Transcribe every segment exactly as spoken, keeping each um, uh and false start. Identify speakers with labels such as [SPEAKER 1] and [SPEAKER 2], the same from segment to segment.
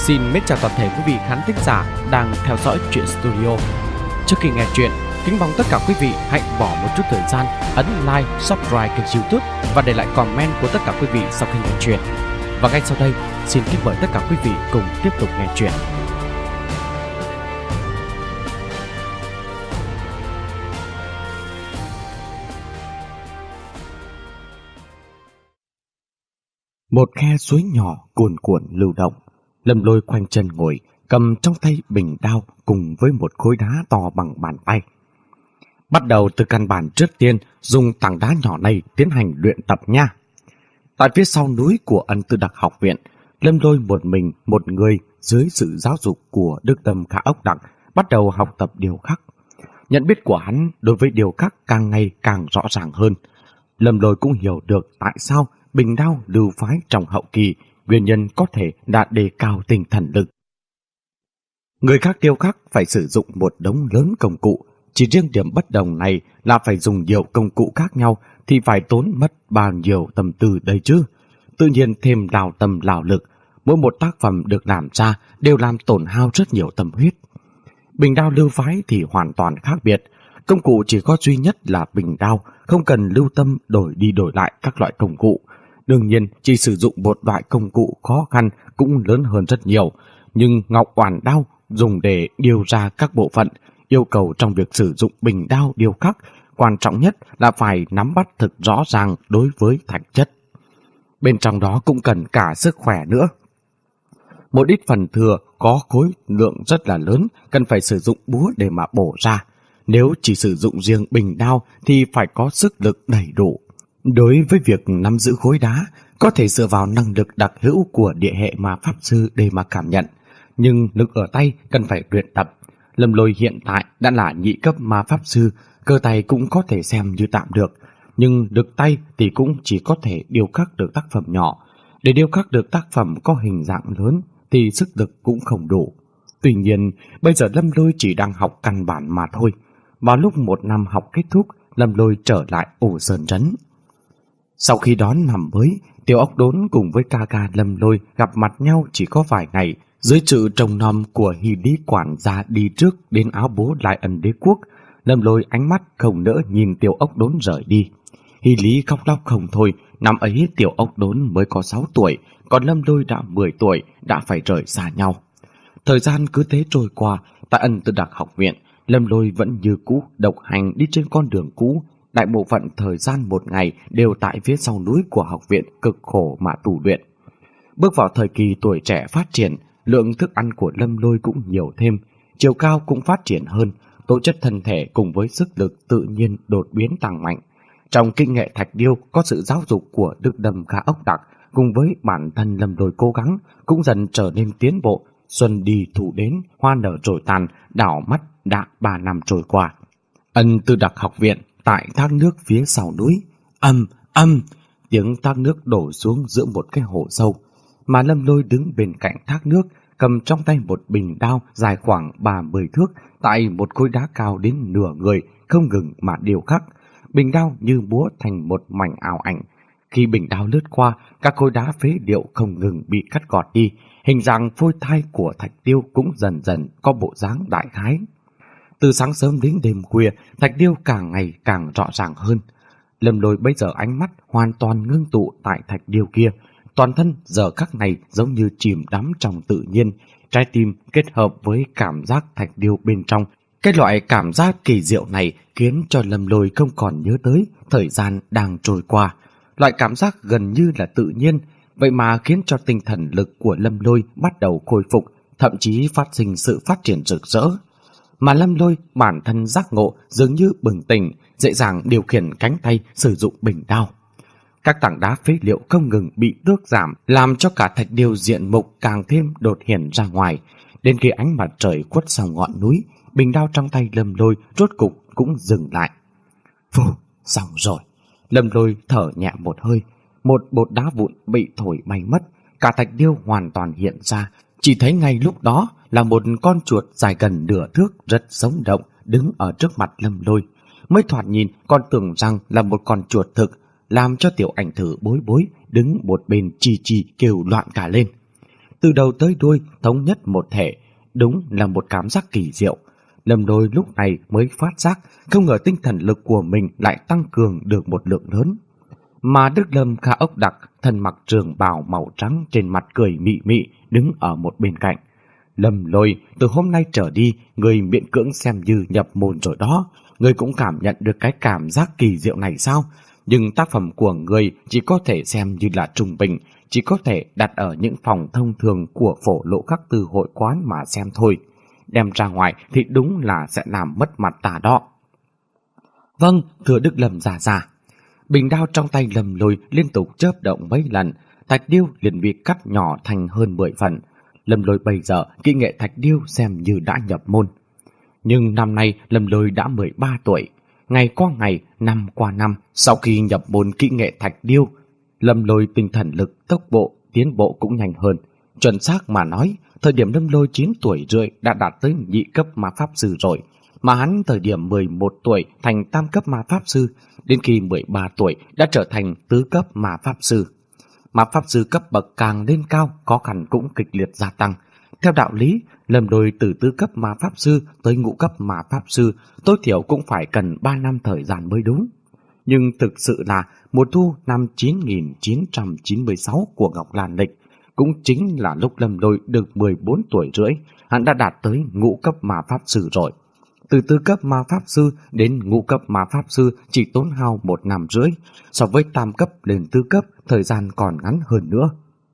[SPEAKER 1] Xin mến chào toàn thể quý vị khán thính giả đang theo dõi Truyện Studio. Trước khi nghe chuyện, kính mong tất cả quý vị hãy bỏ một chút thời gian ấn like, subscribe kênh YouTube và để lại comment của tất cả quý vị sau khi nghe chuyện. Và ngay sau đây, xin kính mời tất cả quý vị cùng tiếp tục nghe chuyện. Một khe suối nhỏ cuồn cuộn lưu động. Lâm Lôi khoanh chân ngồi, cầm trong tay bình đao cùng với một khối đá to bằng bàn tay. Bắt đầu từ căn bản trước tiên, dùng tảng đá nhỏ này tiến hành luyện tập nha. Tại phía sau núi của Ân Tư Đặc học viện, Lâm Lôi một mình, một người dưới sự giáo dục của Đức Tâm Khả Ốc Đặc bắt đầu học tập điêu khắc. Nhận biết của hắn đối với điêu khắc càng ngày càng rõ ràng hơn. Lâm Lôi cũng hiểu được tại sao bình đao lưu phái trong hậu kỳ, nguyên nhân có thể đã đề cao tinh thần lực. Người khác điêu khắc phải sử dụng một đống lớn công cụ, chỉ riêng điểm bất đồng này là phải dùng nhiều công cụ khác nhau thì phải tốn mất bao nhiêu tâm tư đây chứ. Tự nhiên thêm lao tâm lao lực, mỗi một tác phẩm được làm ra đều làm tổn hao rất nhiều tâm huyết. Bình đao lưu phái thì hoàn toàn khác biệt, công cụ chỉ có duy nhất là bình đao, không cần lưu tâm đổi đi đổi lại các loại công cụ. Đương nhiên, chỉ sử dụng một loại công cụ khó khăn cũng lớn hơn rất nhiều, nhưng Ngọc Oản đao dùng để điêu ra các bộ phận, yêu cầu trong việc sử dụng bình đao điêu khắc, quan trọng nhất là phải nắm bắt thực rõ ràng đối với thạch chất. Bên trong đó cũng cần cả sức khỏe nữa. Một ít phần thừa có khối lượng rất là lớn, cần phải sử dụng búa để mà bổ ra. Nếu chỉ sử dụng riêng bình đao thì phải có sức lực đầy đủ. Đối với việc nắm giữ khối đá, có thể dựa vào năng lực đặc hữu của địa hệ ma pháp sư để mà cảm nhận, nhưng lực ở tay cần phải luyện tập. Lâm Lôi hiện tại đã là nhị cấp ma pháp sư, cơ tay cũng có thể xem như tạm được, nhưng lực tay thì cũng chỉ có thể điêu khắc được tác phẩm nhỏ. Để điêu khắc được tác phẩm có hình dạng lớn thì sức lực cũng không đủ. Tuy nhiên, bây giờ Lâm Lôi chỉ đang học căn bản mà thôi. Vào lúc một năm học kết thúc, Lâm Lôi trở lại Ổ Sơn Trấn. Sau khi đón năm mới, Tiểu Ốc Đốn cùng với ca ca Lâm Lôi gặp mặt nhau chỉ có vài ngày. Dưới sự trông nom của Hy Lý quản gia đi trước đến áo bố Lại Ân Đế Quốc, Lâm Lôi ánh mắt không nỡ nhìn Tiểu Ốc Đốn rời đi. Hy Lý khóc lóc không thôi, năm ấy Tiểu Ốc Đốn mới có sáu tuổi, còn Lâm Lôi đã mười tuổi, đã phải rời xa nhau. Thời gian cứ thế trôi qua, tại Ân Tư Đặc học viện, Lâm Lôi vẫn như cũ độc hành đi trên con đường cũ. Đại bộ phận thời gian một ngày đều tại phía sau núi của học viện cực khổ mà tu luyện. Bước vào thời kỳ tuổi trẻ phát triển, lượng thức ăn của Lâm Lôi cũng nhiều thêm, chiều cao cũng phát triển hơn, tố chất thân thể cùng với sức lực tự nhiên đột biến tăng mạnh. Trong kinh nghệ thạch điêu có sự giáo dục của Đức Đâm Khả Ốc Đặc, cùng với bản thân Lâm Lôi cố gắng cũng dần trở nên tiến bộ. Xuân đi thu đến, hoa nở rồi tàn, đảo mắt đã ba năm trôi qua. Ân Tư Đặc học viện tại thác nước phía sau núi, âm âm tiếng thác nước đổ xuống giữa một cái hồ sâu, mà Lâm Lôi đứng bên cạnh thác nước, cầm trong tay một bình đao dài khoảng ba mươi thước tại một khối đá cao đến nửa người, không ngừng mà điêu khắc. Bình đao như búa thành một mảnh ảo ảnh. Khi bình đao lướt qua, các khối đá phế liệu không ngừng bị cắt gọt đi, hình dạng phôi thai của thạch điêu cũng dần dần có bộ dáng đại khái. Từ sáng sớm đến đêm khuya, thạch điêu càng ngày càng rõ ràng hơn. Lâm Lôi bây giờ ánh mắt hoàn toàn ngưng tụ tại thạch điêu kia, toàn thân giờ khắc này giống như chìm đắm trong tự nhiên, trái tim kết hợp với cảm giác thạch điêu bên trong. Cái loại cảm giác kỳ diệu này khiến cho Lâm Lôi không còn nhớ tới thời gian đang trôi qua. Loại cảm giác gần như là tự nhiên, vậy mà khiến cho tinh thần lực của Lâm Lôi bắt đầu khôi phục, thậm chí phát sinh sự phát triển rực rỡ. Mà Lâm Lôi bản thân giác ngộ dường như bừng tỉnh, dễ dàng điều khiển cánh tay sử dụng bình đao. Các tảng đá phế liệu không ngừng bị tước giảm, làm cho cả thạch điêu diện mục càng thêm đột hiện ra ngoài. Đến khi ánh mặt trời khuất sau ngọn núi, bình đao trong tay Lâm Lôi rốt cục cũng dừng lại. Phù, xong rồi. Lâm Lôi thở nhẹ một hơi, một bột đá vụn bị thổi bay mất, cả thạch điêu hoàn toàn hiện ra. Chỉ thấy ngay lúc đó là một con chuột dài gần nửa thước rất sống động đứng ở trước mặt Lâm Lôi. Mới thoạt nhìn còn tưởng rằng là một con chuột thực, làm cho Tiểu Ảnh Thử bối bối đứng một bên chi chi kêu loạn cả lên. từ đầu tới đuôi thống nhất một thể, đúng là một cảm giác kỳ diệu. Lâm Lôi lúc này mới phát giác, không ngờ tinh thần lực của mình lại tăng cường được một lượng lớn. Mà Đức Lâm Kha ốc đặc, thân mặc trường bào màu trắng, trên mặt cười mị mị, đứng ở một bên cạnh. Lâm Lôi, từ hôm nay trở đi, người miễn cưỡng xem như nhập môn rồi đó. Người cũng cảm nhận được cái cảm giác kỳ diệu này sao? Nhưng tác phẩm của người chỉ có thể xem như là trung bình, chỉ có thể đặt ở những phòng thông thường của phổ lộ các từ hội quán mà xem thôi. Đem ra ngoài thì đúng là sẽ làm mất mặt ta đó. Vâng, thưa Đức Lâm già già. Bình đao trong tay Lâm Lôi liên tục chớp động mấy lần, thạch điêu liền bị cắt nhỏ thành hơn mười phần. Lâm Lôi bây giờ kỹ nghệ thạch điêu xem như đã nhập môn. Nhưng năm nay Lâm Lôi đã mười ba tuổi. Ngày qua ngày, năm qua năm, sau khi nhập môn kỹ nghệ thạch điêu, Lâm Lôi tinh thần lực, tốc bộ, tiến bộ cũng nhanh hơn. Chuẩn xác mà nói, thời điểm Lâm Lôi chín tuổi rưỡi đã đạt tới nhị cấp ma pháp sư rồi, mà hắn thời điểm mười một tuổi thành tam cấp ma pháp sư, đến khi mười ba tuổi đã trở thành tứ cấp ma pháp sư. Ma pháp sư cấp bậc càng lên cao, khó khăn cũng kịch liệt gia tăng. Theo đạo lý, Lâm Lôi từ tứ cấp ma pháp sư tới ngũ cấp ma pháp sư tối thiểu cũng phải cần ba năm thời gian mới đúng. Nhưng thực sự là mùa thu năm chín nghìn chín trăm chín mươi sáu của Ngọc Lan lịch, cũng chính là lúc Lâm Lôi được mười bốn tuổi rưỡi, hắn đã đạt tới ngũ cấp ma pháp sư rồi. Từ tứ cấp ma pháp sư đến ngũ cấp ma pháp sư chỉ tốn hao một năm rưỡi, so với tam cấp lên tứ cấp thời gian còn ngắn hơn nữa.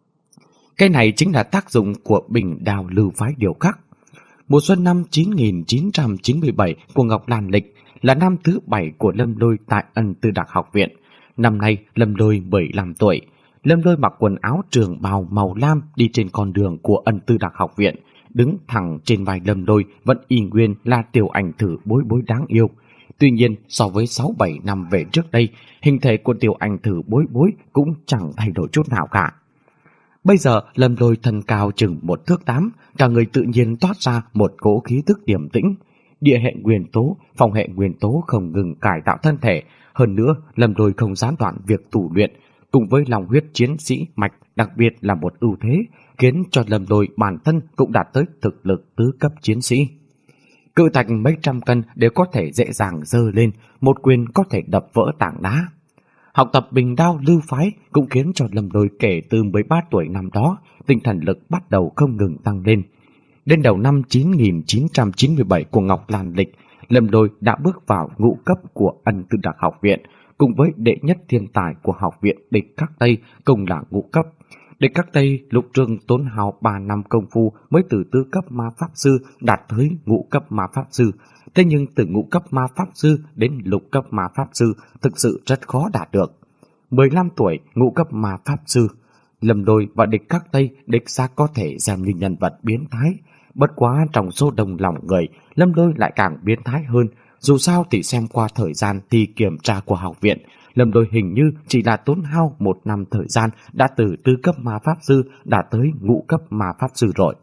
[SPEAKER 1] Cái này chính là tác dụng của bình đào lưu phái điều khắc. Mùa xuân năm chín nghìn chín trăm chín mươi bảy của Ngọc Lan lịch là năm thứ bảy của Lâm Lôi tại Ân Tư Đặc học viện. Năm nay Lâm Lôi mười lăm tuổi. Lâm Lôi mặc quần áo trường bào màu lam đi trên con đường của Ân Tư Đặc học viện. Đứng thẳng trên vai Lâm Lôi vẫn y nguyên là tiểu ảnh thử bối bối đáng yêu. Tuy nhiên so với sáu bảy năm về trước đây, hình thể của tiểu ảnh thử bối bối cũng chẳng thay đổi chút nào cả. Bây giờ Lâm Lôi thân cao chừng một thước tám, cả người tự nhiên toát ra một cỗ khí tức điềm tĩnh. Địa hệ nguyên tố, phong hệ nguyên tố không ngừng cải tạo thân thể. Hơn nữa, Lâm Lôi không gián đoạn việc tù luyện, cùng với lòng huyết chiến sĩ mạch đặc biệt là một ưu thế, khiến cho Lâm Lôi bản thân cũng đạt tới thực lực tứ cấp chiến sĩ. Cự thạch mấy trăm cân đều có thể dễ dàng giơ lên, một quyền có thể đập vỡ tảng đá. Học tập bình đao lưu phái cũng khiến cho Lâm Lôi kể từ mười ba tuổi năm đó, tinh thần lực bắt đầu không ngừng tăng lên. Đến đầu năm chín nghìn chín trăm chín mươi bảy của Ngọc Lan lịch, Lâm Lôi đã bước vào ngũ cấp của Ân Tư Đặc học viện, cùng với đệ nhất thiên tài của học viện Địch Các Tây cùng là ngũ cấp. Địch Các Tây Lục Trương tốn hao ba năm công phu mới từ tứ cấp ma pháp sư đạt tới ngũ cấp ma pháp sư. Thế nhưng từ ngũ cấp ma pháp sư đến lục cấp ma pháp sư thực sự rất khó đạt được. mười lăm tuổi ngũ cấp ma pháp sư, Lâm Lôi và Địch Các Tây địch xác có thể xem như nhân vật biến thái. Bất quá trong số đồng lòng người, Lâm Lôi lại càng biến thái hơn. Dù sao thì xem qua thời gian thi kiểm tra của học viện, Lâm Lôi hình như chỉ là tốn hao một năm thời gian đã từ tứ cấp ma pháp sư đã tới ngũ cấp ma pháp sư rồi.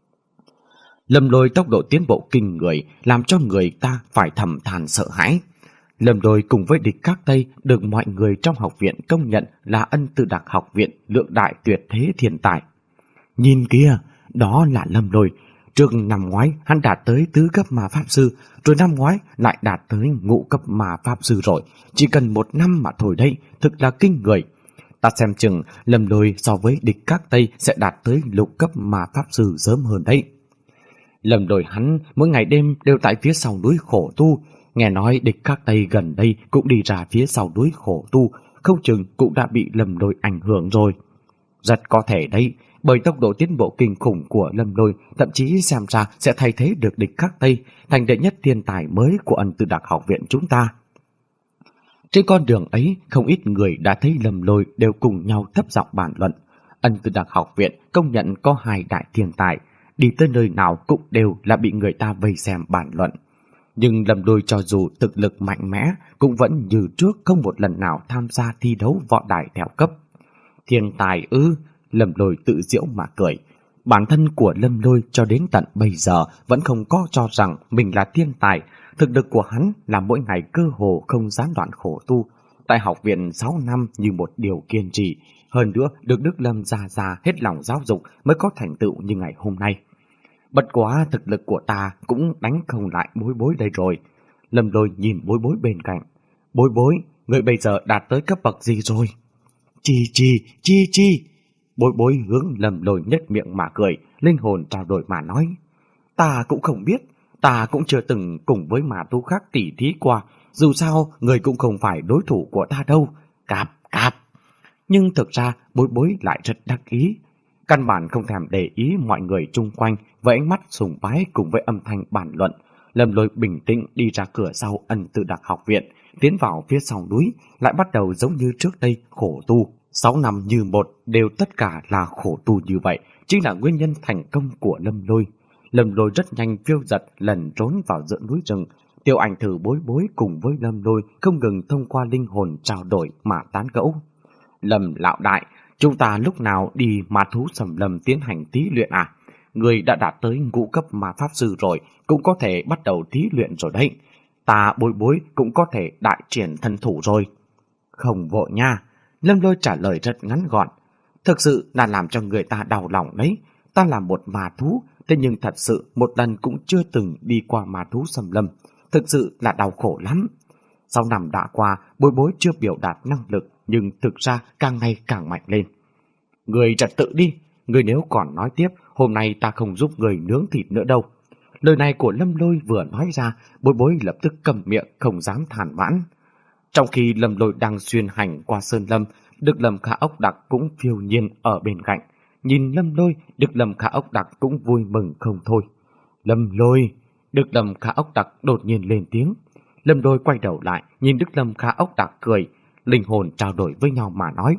[SPEAKER 1] Lâm Lôi tốc độ tiến bộ kinh người, làm cho người ta phải thầm than sợ hãi. Lâm Lôi cùng với Địch Các Tây được mọi người trong học viện công nhận là Ân Tư Đặc học viện lượng đại tuyệt thế thiên tài. Nhìn kia, đó là Lâm Lôi. Trước năm ngoái hắn đạt tới tứ cấp ma pháp sư, rồi năm ngoái lại đạt tới ngũ cấp ma pháp sư rồi. Chỉ cần một năm mà thôi đấy, thực là kinh người. Ta xem chừng Lâm Lôi so với Địch Các Tây sẽ đạt tới lục cấp ma pháp sư sớm hơn đấy. Lâm Lôi hắn mỗi ngày đêm đều tại phía sau núi khổ tu. Nghe nói Địch Các Tây gần đây cũng đi ra phía sau núi khổ tu, không chừng cũng đã bị Lâm Lôi ảnh hưởng rồi. Rất có thể đấy, bởi tốc độ tiến bộ kinh khủng của Lâm Lôi, thậm chí xem ra sẽ thay thế được Địch Các Tây thành đệ nhất thiên tài mới của Ân Tư Đặc học viện chúng ta. Trên con đường ấy, không ít người đã thấy Lâm Lôi đều cùng nhau thấp giọng bàn luận. Ân Tư Đặc học viện công nhận có hai đại thiên tài, đi tới nơi nào cũng đều là bị người ta vây xem bàn luận. Nhưng Lâm Lôi cho dù thực lực mạnh mẽ, cũng vẫn như trước không một lần nào tham gia thi đấu võ đài theo cấp. Thiên tài ư? Lâm Lôi tự giễu mà cười. Bản thân của Lâm Lôi cho đến tận bây giờ vẫn không có cho rằng mình là thiên tài. Thực lực của hắn là mỗi ngày cơ hồ không gián đoạn khổ tu. Tại học viện sáu năm như một điều kiên trì. Hơn nữa được Đức Lâm già già hết lòng giáo dục mới có thành tựu như ngày hôm nay. Bất quá thực lực của ta cũng đánh không lại Bối Bối đây rồi. Lâm Lôi nhìn Bối Bối bên cạnh. Bối Bối, người bây giờ đạt tới cấp bậc gì rồi? Chi chi, chi chi. Bối Bối hướng Lâm Lôi nhếch miệng mà cười, linh hồn trao đổi mà nói. Ta cũng không biết, ta cũng chưa từng cùng với ma thú khác tỉ thí qua, dù sao người cũng không phải đối thủ của ta đâu. Cạp, cạp. Nhưng thực ra Bối Bối lại rất đắc ý. Căn bản không thèm để ý mọi người chung quanh với ánh mắt sùng bái cùng với âm thanh bàn luận. Lâm Lôi bình tĩnh đi ra cửa sau Ân Tự Đặc học viện, tiến vào phía sau núi, lại bắt đầu giống như trước đây khổ tu. Sáu năm như một đều tất cả là khổ tu như vậy, chính là nguyên nhân thành công của Lâm Lôi. Lâm Lôi rất nhanh phiêu giật lần trốn vào giữa núi rừng. Tiêu Ảnh Thử Bối Bối cùng với Lâm Lôi không ngừng thông qua linh hồn trao đổi mà tán gẫu. Lâm lão đại, chúng ta lúc nào đi ma thú sầm lâm tiến hành thí luyện à? Người đã đạt tới ngũ cấp ma pháp sư rồi, cũng có thể bắt đầu thí luyện rồi đấy. Ta Bối Bối cũng có thể đại triển thân thủ rồi. Không vội nha. Lâm Lôi trả lời rất ngắn gọn. Thực sự là làm cho người ta đau lòng đấy. Ta là một ma thú, thế nhưng thật sự một lần cũng chưa từng đi qua ma thú xâm lâm. Thực sự là đau khổ lắm. Sau năm đã qua, Bối Bối chưa biểu đạt năng lực, nhưng thực ra càng ngày càng mạnh lên. Người trật tự đi, người nếu còn nói tiếp, hôm nay ta không giúp người nướng thịt nữa đâu. Lời này của Lâm Lôi vừa nói ra, Bối Bối lập tức cầm miệng không dám than vãn. Trong khi Lâm Lôi đang xuyên hành qua sơn lâm, Đức Lâm Khả Ốc Đặc cũng phiêu nhiên ở bên cạnh. Nhìn Lâm Lôi, Đức Lâm Khả Ốc Đặc cũng vui mừng không thôi. Lâm Lôi, Đức Lâm Khả Ốc Đặc đột nhiên lên tiếng. Lâm Lôi quay đầu lại, nhìn Đức Lâm Khả Ốc Đặc cười, linh hồn trao đổi với nhau mà nói.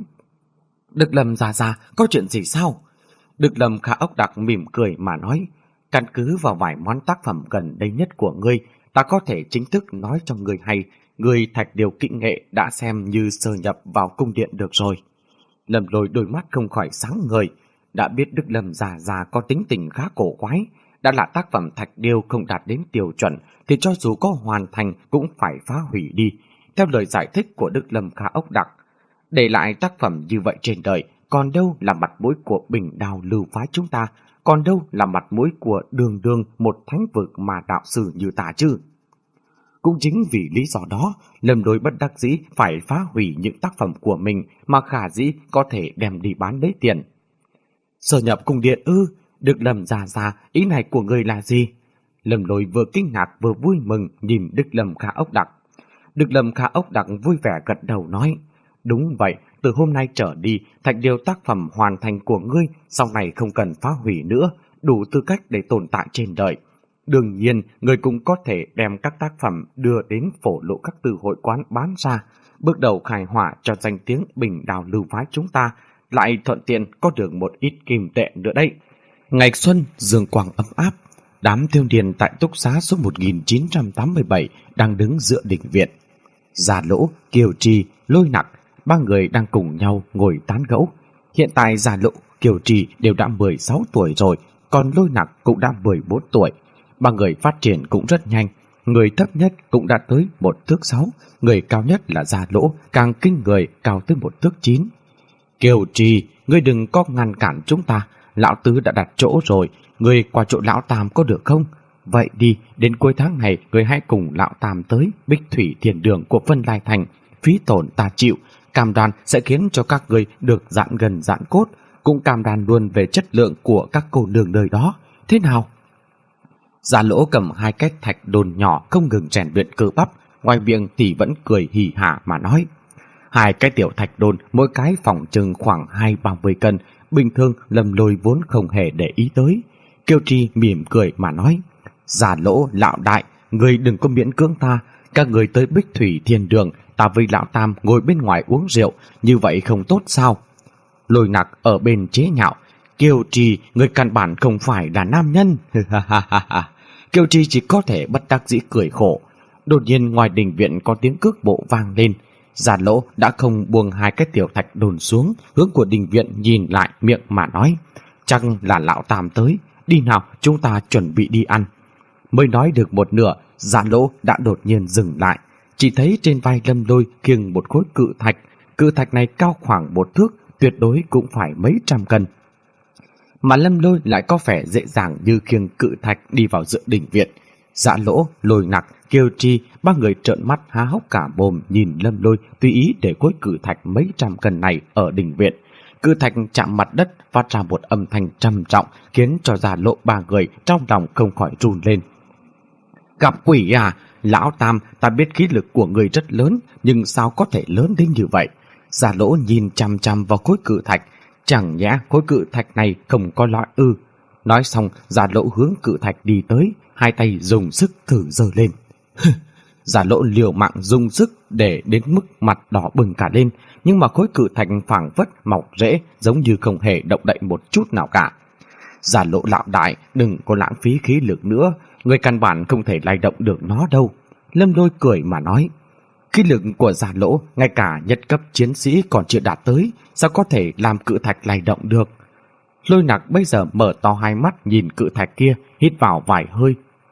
[SPEAKER 1] Đức Lâm già già, có chuyện gì sao? Đức Lâm Khả Ốc Đặc mỉm cười mà nói. Căn cứ vào vài món tác phẩm gần đây nhất của ngươi, ta có thể chính thức nói cho ngươi hay, ngươi Thạch Điều Kỹ Nghệ đã xem như sơ nhập vào cung điện được rồi. Lâm Lôi đôi mắt không khỏi sáng ngời, đã biết Đức Lâm già già có tính tình khá cổ quái, đã là tác phẩm Thạch Điêu không đạt đến tiêu chuẩn thì cho dù có hoàn thành cũng phải phá hủy đi. Theo lời giải thích của Đức Lâm Khả Ốc Đặc, để lại tác phẩm như vậy trên đời, còn đâu là mặt mũi của Bình Đào Lưu phái chúng ta, còn đâu là mặt mũi của đường đường một thánh vực mà đạo sư như ta chứ. Cũng chính vì lý do đó, Lâm Lôi bất đắc dĩ phải phá hủy những tác phẩm của mình mà khả dĩ có thể đem đi bán lấy tiền. Sở nhập cung điện ư? Đức Lâm già già, ý này của người là gì? Lâm Lôi vừa kinh ngạc vừa vui mừng nhìn Đức Lâm Khả Ốc Đặc. Đức Lâm Khả Ốc Đặc vui vẻ gật đầu nói, đúng vậy, từ hôm nay trở đi, Thạch Điêu tác phẩm hoàn thành của ngươi, sau này không cần phá hủy nữa, đủ tư cách để tồn tại trên đời. Đương nhiên, ngươi cũng có thể đem các tác phẩm đưa đến phổ lộ các từ hội quán bán ra, bước đầu khai hỏa cho danh tiếng Bình Đào Lưu phái chúng ta, lại thuận tiện có được một ít kim tệ nữa đấy. Ngày xuân, dương quang ấm áp, đám thiếu niên tại túc xá số một nghìn chín trăm tám mươi bảy đang đứng giữa đình viện. Già Lỗ, Kiều Trì, Lôi Nặc, ba người đang cùng nhau ngồi tán gẫu. Hiện tại Già Lỗ, Kiều Trì đều đã mười sáu tuổi rồi, còn Lôi Nặc cũng đã mười bốn tuổi. Ba người phát triển cũng rất nhanh, người thấp nhất cũng đã tới một thước sáu, người cao nhất là Già Lỗ, càng kinh người, cao tới một thước chín. Kiều Trì, ngươi đừng có ngăn cản chúng ta, lão tứ đã đặt chỗ rồi, ngươi qua chỗ lão Tam có được không? Vậy đi, đến cuối tháng này ngươi hãy cùng lão Tam tới Bích Thủy Thiền Đường của Vân Lai Thành, phí tổn ta chịu, cam đoan sẽ khiến cho các ngươi được giãn gần giãn cốt, cũng cam đoan luôn về chất lượng của các cô nương nơi đó. Thế nào? Già Lỗ cầm hai cái thạch đồn nhỏ không ngừng rèn luyện cơ bắp, ngoài miệng thì vẫn cười hỉ hả mà nói. Hai cái tiểu thạch đồn, mỗi cái phòng chừng khoảng hai ba mươi cân, bình thường Lâm Lôi vốn không hề để ý tới. Kiều Trì mỉm cười mà nói, Già Lỗ lão đại, người đừng có miễn cưỡng ta, các người tới Bích Thủy Thiên Đường, ta với lão Tam ngồi bên ngoài uống rượu, như vậy không tốt sao? Lôi Nặc ở bên chế nhạo, Kiều Trì, người căn bản không phải là nam nhân. Kiều Trì chỉ có thể bất đắc dĩ cười khổ. Đột nhiên ngoài đình viện có tiếng cước bộ vang lên. Già Lỗ đã không buông hai cái tiểu thạch đồn xuống, hướng của đình viện nhìn lại, miệng mà nói, chắc là lão Tam tới, đi nào, chúng ta chuẩn bị đi ăn. Mới nói được một nửa, Già Lỗ đã đột nhiên dừng lại, chỉ thấy trên vai Lâm Lôi kiêng một khối cự thạch. Cự thạch này cao khoảng một thước, tuyệt đối cũng phải mấy trăm cân. Mà Lâm Lôi lại có vẻ dễ dàng như khiêng cự thạch đi vào giữa đình viện. Dạ Lỗ, Lôi Nặc, Kiêu Tri, ba người trợn mắt há hốc cả mồm nhìn Lâm Lôi tùy ý để khối cự thạch mấy trăm cân này ở đình viện. Cự thạch chạm mặt đất phát ra một âm thanh trầm trọng, khiến cho Dạ Lỗ ba người trong lòng không khỏi run lên. Gặp quỷ à? Lão Tam, ta biết khí lực của người rất lớn, nhưng sao có thể lớn đến như vậy? Dạ Lỗ nhìn chằm chằm vào khối cự thạch, chẳng nhẽ khối cự thạch này không có lõi ư? Nói xong, Dạ Lỗ hướng cự thạch đi tới, hai tay dùng sức thử giơ lên. Dạ Lỗ liều mạng dùng sức để đến mức mặt đỏ bừng cả lên, nhưng mà khối cự thạch phảng phất mọc rễ, giống như không hề động đậy một chút nào cả. Dạ Lỗ lão đại, đừng có lãng phí khí lực nữa, người căn bản không thể lay động được nó đâu. Lâm Lôi cười mà nói. Khí lực của Dạ Lỗ ngay cả nhất cấp chiến sĩ còn chưa đạt tới, sao có thể làm cự thạch lay động được? Lôi Nặc bây giờ mở to hai mắt nhìn cự thạch kia, hít vào vài hơi.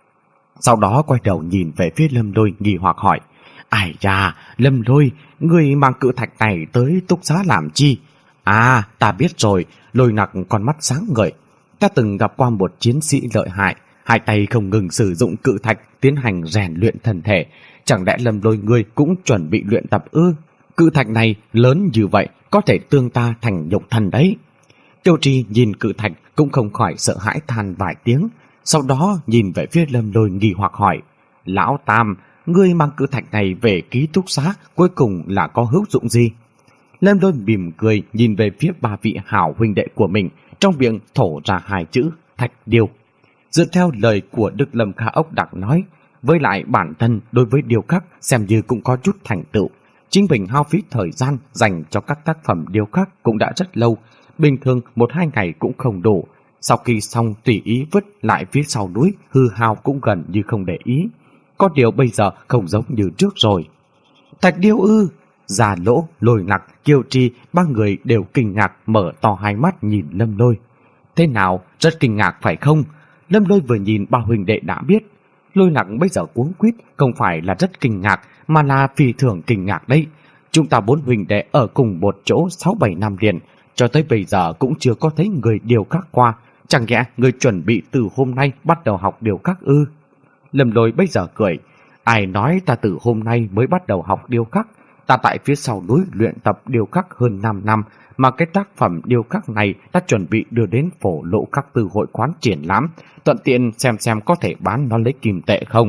[SPEAKER 1] Sau đó quay đầu nhìn về phía Lâm Lôi nghi hoặc hỏi. Ai da, Lâm Lôi, ngươi mang cự thạch này tới túc xá làm chi? À, ta biết rồi. Lôi Nặc con mắt sáng ngời. Ta từng gặp qua một chiến sĩ lợi hại, hai tay không ngừng sử dụng cự thạch tiến hành rèn luyện thân thể. Chẳng lẽ Lâm Lôi ngươi cũng chuẩn bị luyện tập ư? Cự thạch này lớn như vậy, có thể tương ta thành nhục thân đấy. Tiêu Tri nhìn cự thạch cũng không khỏi sợ hãi than vài tiếng, sau đó nhìn về phía Lâm Lôi nghi hoặc hỏi. Lão Tam, ngươi mang cự thạch này về ký túc xá cuối cùng là có hữu dụng gì? Lâm Lôi mỉm cười nhìn về phía ba vị hảo huynh đệ của mình, trong miệng thổ ra hai chữ thạch điêu. Dựa theo lời của Đức Lâm Kha Ốc Đặc nói, với lại bản thân đối với điêu khắc xem như cũng có chút thành tựu. Chính mình hao phí thời gian dành cho các tác phẩm điêu khắc cũng đã rất lâu, bình thường một hai ngày cũng không đủ. Sau khi xong tùy ý vứt lại phía sau núi, hư hao cũng gần như không để ý. Có điều bây giờ không giống như trước rồi. Thạch điêu ư? Dạ Lỗ, Lôi Nặc, Kiêu Tri, ba người đều kinh ngạc mở to hai mắt nhìn Lâm Lôi. Thế nào, rất kinh ngạc phải không? Lâm Lôi vừa nhìn ba huynh đệ đã biết. Lôi Nặc bây giờ cuống quýt không phải là rất kinh ngạc, mà là phi thường kinh ngạc đấy. Chúng ta bốn huynh đệ ở cùng một chỗ sáu bảy năm liền, cho tới bây giờ cũng chưa có thấy người điêu khắc qua. Chẳng nhẽ người chuẩn bị từ hôm nay bắt đầu học điêu khắc ư? Lâm Lôi bây giờ cười. Ai nói ta từ hôm nay mới bắt đầu học điêu khắc? Ta tại phía sau núi luyện tập điêu khắc hơn năm năm, mà cái tác phẩm điêu khắc này ta chuẩn bị đưa đến Phổ Lộ Khắc Tư hội quán triển lãm, thuận tiện xem xem có thể bán nó lấy kim tệ không.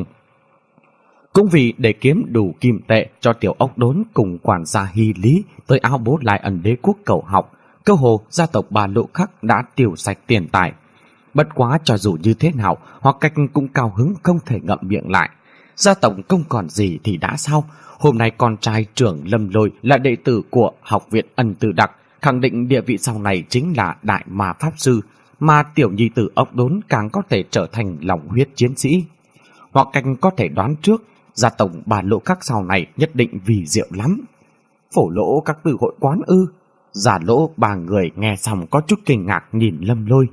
[SPEAKER 1] Cũng vì để kiếm đủ kim tệ cho tiểu ốc đốn cùng quản gia Hy Lý tới áo bố Lai Ẩn Đế quốc cầu học, cơ hồ gia tộc Bà Lộ Khắc đã tiêu sạch tiền tài. Bất quá cho dù như thế nào, Hoặc Cách cũng cao hứng không thể ngậm miệng lại. Gia tộc không còn gì thì đã sao? Hôm nay con trai trưởng Lâm Lôi là đệ tử của Học viện Ân Tư Đặc, khẳng định địa vị sau này chính là Đại Ma Pháp Sư, mà tiểu nhi tử ốc đốn càng có thể trở thành lòng huyết chiến sĩ. Hoặc Cách có thể đoán trước, gia tộc Bà Lộ Khắc sau này nhất định vì diệu lắm. Phổ Lỗ Các Tư hội quán ư? Giả Lỗ ba người nghe xong có chút kinh ngạc nhìn Lâm Lôi.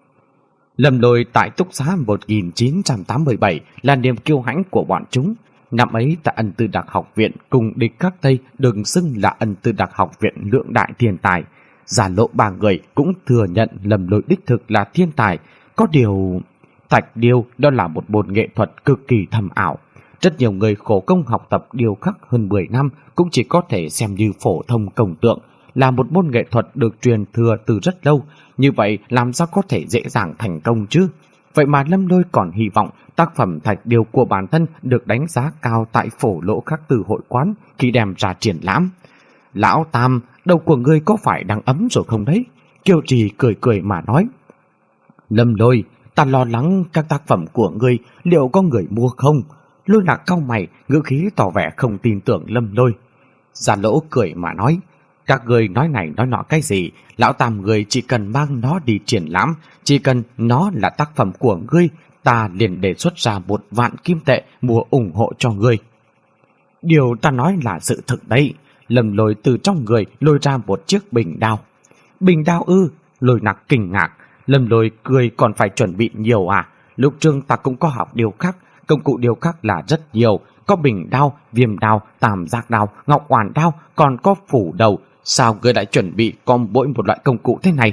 [SPEAKER 1] Lâm Lôi tại túc xá một nghìn chín trăm tám mươi bảy là niềm kiêu hãnh của bọn chúng. Năm ấy tại Ân Tư Đặc học viện cùng địch các Tây được xưng là Ân Tư Đặc học viện lượng đại thiên tài. Giả Lộ ba người cũng thừa nhận Lâm Lôi đích thực là thiên tài. Có điều thạch điêu đó là một môn nghệ thuật cực kỳ thâm ảo. Rất nhiều người khổ công học tập điêu khắc hơn mười năm cũng chỉ có thể xem như phổ thông công tượng, là một môn nghệ thuật được truyền thừa từ rất lâu. Như vậy làm sao có thể dễ dàng thành công chứ? Vậy mà Lâm Lôi còn hy vọng tác phẩm thạch điêu của bản thân được đánh giá cao tại Phổ Lỗ Khắc Tư hội quán khi đem ra triển lãm. Lão Tam, đầu của ngươi có phải đang ấm rồi không đấy? Kiêu Trì cười cười mà nói. Lâm Lôi, ta lo lắng các tác phẩm của ngươi liệu có người mua không? Lôi Nặc cau mày, ngữ khí tỏ vẻ không tin tưởng Lâm Lôi. Giả Lỗ cười mà nói. Các người nói này nói nọ cái gì? Lão Tam người chỉ cần mang nó đi triển lãm, chỉ cần nó là tác phẩm của ngươi, ta liền đề xuất ra một vạn kim tệ mua ủng hộ cho ngươi. Điều ta nói là sự thực đấy. Lâm Lôi từ trong người lôi ra một chiếc bình đao. Bình đao ư? Lôi Nặc kinh ngạc. Lâm Lôi cười còn phải chuẩn bị nhiều à? Lúc trước ta cũng có học điêu khắc, công cụ điêu khắc là rất nhiều, có bình đao, viêm đao, tam giác đao, ngọc hoàn đao, còn có phủ đầu. sao ngươi lại chuẩn bị com bỗi một loại công cụ thế này?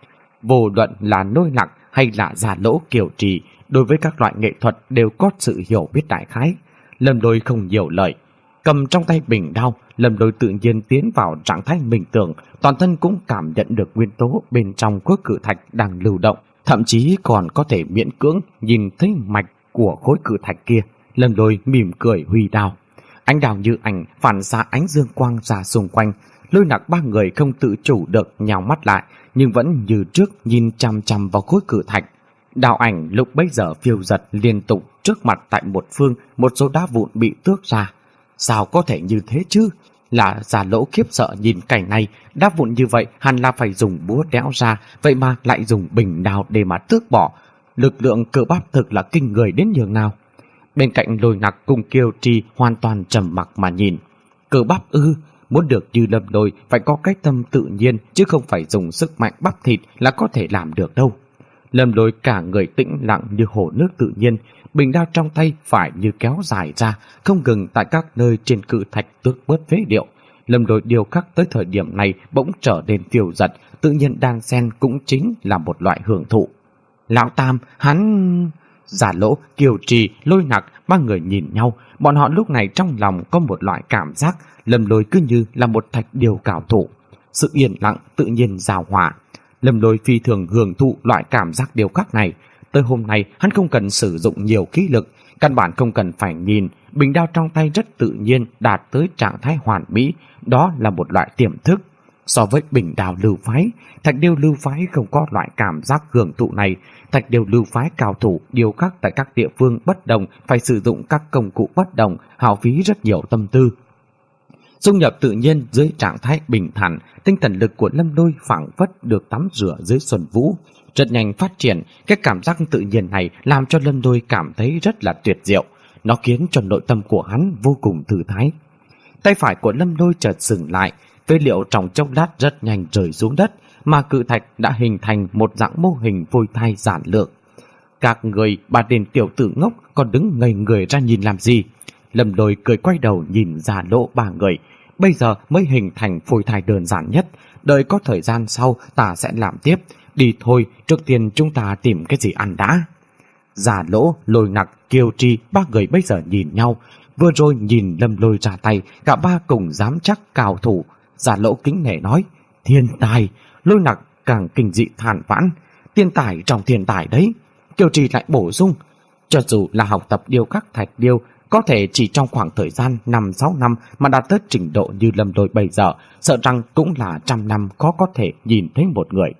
[SPEAKER 1] Vô luận là Lôi Nặc hay là Giả Lỗ, Kiều Trì, đối với các loại nghệ thuật đều có sự hiểu biết đại khái. Lâm Lôi không nhiều lời, cầm trong tay bình đao, Lâm Lôi tự nhiên tiến vào trạng thái minh tưởng, toàn thân cũng cảm nhận được nguyên tố bên trong khối cự thạch đang lưu động, thậm chí còn có thể miễn cưỡng nhìn thấy mạch của khối cự thạch kia. Lâm Lôi mỉm cười huy đao, ánh đao như ảnh phản xạ ánh dương quang ra xung quanh. Lôi Nặc ba người không tự chủ được nhào mắt lại, nhưng vẫn như trước nhìn chằm chằm vào khối cự thạch. Đạo ảnh lúc bấy giờ phiêu giật liên tục trước mặt, tại một phương một số đá vụn bị tước ra. Sao có thể như thế chứ? Là Giả Lỗ khiếp sợ nhìn cảnh này, đá vụn như vậy hẳn là phải dùng búa đẽo ra, vậy mà lại dùng bình đao để mà tước bỏ. Lực lượng cơ bắp thực là kinh người đến nhường nào. Bên cạnh Lôi Nặc cùng Kiều Trì hoàn toàn trầm mặc mà nhìn. Cơ bắp ư? Muốn được như Lâm Lôi phải có cái tâm tự nhiên, chứ không phải dùng sức mạnh bắp thịt là có thể làm được đâu. Lâm Lôi cả người tĩnh lặng như hồ nước tự nhiên, bình đao trong tay phải như kéo dài ra, không ngừng tại các nơi trên cự thạch tước bớt phế liệu. Lâm Lôi điều khắc tới thời điểm này bỗng trở nên phiêu giật, tự nhiên đan xen cũng chính là một loại hưởng thụ. Lão Tam, hắn... Giả Lỗ, Kiều Trì, Lôi Nặc ba người nhìn nhau, bọn họ lúc này trong lòng có một loại cảm giác Lâm Lôi cứ như là một thạch điều cảo thủ, sự yên lặng tự nhiên giao hòa. Lâm Lôi phi thường hưởng thụ loại cảm giác điều khắc này. Tới hôm nay hắn không cần sử dụng nhiều khí lực, căn bản không cần phải nhìn, bình đao trong tay rất tự nhiên đạt tới trạng thái hoàn mỹ, đó là một loại tiềm thức. So với bình đao lưu phái, thạch điêu lưu phái không có loại cảm giác hưởng thụ này. Thạch điêu lưu phái cao thủ điêu khắc tại các địa phương bất đồng, phải sử dụng các công cụ bất đồng, hao phí rất nhiều tâm tư. Dung nhập tự nhiên dưới trạng thái bình thản, tinh thần lực của Lâm Lôi phảng phất được tắm rửa dưới xuân vũ, rất nhanh phát triển. Cái cảm giác tự nhiên này làm cho Lâm Lôi cảm thấy rất là tuyệt diệu, nó khiến cho nội tâm của hắn vô cùng thư thái. Tay phải của Lâm Lôi chợt dừng lại, phế liệu trong chốc lát rất nhanh rơi xuống đất, mà cự thạch đã hình thành một dạng mô hình phôi thai giản lược. Các người bà đền tiểu tử ngốc còn đứng ngây người ra nhìn làm gì? Lâm Lôi cười quay đầu nhìn Giả Lỗ ba người, bây giờ mới hình thành phôi thai đơn giản nhất, đợi có thời gian sau ta sẽ làm tiếp. Đi thôi, trước tiên chúng ta tìm cái gì ăn đã. Giả Lỗ, Lôi Nặc, Kiều Trì ba người bây giờ nhìn nhau, vừa rồi nhìn Lâm Lôi ra tay, cả ba cùng dám chắc cao thủ. Giả Lỗ kính nể nói, thiên tài. Lôi Nặc càng kinh dị than vãn, thiên tài trong thiên tài đấy. Kiều Trì lại bổ sung, cho dù là học tập điêu khắc thạch điêu, có thể chỉ trong khoảng thời gian năm sáu năm mà đạt tới trình độ như Lâm Lôi bây giờ, sợ rằng cũng là trăm năm khó có thể nhìn thấy một người.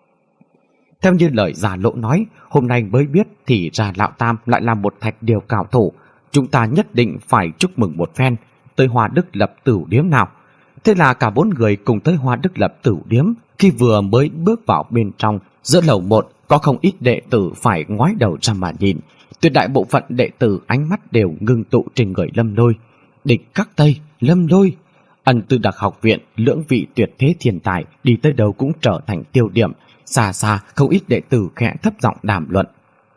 [SPEAKER 1] Theo như lời Giả Lỗ nói, hôm nay mới biết thì ra Lão Tam lại là một thạch điêu cao thủ. Chúng ta nhất định phải chúc mừng một phen. Tới Hoa Đức Lập Tửu Điếm nào. Thế là cả bốn người cùng tới Hoa Đức Lập Tửu Điếm. Khi vừa mới bước vào bên trong, giữa lầu một có không ít đệ tử phải ngoái đầu ra mà nhìn. Tuyệt đại bộ phận đệ tử ánh mắt đều ngưng tụ trên người Lâm Lôi. Địch Các Tây, Lâm Lôi, Ân Tư Đặc học viện, lưỡng vị tuyệt thế thiên tài đi tới đâu cũng trở thành tiêu điểm. Xa xa không ít đệ tử khẽ thấp giọng đàm luận.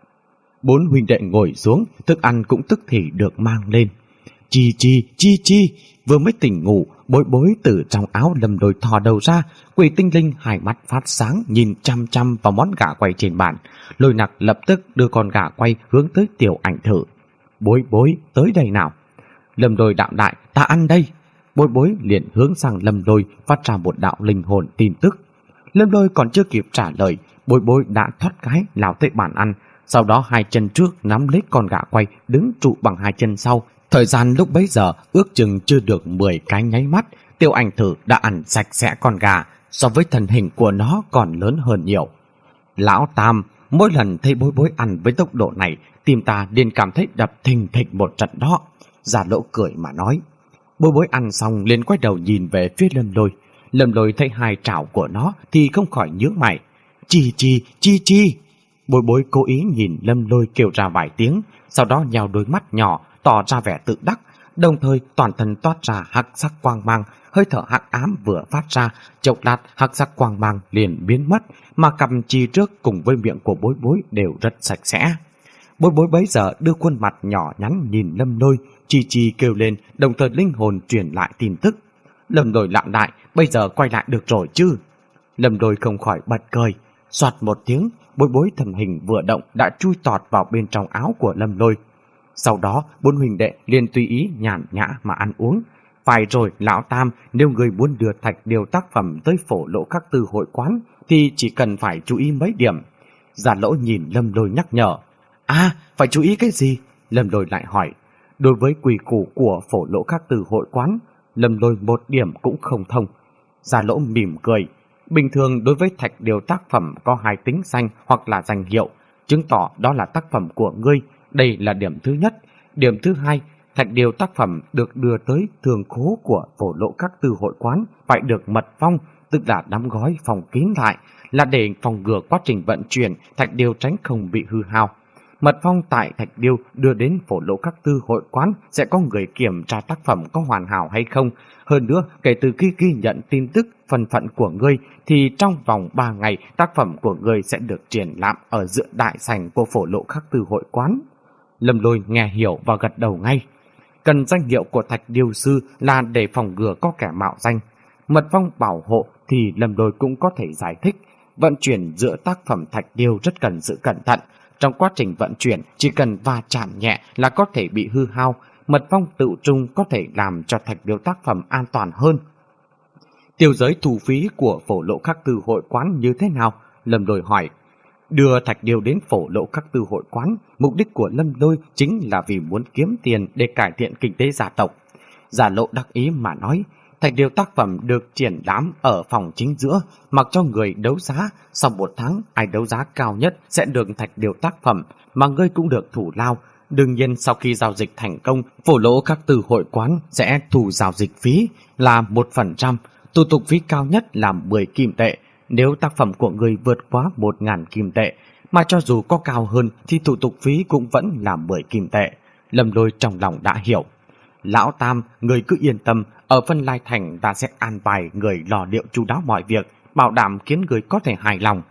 [SPEAKER 1] Bốn huynh đệ ngồi xuống, thức ăn cũng tức thì được mang lên. Chi chi chi chi, vừa mới tỉnh ngủ, Bối Bối từ trong áo Lâm Lôi thò đầu ra, Quỷ Tinh Linh hai mắt phát sáng nhìn chăm chăm vào món gà quay trên bàn. Lôi Nặc lập tức đưa con gà quay hướng tới Tiểu Ảnh thử. Bối Bối, tới đây nào. Lâm Lôi đạo đại, ta ăn đây. Bối Bối liền hướng sang Lâm Lôi phát ra một đạo linh hồn tin tức. Lâm Lôi còn chưa kịp trả lời, Bối Bối đã thoát cái lao tới bàn ăn, sau đó hai chân trước nắm lấy con gà quay đứng trụ bằng hai chân sau. Thời gian lúc bấy giờ ước chừng chưa được mười cái nháy mắt, Tiểu Ảnh thử đã ăn sạch sẽ con gà, so với thân hình của nó còn lớn hơn nhiều. Lão Tam, mỗi lần thấy Bối Bối ăn với tốc độ này, tim ta liền cảm thấy đập thình thịch một trận đó. Giả Lỗ cười mà nói. Bối Bối ăn xong liền quay đầu nhìn về phía Lâm Lôi. Lâm Lôi thấy hai trảo của nó thì không khỏi nhướng mày. Chi chi chi chi. Bối Bối cố ý nhìn Lâm Lôi kêu ra vài tiếng, sau đó nhào đôi mắt nhỏ tỏ ra vẻ tự đắc, đồng thời toàn thân toát ra hắc sắc quang mang, hơi thở hắc ám vừa phát ra, chốc lát hắc sắc quang mang liền biến mất, mà cầm chi trước cùng với miệng của Bối Bối đều rất sạch sẽ. Bối Bối bấy giờ đưa khuôn mặt nhỏ nhắn nhìn Lâm Lôi, chi chi kêu lên, đồng thời linh hồn truyền lại tin tức. Lâm Lôi lặng lại, bây giờ quay lại được rồi chứ? Lâm Lôi không khỏi bật cười. Soạt một tiếng, Bối Bối thân hình vừa động đã chui tọt vào bên trong áo của Lâm Lôi. Sau đó bốn huynh đệ liền tùy ý nhàn nhã mà ăn uống. Phải rồi lão Tam, nếu người muốn đưa Thạch Điêu tác phẩm tới phổ lộ các tư hội quán thì chỉ cần phải chú ý mấy điểm. Già Lỗ nhìn Lâm Lôi nhắc nhở. À, phải chú ý cái gì? Lâm Lôi lại hỏi. Đối với quy củ của phổ lộ các tư hội quán, Lâm Lôi một điểm cũng không thông. Già Lỗ mỉm cười. Bình thường đối với Thạch Điêu tác phẩm có hai tính danh hoặc là danh hiệu, chứng tỏ đó là tác phẩm của ngươi. Đây là điểm thứ nhất. Điểm thứ hai, Thạch Điêu tác phẩm được đưa tới thường khố của phổ lộ các tư hội quán phải được mật phong, tức là đóng gói phòng kín lại, là để phòng ngừa quá trình vận chuyển Thạch Điêu tránh không bị hư hao. Mật phong tại Thạch Điêu đưa đến phổ lộ các tư hội quán sẽ có người kiểm tra tác phẩm có hoàn hảo hay không. Hơn nữa, kể từ khi ghi nhận tin tức phần phận của ngươi thì trong vòng ba ngày tác phẩm của ngươi sẽ được triển lãm ở giữa đại sảnh của phổ lộ các tư hội quán. Lâm Lôi nghe hiểu và gật đầu ngay. Cần danh hiệu của Thạch Điêu sư là để phòng ngừa có kẻ mạo danh. Mật phong bảo hộ thì Lâm Lôi cũng có thể giải thích. Vận chuyển giữa tác phẩm Thạch Điêu rất cần sự cẩn thận. Trong quá trình vận chuyển chỉ cần va chạm nhẹ là có thể bị hư hao. Mật phong tự trung có thể làm cho Thạch Điêu tác phẩm an toàn hơn. Tiêu giới thu phí của phổ lộ các tư hội quán như thế nào? Lâm Lôi hỏi. Đưa Thạch Điêu đến phổ lộ các tư hội quán, mục đích của Lâm Lôi chính là vì muốn kiếm tiền để cải thiện kinh tế gia tộc. Già Lộ đắc ý mà nói, Thạch Điêu tác phẩm được triển lãm ở phòng chính giữa, mặc cho người đấu giá. Sau một tháng, ai đấu giá cao nhất sẽ được Thạch Điêu tác phẩm, mà ngươi cũng được thủ lao. Đương nhiên sau khi giao dịch thành công, phổ lộ các tư hội quán sẽ thu giao dịch phí là một phần trăm, thủ tục phí cao nhất là mười kim tệ. Nếu tác phẩm của người vượt quá một nghìn kim tệ, mà cho dù có cao hơn thì thủ tục phí cũng vẫn là mười kim tệ. Lâm Lôi trong lòng đã hiểu. Lão Tam, người cứ yên tâm, ở Vân Lai Thành ta sẽ an bài người lo liệu chu đáo mọi việc, bảo đảm khiến người có thể hài lòng.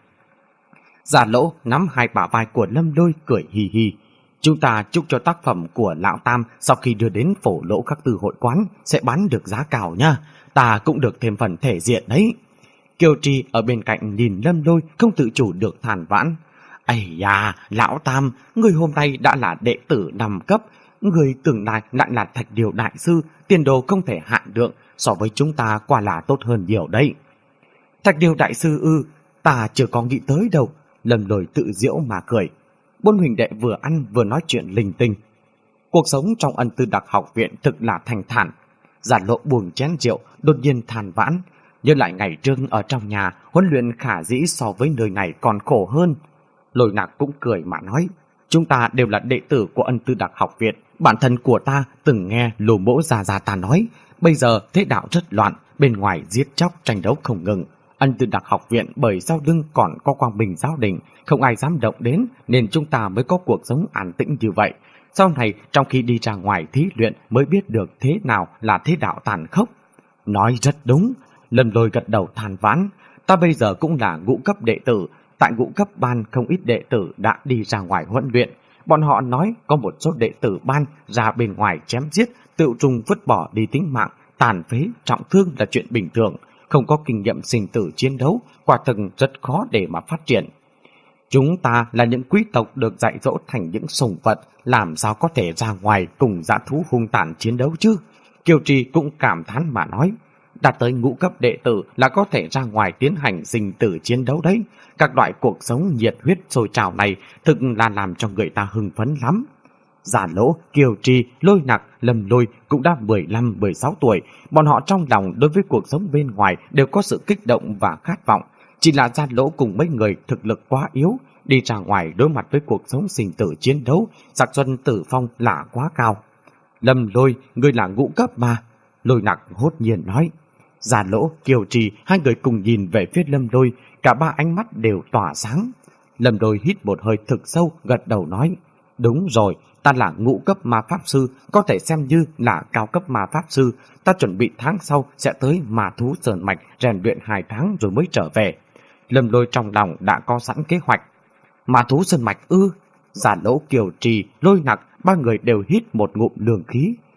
[SPEAKER 1] Già Lỗ nắm hai bả vai của Lâm Lôi cười hì hì. Chúng ta chúc cho tác phẩm của Lão Tam sau khi đưa đến phổ lỗ các tư hội quán sẽ bán được giá cao nha. Ta cũng được thêm phần thể diện đấy. Kiều Trì ở bên cạnh nhìn Lâm Lôi không tự chủ được than vãn. Ây da, Lão Tam, người hôm nay đã là đệ tử năm cấp. Người tương lai lại là Thạch Điêu đại sư, tiền đồ không thể hạn lượng, so với chúng ta quả là tốt hơn nhiều đấy. Thạch Điêu đại sư ư, ta chưa có nghĩ tới đâu. Lâm Lôi tự giễu mà cười. Bốn huynh đệ vừa ăn vừa nói chuyện linh tinh. Cuộc sống trong Ân Tư Đặc học viện thực là thanh thản. Giản Lộ buông chén rượu, đột nhiên than vãn. Nhớ lại ngày trước ở trong nhà, huấn luyện khả dĩ so với nơi này còn khổ hơn. Lôi Nạc cũng cười mà nói, chúng ta đều là đệ tử của Ân Tư Đặc học viện. Bản thân của ta từng nghe Lô Mỗ già già ta nói, bây giờ thế đạo rất loạn, bên ngoài giết chóc tranh đấu không ngừng. Ân Tư Đặc học viện bởi sau lưng còn có Quang Bình giáo đình, không ai dám động đến, nên chúng ta mới có cuộc sống an tĩnh như vậy. Sau này trong khi đi ra ngoài thí luyện mới biết được thế nào là thế đạo tàn khốc. Nói rất đúng. Lâm Lôi gật đầu than vãn. Ta bây giờ cũng là ngũ cấp đệ tử. Tại ngũ cấp ban không ít đệ tử đã đi ra ngoài huấn luyện. Bọn họ nói có một số đệ tử ban ra bên ngoài chém giết, tự trùng vứt bỏ đi tính mạng, tàn phế, trọng thương là chuyện bình thường. Không có kinh nghiệm sinh tử chiến đấu, quả thực rất khó để mà phát triển. Chúng ta là những quý tộc được dạy dỗ thành những sùng vật, làm sao có thể ra ngoài cùng dã thú hung tàn chiến đấu chứ? Kiều Trì cũng cảm thán mà nói, đã tới ngũ cấp đệ tử là có thể ra ngoài tiến hành sinh tử chiến đấu đấy. Các loại cuộc sống nhiệt huyết sôi trào này thực là làm cho người ta hưng phấn lắm. Giả Lỗ, Kiều Trì, Lôi Nặc, Lâm Lôi cũng đã mười lăm mười sáu tuổi. Bọn họ trong lòng đối với cuộc sống bên ngoài đều có sự kích động và khát vọng. Chỉ là Gia Lỗ cùng mấy người thực lực quá yếu, đi ra ngoài đối mặt với cuộc sống sinh tử chiến đấu, xác suất tử vong là quá cao. Lâm Lôi, ngươi là ngũ cấp mà. Lôi Nặc hốt nhiên nói. Gia Lỗ, Kiều Trì, hai người cùng nhìn về phía Lâm Lôi, cả ba ánh mắt đều tỏa sáng. Lâm Lôi hít một hơi thực sâu, gật đầu nói, đúng rồi, ta là ngũ cấp ma pháp sư, có thể xem như là cao cấp ma pháp sư. Ta chuẩn bị tháng sau sẽ tới Ma Thú Sơn Mạch rèn luyện hai tháng rồi mới trở về. Lâm Lôi trong lòng đã có sẵn kế hoạch. Ma Thú Sơn Mạch ư? Giả Lỗ, Kiều Trì, Lôi Nặc, ba người đều hít một ngụm lường khí.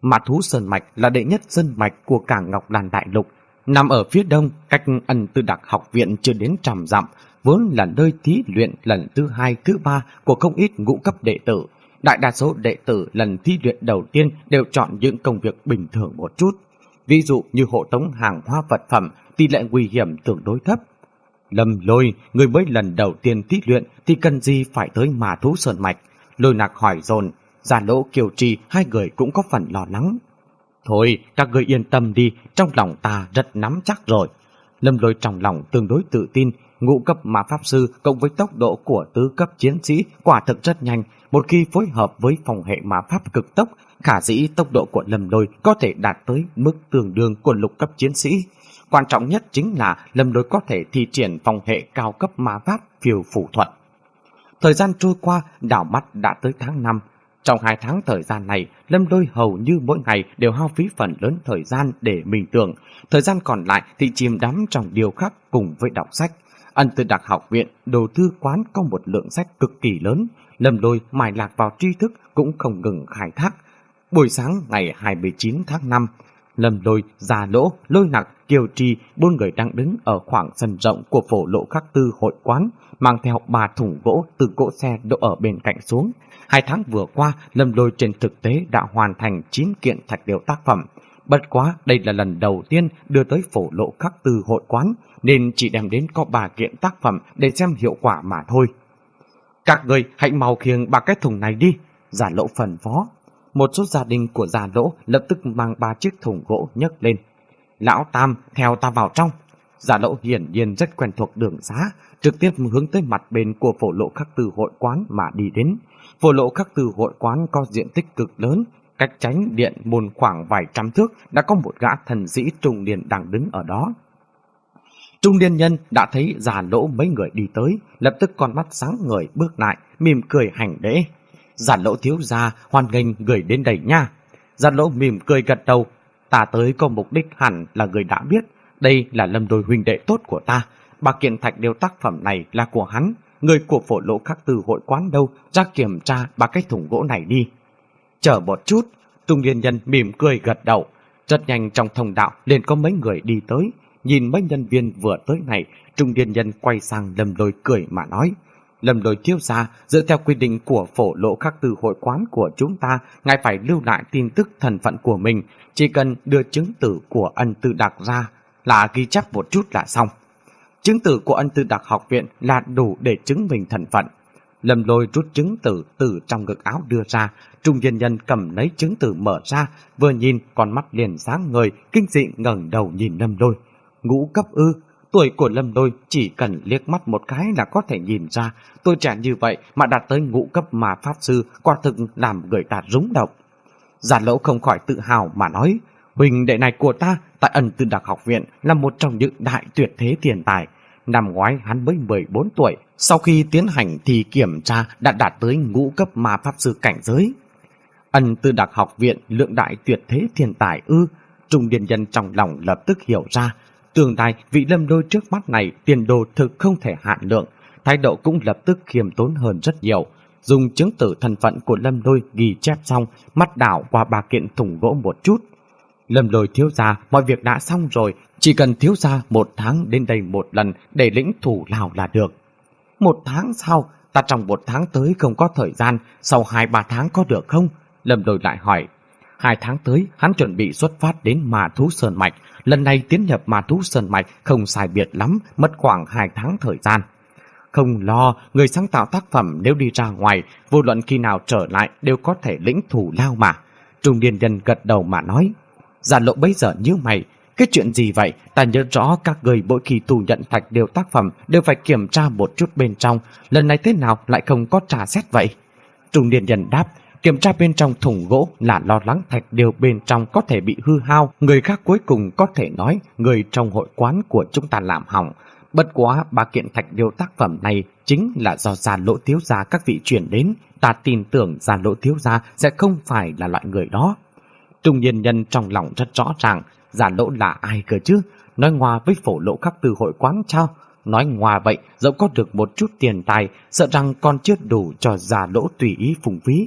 [SPEAKER 1] Mã Thú Sơn Mạch là đệ nhất sơn mạch của cả Ngọc Đàn Đại Lục, nằm ở phía đông, cách Ân Tư Đạc học viện chưa đến trăm dặm, vốn là nơi thí luyện lần thứ hai, thứ ba của không ít ngũ cấp đệ tử. Đại đa số đệ tử lần thí luyện đầu tiên đều chọn những công việc bình thường một chút, ví dụ như hộ tống hàng hóa vật phẩm, tỷ lệ nguy hiểm tương đối thấp. Lâm Lôi, người mới lần đầu tiên thí luyện thì cần gì phải tới Mã Thú Sơn Mạch? Lôi Nạc hỏi dồn. Già Lỗ, Kiều Trì hai người cũng có phần lo lắng. Thôi, các người yên tâm đi, trong lòng ta rất nắm chắc rồi. Lâm Lôi trong lòng tương đối tự tin, ngũ cấp ma pháp sư cộng với tốc độ của tứ cấp chiến sĩ quả thực rất nhanh. Một khi phối hợp với phòng hệ ma pháp cực tốc, khả dĩ tốc độ của Lâm Lôi có thể đạt tới mức tương đương của lục cấp chiến sĩ. Quan trọng nhất chính là Lâm Lôi có thể thi triển phòng hệ cao cấp ma pháp phiêu phủ thuật. Thời gian trôi qua, đảo mắt đã tới tháng năm. Trong hai tháng thời gian này, Lâm Lôi hầu như mỗi ngày đều hao phí phần lớn thời gian để minh tưởng. Thời gian còn lại thì chìm đắm trong điều khác cùng với đọc sách. Ân Tư Đạc học viện, đồ thư quán có một lượng sách cực kỳ lớn. Lâm Lôi mài lạc vào tri thức cũng không ngừng khai thác. Buổi sáng ngày hai mươi chín tháng năm, Lâm Lôi, Già Lỗ, Lôi Nặc, Kiều Trì bốn người đang đứng ở khoảng sân rộng của phổ lộ khắc tư hội quán, mang theo ba thùng gỗ từ cỗ xe đỗ ở bên cạnh xuống. Hai tháng vừa qua, Lâm Lôi trên thực tế đã hoàn thành chín kiện thạch điêu tác phẩm. Bất quá, đây là lần đầu tiên đưa tới phổ lộ khắc tư hội quán, nên chỉ đem đến có ba kiện tác phẩm để xem hiệu quả mà thôi. Các người hãy mau khiêng ba cái thùng này đi, Già Lỗ phân phó. Một số gia đình của Già Lỗ lập tức mang ba chiếc thùng gỗ nhấc lên. Lão Tam, theo ta vào trong. Già Lỗ hiển nhiên rất quen thuộc đường xá, trực tiếp hướng tới mặt bên của phổ lộ khắc tư hội quán mà đi đến. Phổ lộ khắc tư hội quán có diện tích cực lớn, cách tránh điện môn khoảng vài trăm thước đã có một gã thần sĩ trung niên đang đứng ở đó. Trung niên nhân đã thấy Già Lỗ mấy người đi tới, lập tức con mắt sáng ngời bước lại, mỉm cười hành lễ. Già Lỗ thiếu gia hoan nghênh người đến đây nha. Già Lỗ mỉm cười gật đầu. Ta tới có mục đích hẳn là người đã biết. Đây là Lâm Đôi huynh đệ tốt của ta. Ba kiện thạch điêu tác phẩm này là của hắn. Người của phổ lộ khắc tư hội quán đâu, ra kiểm tra ba cái thùng gỗ này đi. Chờ một chút. Trung niên nhân mỉm cười gật đầu. Rất nhanh trong thông đạo liền có mấy người đi tới. Nhìn mấy nhân viên vừa tới này, trung niên nhân quay sang Lâm Lôi cười mà nói. Lâm Lôi thiếu gia, dựa theo quy định của phổ lộ khắc tư hội quán của chúng ta, ngài phải lưu lại tin tức thân phận của mình, chỉ cần đưa chứng tử của Ân Tư Đạc ra là ghi chép một chút là xong. Chứng tử của Ân Tư Đạc học viện là đủ để chứng minh thân phận. Lâm Lôi rút chứng tử từ trong ngực áo đưa ra, trung niên nhân cầm lấy chứng tử mở ra, vừa nhìn con mắt liền sáng ngời, kinh dị ngẩng đầu nhìn Lâm Lôi. Ngũ cấp ư? Tuổi của Lâm Lôi chỉ cần liếc mắt một cái là có thể nhìn ra, tôi trẻ như vậy mà đạt tới ngũ cấp mà pháp sư, quả thực làm người ta rúng động. Già Lỗ không khỏi tự hào mà nói, huynh đệ này của ta tại Ân Tư Đạc học viện là một trong những đại tuyệt thế tiền tài. Năm ngoái hắn mới mười bốn tuổi, sau khi tiến hành thì kiểm tra đã đạt tới ngũ cấp ma pháp sư cảnh giới. Ân Tư Đạc học viện lượng đại tuyệt thế thiên tài ư? Trung niên nhân trong lòng lập tức hiểu ra, tương lai vị Lâm Lôi trước mắt này tiền đồ thực không thể hạn lượng, thái độ cũng lập tức khiêm tốn hơn rất nhiều. Dùng chứng tử thân phận của Lâm Lôi ghi chép xong, mắt đảo qua ba kiện thùng gỗ một chút. Lâm Lôi thiếu gia, mọi việc đã xong rồi, chỉ cần thiếu gia một tháng đến đây một lần để lĩnh thủ lao là được. Một tháng sau, ta trong một tháng tới không có thời gian, sau hai ba tháng có được không? Lâm Lôi lại hỏi. Hai tháng tới, hắn chuẩn bị xuất phát đến Ma Thú Sơn Mạch. Lần này tiến nhập Ma Thú Sơn Mạch không sai biệt lắm, mất khoảng hai tháng thời gian. Không lo, người sáng tạo tác phẩm nếu đi ra ngoài, vô luận khi nào trở lại đều có thể lĩnh thủ lao mà. Trung niên nhân gật đầu mà nói. Già Lộ bấy giờ nhíu mày, cái chuyện gì vậy? Ta nhớ rõ các người mỗi khi thu nhận thạch điêu tác phẩm đều phải kiểm tra một chút bên trong, lần này thế nào lại không có trả xét vậy? Trung niên nhân đáp, kiểm tra bên trong thùng gỗ là lo lắng thạch điêu bên trong có thể bị hư hao, người khác cuối cùng có thể nói người trong hội quán của chúng ta làm hỏng. Bất quá ba kiện thạch điêu tác phẩm này chính là do Già Lỗ thiếu gia các vị chuyển đến, ta tin tưởng Già Lỗ thiếu gia sẽ không phải là loại người đó. Trung niên nhân trong lòng rất rõ ràng, Già Lỗ là ai cơ chứ? Nói ngoa với phổ lộ khắc từ hội quán sao? Nói ngoa vậy, dẫu có được một chút tiền tài, sợ rằng còn chưa đủ cho Già Lỗ tùy ý phung phí.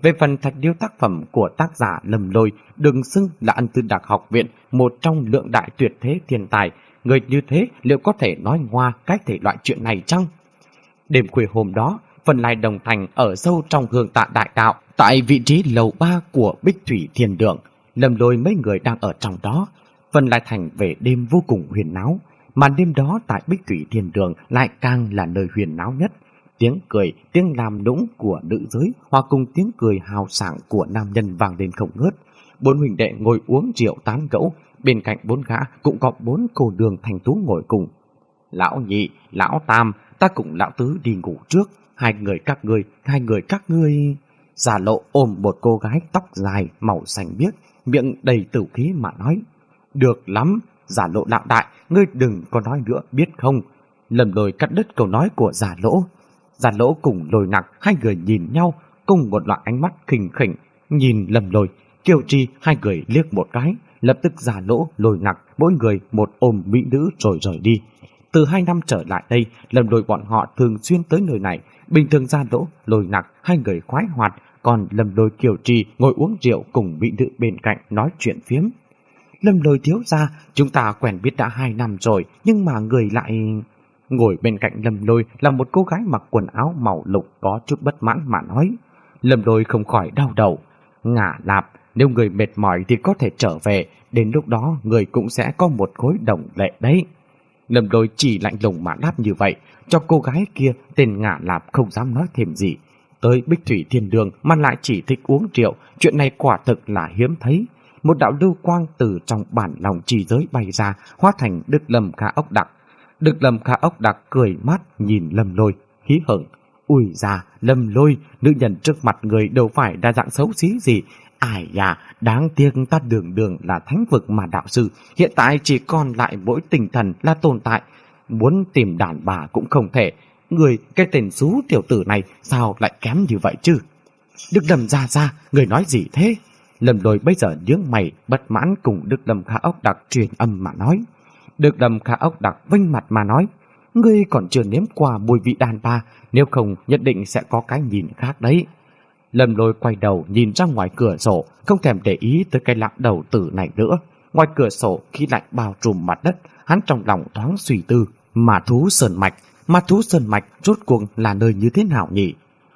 [SPEAKER 1] Về phần thạch điêu tác phẩm của tác giả Lâm Lôi, được xưng là Ân Tư Đạc Học Viện, một trong lượng đại tuyệt thế thiên tài, người như thế liệu có thể nói ngoa cái thể loại chuyện này chăng? Đêm khuya hôm đó, Vân Lai Đồng Thành ở sâu trong Hương Tạ Đại Đạo, tại vị trí lầu ba của Bích Thủy Thiên Đường, Lâm Lôi mấy người đang ở trong đó. Vân Lai Thành về đêm vô cùng huyền náo, mà đêm đó tại Bích Thủy Thiên Đường lại càng là nơi huyền náo nhất. Tiếng cười, tiếng làm nũng của nữ giới hòa cùng tiếng cười hào sảng của nam nhân vang lên không ngớt. Bốn huynh đệ ngồi uống rượu tán gẫu, bên cạnh bốn gã cũng có bốn cô đường thành tú ngồi cùng. Lão nhị, lão tam, ta cùng lão tứ đi ngủ trước, hai người các ngươi, hai người các ngươi. Giả Lộ ôm một cô gái tóc dài màu xanh biếc, miệng đầy tử khí mà nói. Được lắm, Giả Lộ lão đại, ngươi đừng có nói nữa biết không? Lâm Lôi cắt đứt câu nói của Giả Lỗ. Giả Lỗ cùng Lôi Nặc hai người nhìn nhau cùng một loại ánh mắt khinh khỉnh, nhìn Lâm Lôi, Kiều Trì hai người liếc một cái, lập tức Giả Lỗ, Lôi Nặc mỗi người một ôm mỹ nữ rồi rời đi. Từ hai năm trở lại đây, Lâm Lôi bọn họ thường xuyên tới nơi này. Bình thường Giả Lỗ, Lôi Nặc hai người khoái hoạt, còn Lâm Lôi, Kiều Trì ngồi uống rượu cùng mỹ nữ bên cạnh nói chuyện phiếm. Lâm Lôi thiếu gia, chúng ta quen biết đã hai năm rồi, nhưng mà người lại... Ngồi bên cạnh Lâm Lôi là một cô gái mặc quần áo màu lục có chút bất mãn mà nói. Lâm Lôi không khỏi đau đầu. Ngả Lạp, nếu người mệt mỏi thì có thể trở về, đến lúc đó người cũng sẽ có một khối đồng lệ đấy. Lâm Lôi chỉ lạnh lùng mà đáp như vậy, cho cô gái kia tên Ngả Lạp không dám nói thêm gì. Tới Bích Thủy Thiên Đường mà lại chỉ thích uống rượu, chuyện này quả thực là hiếm thấy. Một đạo lưu quang từ trong bản lòng trì giới bay ra, hóa thành Đức Lâm Kha Ốc Đặc. Đức Lâm Kha Ốc Đặc cười mát nhìn Lâm Lôi, hí hửng. Ui da, Lâm Lôi, nữ nhân trước mặt người đâu phải đa dạng xấu xí gì. Ai da, đáng tiếc ta đường đường là thánh vực mà đạo sư, hiện tại chỉ còn lại mỗi tinh thần là tồn tại. Muốn tìm đàn bà cũng không thể. Người, cái tên xú tiểu tử này sao lại kém như vậy chứ? Đức Lâm ra ra, người nói gì thế? Lâm Lôi bây giờ nhướng mày, bất mãn cùng Đức Lâm Kha Ốc Đặc truyền âm mà nói. Đức Lâm Kha Ốc Đặc vinh mặt mà nói, ngươi còn chưa nếm qua mùi vị đàn bà, nếu không nhất định sẽ có cái nhìn khác đấy. Lâm Lôi quay đầu nhìn ra ngoài cửa sổ, không thèm để ý tới cái lão đầu tử này nữa. Ngoài cửa sổ khí lạnh bao trùm mặt đất, hắn trong lòng thoáng suy tư, mà thú sơn mạch, mà thú sơn mạch rốt cuộc là nơi như thế nào nhỉ?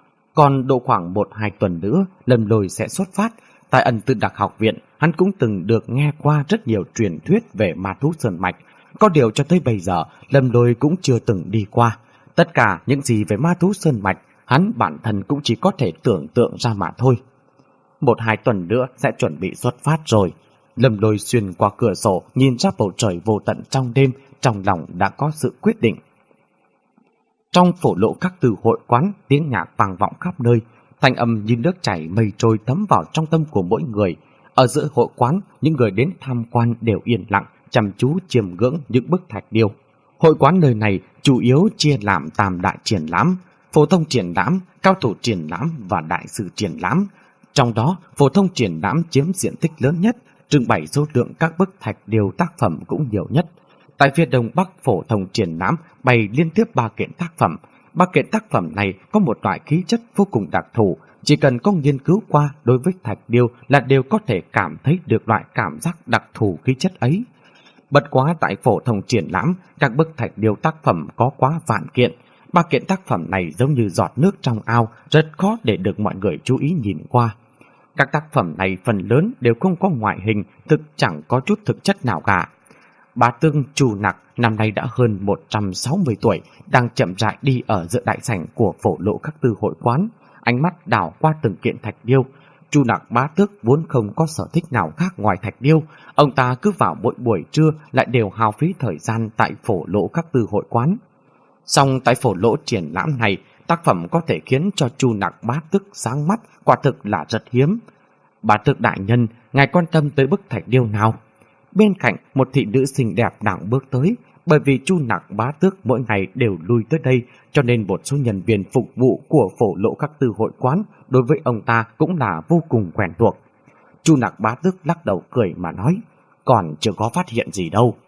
[SPEAKER 1] Còn độ khoảng một hai tuần nữa, Lâm Lôi sẽ xuất phát. Tại Ân Tư Đạc Học Viện, hắn cũng từng được nghe qua rất nhiều truyền thuyết về ma thú sơn mạch. Có điều cho tới bây giờ, Lâm Lôi cũng chưa từng đi qua. Tất cả những gì về ma thú sơn mạch, hắn bản thân cũng chỉ có thể tưởng tượng ra mà thôi. Một hai tuần nữa sẽ chuẩn bị xuất phát rồi. Lâm Lôi xuyên qua cửa sổ, nhìn ra bầu trời vô tận trong đêm, trong lòng đã có sự quyết định. Trong phổ lộ các từ hội quán, tiếng nhạc vang vọng khắp nơi, thanh âm như nước chảy mây trôi thấm vào trong tâm của mỗi người. Ở giữa hội quán, những người đến tham quan đều yên lặng, chăm chú chiêm ngưỡng những bức thạch điêu. Hội quán nơi này chủ yếu chia làm tam đại triển lãm: phổ thông triển lãm, cao thủ triển lãm và đại sư triển lãm. Trong đó, phổ thông triển lãm chiếm diện tích lớn nhất, trưng bày số lượng các bức thạch điêu tác phẩm cũng nhiều nhất. Tại phía đông bắc phổ thông triển lãm bày liên tiếp ba kiện tác phẩm. Ba kiện tác phẩm này có một loại khí chất vô cùng đặc thù, chỉ cần có nghiên cứu qua đối với thạch điêu là đều có thể cảm thấy được loại cảm giác đặc thù khí chất ấy. Bất quá tại phổ thông triển lãm, các bức thạch điêu tác phẩm có quá vạn kiện. Ba kiện tác phẩm này giống như giọt nước trong ao, rất khó để được mọi người chú ý nhìn qua. Các tác phẩm này phần lớn đều không có ngoại hình, thực chẳng có chút thực chất nào cả. Bá Tương Chu Nặc năm nay đã hơn một trăm sáu mươi tuổi, đang chậm rãi đi ở giữa đại sảnh của phổ lộ các tư hội quán, ánh mắt đảo qua từng kiện thạch điêu. Chu Nặc bá tước vốn không có sở thích nào khác ngoài thạch điêu, ông ta cứ vào mỗi buổi trưa lại đều hao phí thời gian tại phổ lộ các tư hội quán. Song tại phổ lộ triển lãm này, tác phẩm có thể khiến cho Chu Nặc bá tước sáng mắt quả thực là rất hiếm. Bá tước đại nhân, ngài quan tâm tới bức thạch điêu nào? Bên cạnh một thị nữ xinh đẹp đang bước tới. Bởi vì Chu Nặc bá tước mỗi ngày đều lui tới đây, cho nên một số nhân viên phục vụ của phổ lộ các tư hội quán đối với ông ta cũng là vô cùng quen thuộc. Chu Nặc bá tước lắc đầu cười mà nói, còn chưa có phát hiện gì đâu.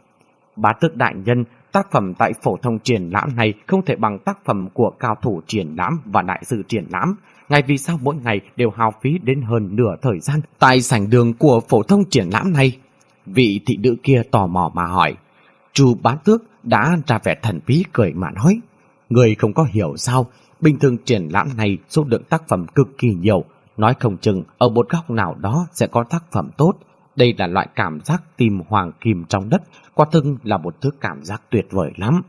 [SPEAKER 1] Bá tước đại nhân, tác phẩm tại phổ thông triển lãm này không thể bằng tác phẩm của cao thủ triển lãm và đại sư triển lãm. Ngài vì sao mỗi ngày đều hao phí đến hơn nửa thời gian tại sảnh đường của phổ thông triển lãm này? Vị thị nữ kia tò mò mà hỏi. Chu bá tước đã ra vẻ thần bí cười mà nói. Người không có hiểu sao, bình thường triển lãm này số lượng tác phẩm cực kỳ nhiều, nói không chừng ở một góc nào đó sẽ có tác phẩm tốt. Đây là loại cảm giác tìm hoàng kim trong đất, quả thực là một thứ cảm giác tuyệt vời lắm.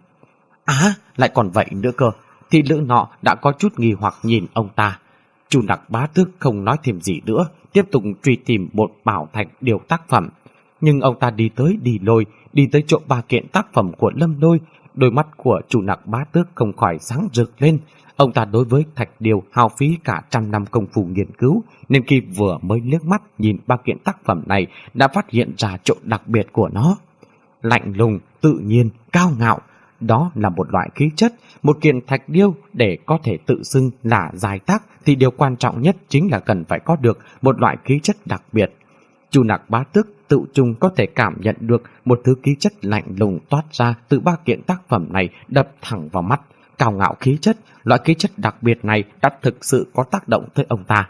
[SPEAKER 1] À, lại còn vậy nữa cơ. Thị nữ nọ đã có chút nghi hoặc nhìn ông ta. Chu Nặc Bá Tước không nói thêm gì nữa, tiếp tục truy tìm một bảo thạch điều tác phẩm. Nhưng ông ta đi tới đi lôi, đi tới chỗ ba kiện tác phẩm của Lâm Lôi, đôi mắt của Chu Nặc Bá Tước không khỏi sáng rực lên. Ông ta đối với thạch điều hao phí cả trăm năm công phu nghiên cứu, nên khi vừa mới liếc mắt nhìn ba kiện tác phẩm này đã phát hiện ra chỗ đặc biệt của nó. Lạnh lùng, tự nhiên, cao ngạo, đó là một loại khí chất. Một kiện thạch điêu để có thể tự xưng là giải tác thì điều quan trọng nhất chính là cần phải có được một loại khí chất đặc biệt. Chu Nặc Bá Tước tự chung có thể cảm nhận được một thứ khí chất lạnh lùng toát ra từ ba kiện tác phẩm này đập thẳng vào mắt. Cao ngạo khí chất, loại khí chất đặc biệt này đã thực sự có tác động tới ông ta.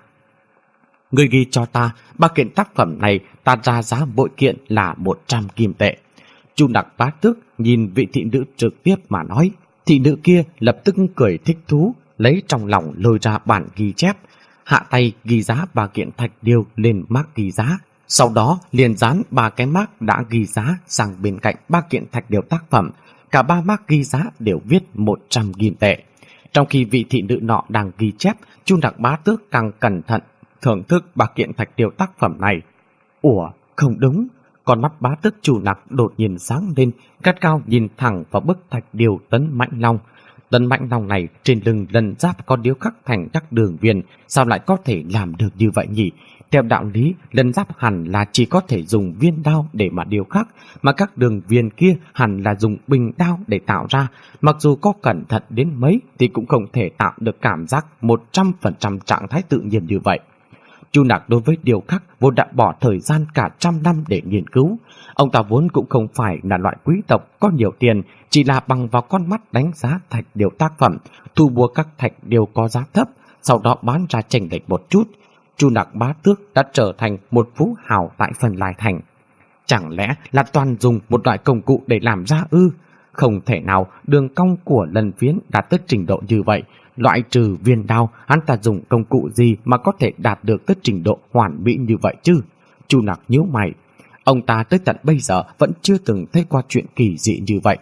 [SPEAKER 1] Người ghi cho ta, ba kiện tác phẩm này ta ra giá mỗi kiện là một trăm kim tệ. Chu Nặc Bá Tước nhìn vị thị nữ trực tiếp mà nói. Thị nữ kia lập tức cười thích thú, lấy trong lòng lôi ra bản ghi chép, hạ tay ghi giá ba kiện thạch điêu lên mác ghi giá. Sau đó liền dán ba cái mác đã ghi giá sang bên cạnh ba kiện thạch điêu tác phẩm. Cả ba mác ghi giá đều viết một trăm nghìn tệ. Trong khi vị thị nữ nọ đang ghi chép, Chu Nặc Bá Tước càng cẩn thận thưởng thức ba kiện thạch điêu tác phẩm này. Ủa, không đúng. Con mắt Bá Tước Chu Nặc đột nhiên sáng lên, gắt cao nhìn thẳng vào bức thạch điêu Tấn Mãnh Long. Tấn Mãnh Long này trên lưng lân giáp có điêu khắc thành các đường viền, sao lại có thể làm được như vậy nhỉ? Theo đạo lý, lân giáp hẳn là chỉ có thể dùng viên đao để mà điêu khắc, mà các đường viền kia hẳn là dùng bình đao để tạo ra. Mặc dù có cẩn thận đến mấy thì cũng không thể tạo được cảm giác một trăm phần trăm trạng thái tự nhiên như vậy. Chu Nặc đối với điêu khắc vốn đã bỏ thời gian cả trăm năm để nghiên cứu. Ông ta vốn cũng không phải là loại quý tộc có nhiều tiền, chỉ là bằng vào con mắt đánh giá thạch điêu tác phẩm, thu mua các thạch điêu có giá thấp, sau đó bán ra chênh lệch một chút. Chu Nặc Bá Tước đã trở thành một phú hào tại Phần Lai Thành. Chẳng lẽ là toàn dùng một loại công cụ để làm ra ư? Không thể nào đường cong của lần phiến đạt tới trình độ như vậy. Loại trừ viên đao, hắn ta dùng công cụ gì mà có thể đạt được tới trình độ hoàn mỹ như vậy chứ? Chu Nặc nhíu mày. Ông ta tới tận bây giờ vẫn chưa từng thấy qua chuyện kỳ dị như vậy.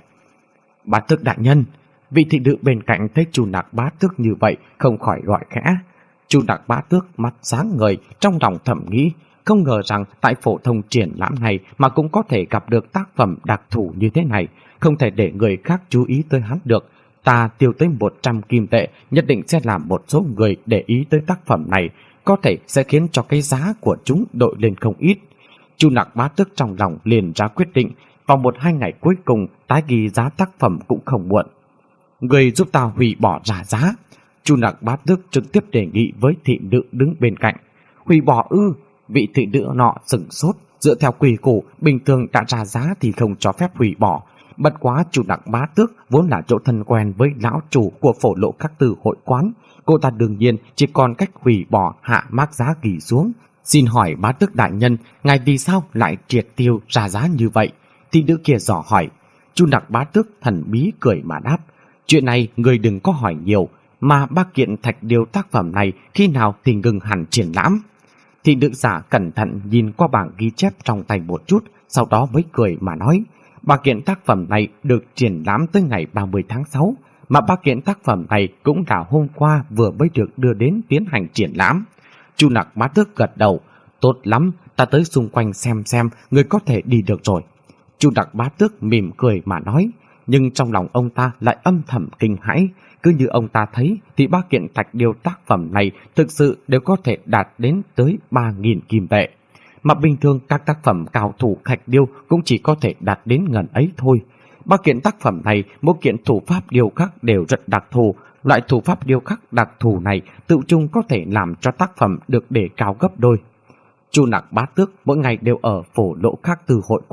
[SPEAKER 1] Bá Tước đại nhân, vị thị nữ bên cạnh thấy Chu Nặc Bá Tước như vậy không khỏi gọi khẽ. Chu Nặc Bá Tước mắt sáng ngời, trong lòng thầm nghĩ, không ngờ rằng tại phổ thông triển lãm này mà cũng có thể gặp được tác phẩm đặc thù như thế này, không thể để người khác chú ý tới hắn được. Ta tiêu tới một trăm kim tệ, nhất định sẽ làm một số người để ý tới tác phẩm này, có thể sẽ khiến cho cái giá của chúng đội lên không ít. Chu Nặc Bá Tước trong lòng liền ra quyết định, vào một hai ngày cuối cùng tái ghi giá tác phẩm cũng không muộn. Người giúp ta hủy bỏ trả giá. Chu Nặc Bá Tước trực tiếp đề nghị với thị nữ đứng bên cạnh. Hủy bỏ ư? Vị thị nữ nọ sửng sốt, dựa theo quy củ bình thường đã trả giá thì không cho phép hủy bỏ. Bất quá Chu Nặc Bá Tước vốn là chỗ thân quen với lão chủ của Phổ Lộ Khắc Tư hội quán, cô ta đương nhiên chỉ còn cách hủy bỏ hạ mác giá ghi xuống. Xin hỏi Bá Tước đại nhân, ngài vì sao lại triệt tiêu ra giá như vậy? Thị nữ kia dò hỏi. Chu Nặc Bá Tước thần bí cười mà đáp. Chuyện này người đừng có hỏi nhiều, mà ba kiện thạch điêu tác phẩm này khi nào thì ngừng hẳn triển lãm? Thị nữ giả cẩn thận nhìn qua bảng ghi chép trong tay một chút, sau đó mới cười mà nói. Ba kiện tác phẩm này được triển lãm tới ngày ba mươi tháng sáu, mà ba kiện tác phẩm này cũng là hôm qua vừa mới được đưa đến tiến hành triển lãm. Chu Nặc Bá Tước gật đầu. Tốt lắm, ta tới xung quanh xem xem, người có thể đi được rồi. Chu Nặc Bá Tước mỉm cười mà nói, nhưng trong lòng ông ta lại âm thầm kinh hãi. Cứ như ông ta thấy thì ba kiện thạch điêu tác phẩm này thực sự đều có thể đạt đến tới ba nghìn kim tệ. Mà bình thường các tác phẩm cao thủ thạch điêu cũng chỉ có thể đạt đến ngần ấy thôi. Ba kiện tác phẩm này, mỗi kiện thủ pháp điêu khắc đều rất đặc thù. Loại thủ pháp điêu khắc đặc thù này tự chung có thể làm cho tác phẩm được đề cao gấp đôi. Chu Nặc Bá Tước mỗi ngày đều ở Phổ Lộ Khắc Tư hội quán,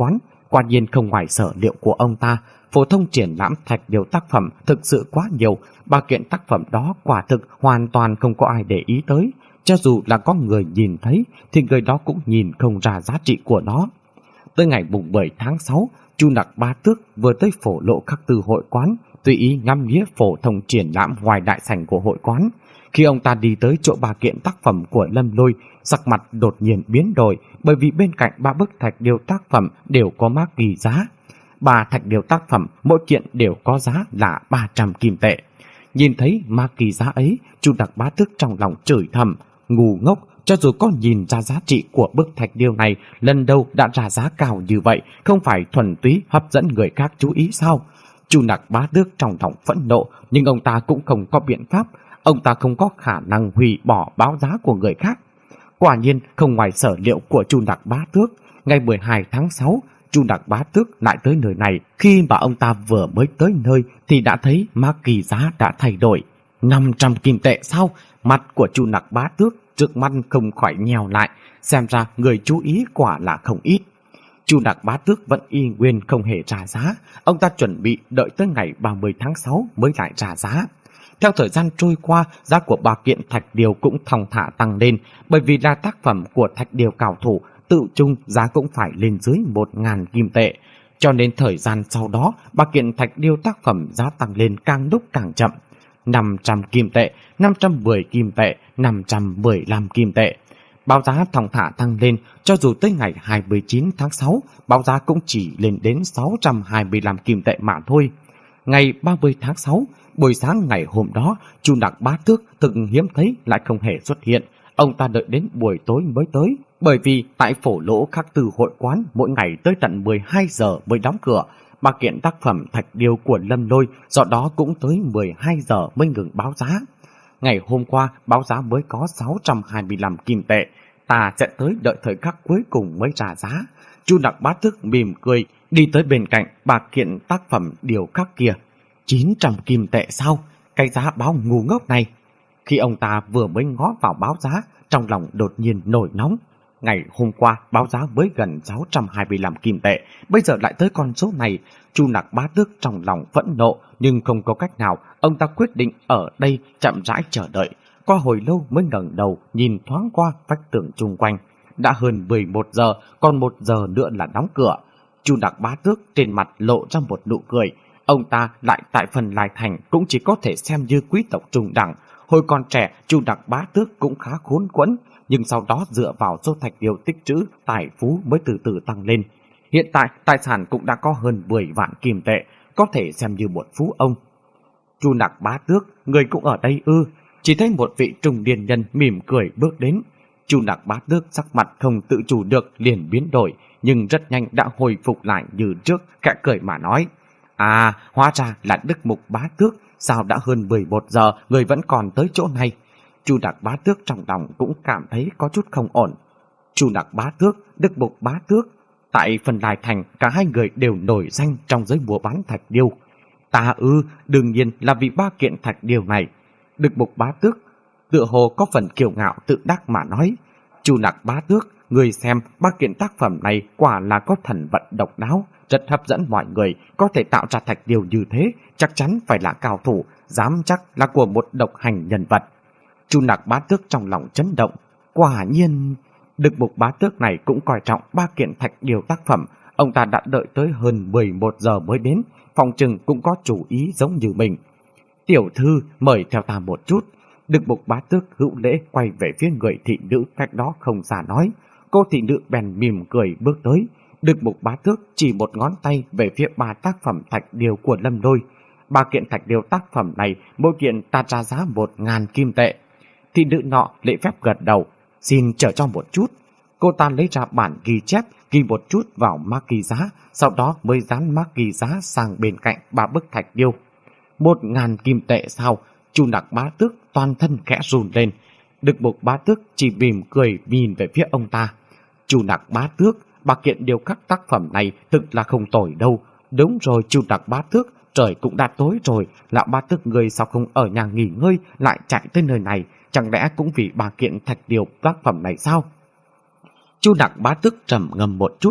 [SPEAKER 1] Quả nhiên không ngoài sở liệu của ông ta, phổ thông triển lãm thạch điêu tác phẩm thực sự quá nhiều, ba kiện tác phẩm đó quả thực hoàn toàn không có ai để ý tới. Cho dù là có người nhìn thấy thì người đó cũng nhìn không ra giá trị của nó. Tới ngày mùng mười tháng sáu, Chu Nặc Bá Tước vừa tới phổ lộ khắc tư hội quán, tùy ý ngắm nghía phổ thông triển lãm ngoài đại sảnh của hội quán. Khi ông ta đi tới chỗ ba kiện tác phẩm của Lâm Lôi, sắc mặt đột nhiên biến đổi, bởi vì bên cạnh ba bức thạch điêu tác phẩm đều có mác ghi giá. Ba thạch điêu tác phẩm mỗi kiện đều có giá là ba trăm kim tệ. Nhìn thấy mác ghi giá ấy, Chu Nặc Bá Tước trong lòng chửi thầm, ngu ngốc, cho dù có nhìn ra giá trị của bức thạch điêu này, lần đầu đã ra giá cao như vậy, không phải thuần túy hấp dẫn người khác chú ý sao? Chu Nặc Bá Tước trong lòng phẫn nộ, nhưng ông ta cũng không có biện pháp, ông ta không có khả năng hủy bỏ báo giá của người khác. Quả nhiên không ngoài sở liệu của Chu Nặc Bá Tước, ngày mười hai tháng sáu, Chu Nặc Bá Tước lại tới nơi này. Khi mà ông ta vừa mới tới nơi thì đã thấy mác ghi giá đã thay đổi. năm trăm kim tệ sao? Mặt của Chu Nặc Bá Tước trước mắt không khỏi nhèo lại, xem ra người chú ý quả là không ít. Chu Nặc Bá Tước vẫn y nguyên không hề trả giá, ông ta chuẩn bị đợi tới ngày ba mươi tháng sáu mới lại trả giá. Theo thời gian trôi qua, giá của ba kiện thạch điêu cũng thong thả tăng lên, bởi vì là tác phẩm của thạch điêu cao thủ, tự chung giá cũng phải lên dưới một nghìn kim tệ. Cho nên thời gian sau đó, ba kiện thạch điêu tác phẩm giá tăng lên càng lúc càng chậm. năm trăm kim tệ, năm trăm mười kim tệ, năm trăm mười lăm kim tệ. Báo giá thong thả tăng lên, cho dù tới ngày hai mươi chín tháng sáu, báo giá cũng chỉ lên đến sáu trăm hai mươi lăm kim tệ mà thôi. Ngày ba mươi tháng sáu, buổi sáng ngày hôm đó, Chu Nặc Bá Tước thực hiếm thấy lại không hề xuất hiện. Ông ta đợi đến buổi tối mới tới, bởi vì tại phổ lỗ khắc tư hội quán mỗi ngày tới tận mười hai giờ mới đóng cửa. Ba kiện tác phẩm thạch điêu của Lâm Lôi do đó cũng tới mười hai giờ mới ngừng báo giá. Ngày hôm qua báo giá mới có sáu trăm hai mươi lăm kim tệ, ta sẽ tới đợi thời khắc cuối cùng mới trả giá. Chu Nặc Bá Tước mỉm cười đi tới bên cạnh ba kiện tác phẩm điêu khắc kia. chín trăm kim tệ sao? Cái giá báo ngu ngốc này. Khi ông ta vừa mới ngó vào báo giá, trong lòng đột nhiên nổi nóng. Ngày hôm qua báo giá mới gần sáu trăm hai mươi lăm kim tệ, bây giờ lại tới con số này. Chu Nặc Bá Tước trong lòng phẫn nộ, nhưng không có cách nào, ông ta quyết định ở đây chậm rãi chờ đợi. Qua hồi lâu mới ngẩng đầu nhìn thoáng qua vách tường chung quanh. Đã hơn mười một giờ, còn một giờ nữa là đóng cửa. Chu Nặc Bá Tước trên mặt lộ ra một nụ cười. Ông ta lại tại phần Lai Thành cũng chỉ có thể xem như quý tộc trung đẳng. Hồi còn trẻ, Chu Nặc Bá Tước cũng khá khốn quẫn, nhưng sau đó dựa vào số thạch điêu tích trữ, tài phú mới từ từ tăng lên. Hiện tại, tài sản cũng đã có hơn mười vạn kim tệ, có thể xem như một phú ông. Chu Nặc Bá Tước, người cũng ở đây ư? Chỉ thấy một vị trung niên nhân mỉm cười bước đến. Chu Nặc Bá Tước sắc mặt không tự chủ được liền biến đổi, nhưng rất nhanh đã hồi phục lại như trước, khẽ cười mà nói: À, hóa ra là Đức Mục Bá Tước, sao đã hơn mười một giờ người vẫn còn tới chỗ này? Chu Nặc Bá Tước trong lòng cũng cảm thấy có chút không ổn. Chu Nặc Bá Tước, Đức Mục Bá Tước, tại phần Lai Thành cả hai người đều nổi danh trong giới mua bán thạch điêu. Ta ư, đương nhiên là vì ba kiện thạch điêu này. Đức Mục Bá Tước tựa hồ có phần kiêu ngạo tự đắc mà nói: Chu Nặc Bá Tước, người xem ba kiện tác phẩm này quả là có thần vận độc đáo, rất hấp dẫn mọi người. Có thể tạo ra thạch điêu như thế chắc chắn phải là cao thủ, dám chắc là của một độc hành nhân vật. Chu Nặc Bá Tước trong lòng chấn động. Quả nhiên Đức Mục Bá Tước này cũng coi trọng ba kiện thạch điêu tác phẩm. Ông ta đã đợi tới hơn mười một giờ mới đến, phòng trừng cũng có chủ ý giống như mình. Tiểu thư, mời theo ta một chút. Đức Mục Bá Tước hữu lễ quay về phía người thị nữ cách đó không xa nói. Cô thị nữ bèn mỉm cười bước tới. Đức Mục Bá Tước chỉ một ngón tay về phía ba tác phẩm thạch điêu của Lâm Lôi. Ba kiện thạch điêu tác phẩm này mỗi kiện ta trả giá một ngàn kim tệ. Thị nữ nọ lễ phép gật đầu. Xin chờ cho một chút. Cô ta lấy ra bản ghi chép, ghi một chút vào mác ghi giá, sau đó mới dán mác ghi giá sang bên cạnh ba bức thạch điêu. Một ngàn kim tệ sao? Chu Nặc Bá Tước toàn thân khẽ run lên. Đức Mục Bá Tước chỉ mỉm cười nhìn về phía ông ta. Chu Nặc Bá Tước, ba kiện điêu khắc tác phẩm này thực là không tồi đâu. Đúng rồi Chu Nặc Bá Tước, trời cũng đã tối rồi, lão Bá Tước người sao không ở nhà nghỉ ngơi lại chạy tới nơi này, chẳng lẽ cũng vì ba kiện thạch điêu tác phẩm này sao? Chu Nặc Bá Tước trầm ngâm một chút,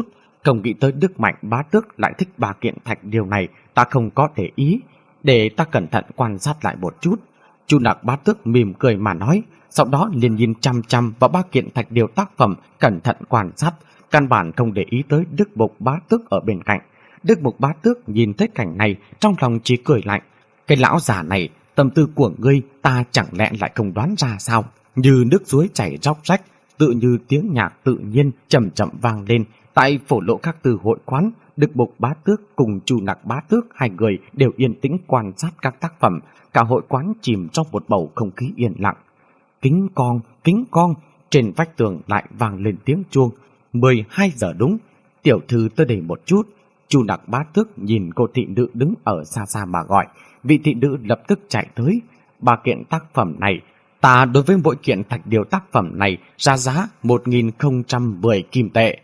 [SPEAKER 1] Không nghĩ tới Đức Mạnh bá tước lại thích ba kiện thạch điêu này, ta không có để ý, để ta cẩn thận quan sát lại một chút. Chu Nặc bá tước mỉm cười mà nói, sau đó liền nhìn chăm chăm vào ba kiện thạch điêu tác phẩm, cẩn thận quan sát, căn bản không để ý tới Đức Mục bá tước ở bên cạnh. Đức Mục bá tước nhìn thấy cảnh này, trong lòng chỉ cười lạnh. Cái lão già này, tâm tư của ngươi ta chẳng lẽ lại không đoán ra sao? Như nước suối chảy róc rách, tự như tiếng nhạc tự nhiên chậm chậm vang lên. Tại phổ lộ các tư hội quán, Đức Mục bá tước cùng Chu Nặc bá tước hai người đều yên tĩnh quan sát các tác phẩm. Cả hội quán chìm trong một bầu không khí yên lặng. Kính con, kính con, trên vách tường lại vang lên tiếng chuông. mười hai giờ đúng, tiểu thư tới đây một chút. Chu Nặc bá tước nhìn cô thị nữ đứng ở xa xa mà gọi. Vị thị nữ lập tức chạy tới. Ba kiện tác phẩm này, ta đối với mỗi kiện thạch điêu tác phẩm này ra giá một nghìn không trăm mười kim tệ.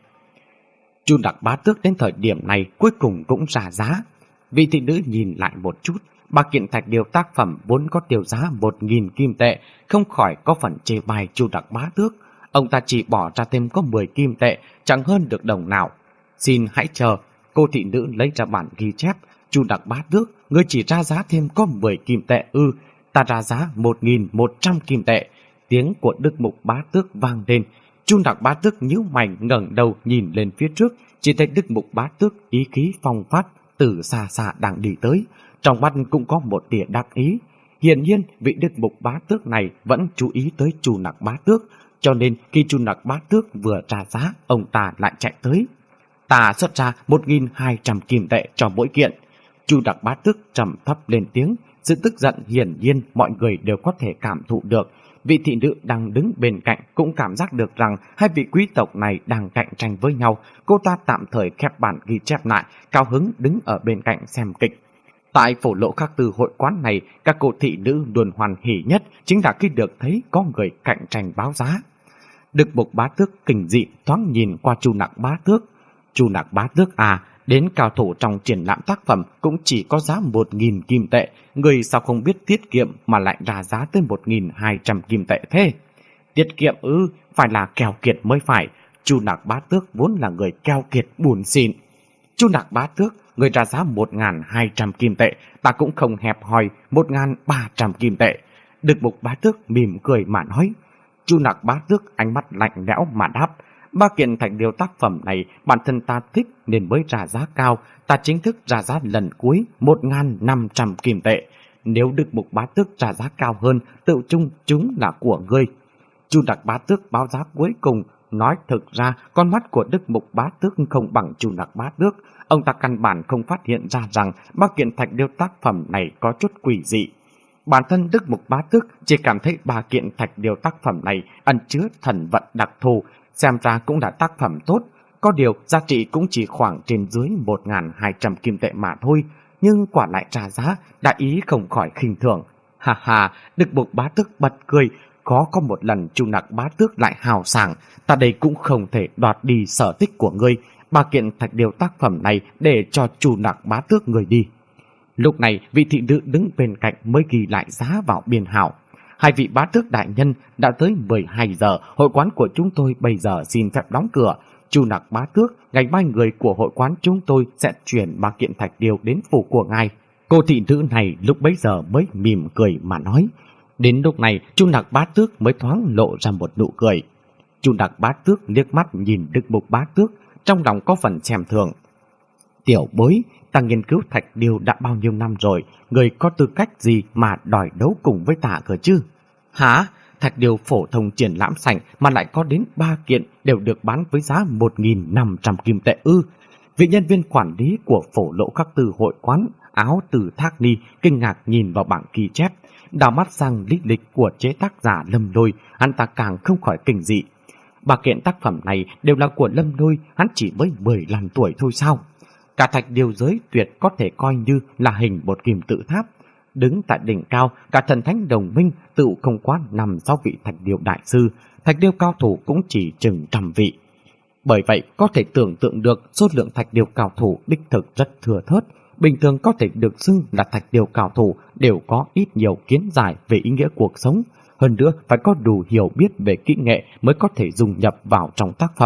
[SPEAKER 1] Chu Nặc bá tước đến thời điểm này cuối cùng cũng ra giá. Vị thị nữ nhìn lại một chút, ba kiện thạch điêu tác phẩm vốn có tiêu giá một nghìn kim tệ, không khỏi có phần chê bai Chu Nặc bá tước. Ông ta chỉ bỏ ra thêm có mười kim tệ, chẳng hơn được đồng nào. Xin hãy chờ. Cô thị nữ lấy ra bản ghi chép. Chu Nặc bá tước, ngươi chỉ ra giá thêm có mười kim tệ ư? Ừ, ta ra giá một nghìn một trăm kim tệ. Tiếng của Đức Mục bá tước vang lên. Chu Nặc bá tước nhíu mày ngẩng đầu nhìn lên phía trước, chỉ thấy Đức Mục bá tước ý khí phong phát từ xa xa đang đi tới, trong mắt cũng có một tia đắc ý. Hiển nhiên vị Đức Mục bá tước này vẫn chú ý tới Chu Nặc bá tước, cho nên khi Chu Nặc bá tước vừa trả giá, ông ta lại chạy tới. Ta xuất ra một nghìn hai trăm kim tệ cho mỗi kiện. Chu Nặc bá tước trầm thấp lên tiếng, sự tức giận hiển nhiên mọi người đều có thể cảm thụ được. Vị thị nữ đang đứng bên cạnh cũng cảm giác được rằng hai vị quý tộc này đang cạnh tranh với nhau. Cô ta tạm thời khép bản ghi chép lại, cao hứng đứng ở bên cạnh xem kịch. Tại phổ lộ các tư hội quán này, các cô thị nữ luôn hoan hỉ nhất chính là khi được thấy có người cạnh tranh báo giá. Đức Mục bá tước kinh dị thoáng nhìn qua Chu Nặc bá tước. Chu Nặc bá tước à, đến cao thủ trong triển lãm tác phẩm cũng chỉ có giá một nghìn kim tệ, người sao không biết tiết kiệm mà lại ra giá tới một nghìn hai trăm kim tệ thế? Tiết kiệm ư? Phải là keo kiệt mới phải. Chu Nặc bá tước vốn là người keo kiệt buồn xịn. Chu Nặc bá tước, người ra giá một nghìn hai trăm kim tệ, ta cũng không hẹp hòi một nghìn ba trăm kim tệ. Đức Mục bá tước mỉm cười mà nói. Chu Nặc bá tước ánh mắt lạnh lẽo mà đáp. Ba kiện thạch điêu tác phẩm này bản thân ta thích nên mới ra giá cao, ta chính thức ra giá lần cuối một nghìn năm trăm kim tệ. Nếu Đức Mục bá tước ra giá cao hơn, tự chung chúng là của ngươi. Chu Nặc bá tước báo giá cuối cùng. Nói thực ra, con mắt của Đức Mục bá tước không bằng Chu Nặc bá tước. Ông ta căn bản không phát hiện ra rằng ba kiện thạch điêu tác phẩm này có chút quỷ dị. Bản thân Đức Mục bá tước chỉ cảm thấy ba kiện thạch điêu tác phẩm này ẩn chứa thần vận đặc thù, xem ra cũng là tác phẩm tốt. Có điều giá trị cũng chỉ khoảng trên dưới một nghìn hai trăm kim tệ mà thôi, nhưng quả lại trả giá, đại ý không khỏi khinh thường. Ha ha, Đức Mục bá tước bật cười. Có có một lần Chu Nặc bá tước lại hào sảng, ta đây cũng không thể đoạt đi sở thích của ngươi. Ba kiện thạch điêu tác phẩm này để cho Chu Nặc bá tước người đi. Lúc này vị thị nữ đứng bên cạnh mới ghi lại giá vào biên hảo. Hai vị bá tước đại nhân, đã tới mười hai giờ, hội quán của chúng tôi bây giờ xin phép đóng cửa. Chu Nặc bá tước, ngày mai người của hội quán chúng tôi sẽ chuyển ba kiện thạch điêu đến phủ của ngài. Cô thị nữ này lúc bấy giờ mới mỉm cười mà nói. Đến lúc này, Chu Nặc bá tước mới thoáng lộ ra một nụ cười. Chu Nặc bá tước liếc mắt nhìn Đức Mục bá tước, trong lòng có phần xem thường. Tiểu bối, ta nghiên cứu thạch điêu đã bao nhiêu năm rồi, người có tư cách gì mà đòi đấu cùng với ta cơ chứ? Hả? Thạch điêu phổ thông triển lãm sảnh mà lại có đến ba kiện đều được bán với giá một nghìn năm trăm kim tệ ư? Vị nhân viên quản lý của phổ lộ các tư hội quán áo từ Thác Ni kinh ngạc nhìn vào bảng ghi chép, đảo mắt sang lý lịch của chế tác giả Lâm Lôi, hắn ta càng không khỏi kinh dị. Ba kiện tác phẩm này đều là của Lâm Lôi, hắn chỉ mới mười lăm tuổi thôi sao? Cả thạch điêu giới tuyệt có thể coi như là hình một kim tự tháp. Đứng tại đỉnh cao, cả thần thánh đồng minh tự không quá năm sáu vị thạch điêu đại sư, thạch điêu cao thủ cũng chỉ chừng trăm vị. Bởi vậy có thể tưởng tượng được số lượng thạch điêu cao thủ đích thực rất thừa thớt. Bình thường có thể được xưng là thạch điêu cao thủ đều có ít nhiều kiến giải về ý nghĩa cuộc sống. Hơn nữa phải có đủ hiểu biết về kỹ nghệ mới có thể dung nhập vào trong tác phẩm.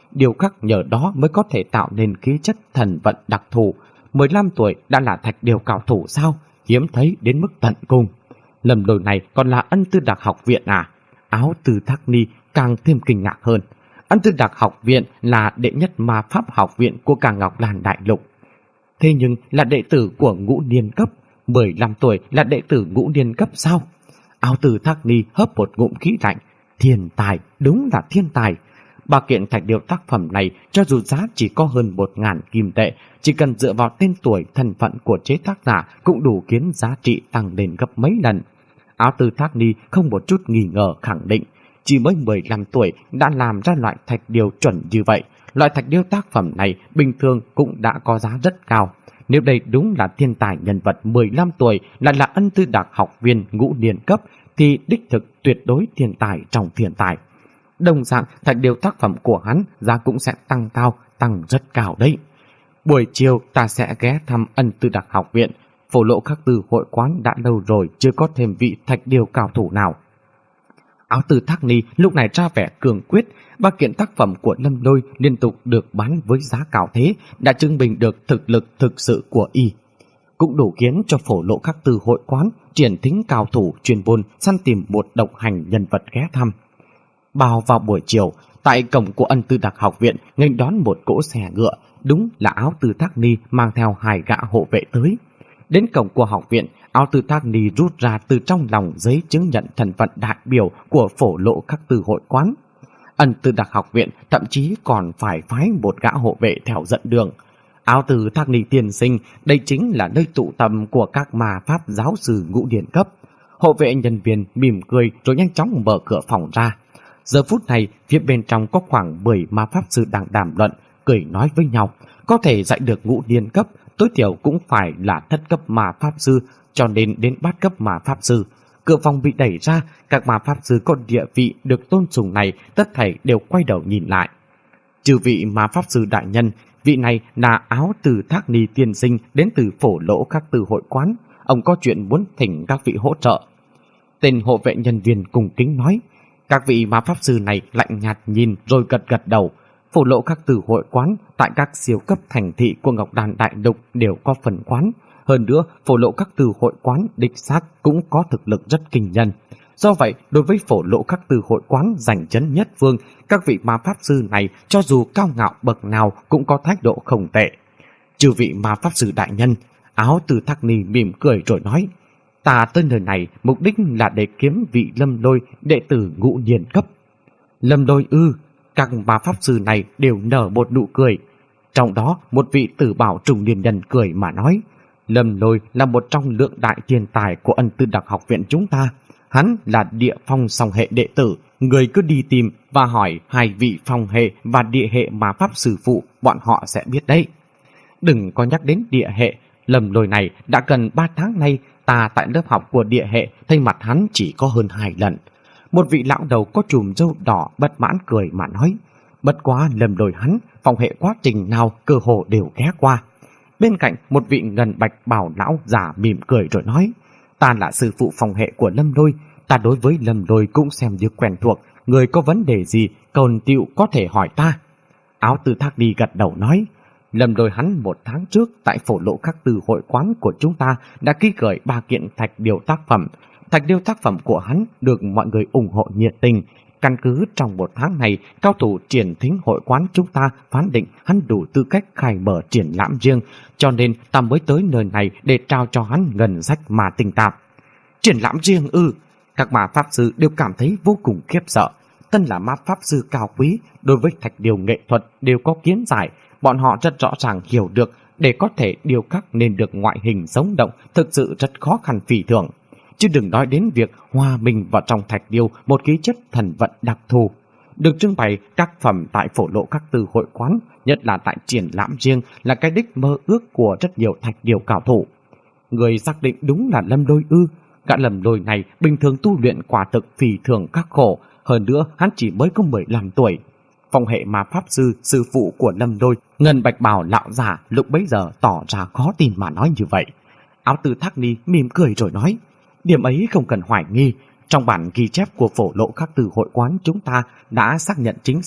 [SPEAKER 1] điều khắc nhờ đó mới có thể tạo nên khí chất thần vận đặc thù. mười lăm tuổi đã là thạch điều cao thủ sao? Hiếm thấy đến mức tận cùng. Lâm Lôi này còn là Ân Tư Đạc học viện à? Áo Tư Thác Ni càng thêm kinh ngạc hơn. Ân Tư Đạc học viện là đệ nhất ma pháp học viện của cả Ngọc Lan Đại Lục. Thế nhưng là đệ tử của ngũ niên cấp, mười lăm tuổi là đệ tử ngũ niên cấp sao? Áo Tư Thác Ni hớp một ngụm khí lạnh. Thiên tài, đúng là thiên tài. Ba kiện thạch điêu tác phẩm này cho dù giá chỉ có hơn một ngàn kim tệ, chỉ cần dựa vào tên tuổi thân phận của chế tác giả cũng đủ khiến giá trị tăng lên gấp mấy lần. Áo Tư Thác Ni không một chút nghi ngờ khẳng định, chỉ mới mười lăm tuổi đã làm ra loại thạch điêu chuẩn như vậy. Loại thạch điêu tác phẩm này bình thường cũng đã có giá rất cao. Nếu đây đúng là thiên tài nhân vật mười lăm tuổi lại là Ân Tư Đạc học viên ngũ niên cấp thì đích thực tuyệt đối thiên tài trong thiên tài. Đồng dạng thạch điêu tác phẩm của hắn giá cũng sẽ tăng cao, tăng rất cao đấy. Buổi chiều ta sẽ ghé thăm Ân Tư Đạc học viện. Phổ Lộ Khắc Tư hội quán đã lâu rồi chưa có thêm vị thạch điêu cao thủ nào. Áo Tư Thác Ni lúc này ra vẻ cường quyết. Ba kiện tác phẩm của Lâm Lôi liên tục được bán với giá cao thế đã chứng minh được thực lực thực sự của y, cũng đủ khiến cho Phổ Lộ Khắc Tư hội quán triển thính cao thủ chuyên môn săn tìm một độc hành nhân vật ghé thăm. Bao vào buổi chiều, tại cổng của Ân Tư Đạc học viện nghênh đón một cỗ xe ngựa, đúng là Áo Tư Thác Ni mang theo hai gã hộ vệ tới. Đến cổng của học viện, Áo Tư Thác Ni rút ra từ trong lòng giấy chứng nhận thân phận đại biểu của Phổ Lộ Khắc Tư hội quán. Ân Tư Đạc học viện thậm chí còn phải phái một gã hộ vệ theo dẫn đường. Áo Tư Thác Ni tiên sinh, đây chính là nơi tụ tập của các ma pháp giáo sư ngũ niên cấp. Hộ vệ nhân viên mỉm cười rồi nhanh chóng mở cửa phòng ra. Giờ phút này, phía bên trong có khoảng mười ma pháp sư đang đàm luận, cười nói với nhau. Có thể dạy được ngũ niên cấp, tối thiểu cũng phải là thất cấp ma pháp sư, cho nên đến bát cấp ma pháp sư. Cửa phòng bị đẩy ra, các ma pháp sư có địa vị được tôn sùng này tất thảy đều quay đầu nhìn lại. Trừ vị ma pháp sư đại nhân, vị này là Áo Tư Thác Ni tiên sinh đến từ Phổ Lỗ Khắc Tư hội quán. Ông có chuyện muốn thỉnh các vị hỗ trợ. Tên hộ vệ nhân viên cùng kính nói. Các vị ma pháp sư này lạnh nhạt nhìn rồi gật gật đầu. Phổ Lộ Khắc Tư hội quán tại các siêu cấp thành thị của Ngọc Đàn Đại Lục đều có phần quán. Hơn nữa, Phổ Lộ Khắc Tư hội quán đích xác cũng có thực lực rất kinh nhân. Do vậy, đối với Phổ Lộ Khắc Tư hội quán giành chấn nhất phương, các vị ma pháp sư này cho dù cao ngạo bậc nào cũng có thái độ không tệ. Trừ vị ma pháp sư đại nhân, Áo Tư Thác Ni mỉm cười rồi nói. Ta tới nơi này mục đích là để kiếm vị Lâm Lôi đệ tử ngũ niên cấp. Lâm Lôi ư? Các ma pháp sư này đều nở một nụ cười. Trong đó một vị tử bảo trùng niên nhân cười mà nói. Lâm Lôi là một trong lượng đại thiên tài của Ân Tư Đạc học viện chúng ta. Hắn là địa phong song hệ đệ tử. Người cứ đi tìm và hỏi hai vị phong hệ và địa hệ ma pháp sư phụ, bọn họ sẽ biết đấy. Đừng có nhắc đến địa hệ. Lâm Lôi này đã gần ba tháng nay ta tại lớp học của địa hệ thấy mặt hắn chỉ có hơn hai lần. Một vị lão đầu có chùm râu đỏ bất mãn cười mà nói. Bất quá Lâm Lôi hắn, phong hệ quá trình nào cơ hồ đều ghé qua. Bên cạnh một vị ngân bạch bảo lão già mỉm cười rồi nói. Ta là sư phụ phong hệ của Lâm Lôi. Ta đối với Lâm Lôi cũng xem như quen thuộc. Người có vấn đề gì cồn tiệu có thể hỏi ta. Áo Tư Thác Ni gật đầu nói. Lâm Lôi hắn một tháng trước tại Phổ Lộ Khắc Tư hội quán của chúng ta đã ký gửi ba kiện thạch điêu tác phẩm. Thạch điêu tác phẩm của hắn được mọi người ủng hộ nhiệt tình. Căn cứ trong một tháng này, cao thủ triển thính hội quán chúng ta phán định hắn đủ tư cách khai mở triển lãm riêng, cho nên ta mới tới nơi này để trao cho hắn ngân sách mà tình tạp. Triển lãm riêng ư? Các ma pháp sư đều cảm thấy vô cùng khiếp sợ. Tân là ma pháp sư cao quý, đối với thạch điêu nghệ thuật đều có kiến giải. Bọn họ rất rõ ràng hiểu được để có thể điêu khắc nên được ngoại hình sống động thực sự rất khó khăn phi thường. Chứ đừng nói đến việc hòa mình vào trong thạch điêu một khí chất thần vận đặc thù. Được trưng bày các phẩm tại Phổ Lộ Khắc Tư hội quán, nhất là tại triển lãm riêng, là cái đích mơ ước của rất nhiều thạch điêu cao thủ. Người xác định đúng là Lâm Lôi ư? Gã Lâm Lôi này bình thường tu luyện quả thực phi thường khắc khổ, hơn nữa hắn chỉ mới có mười lăm tuổi. Phong hệ ma pháp sư, sư phụ của Lâm Lôi, Ngân Bạch Bào lão giả lúc bấy giờ tỏ ra khó tin mà nói như vậy. Áo Tư Thác Ni mỉm cười rồi nói. Điểm ấy không cần hoài nghi. Trong bản ghi chép của Phổ Lộ Khắc Tư hội quán chúng ta đã xác nhận chính xác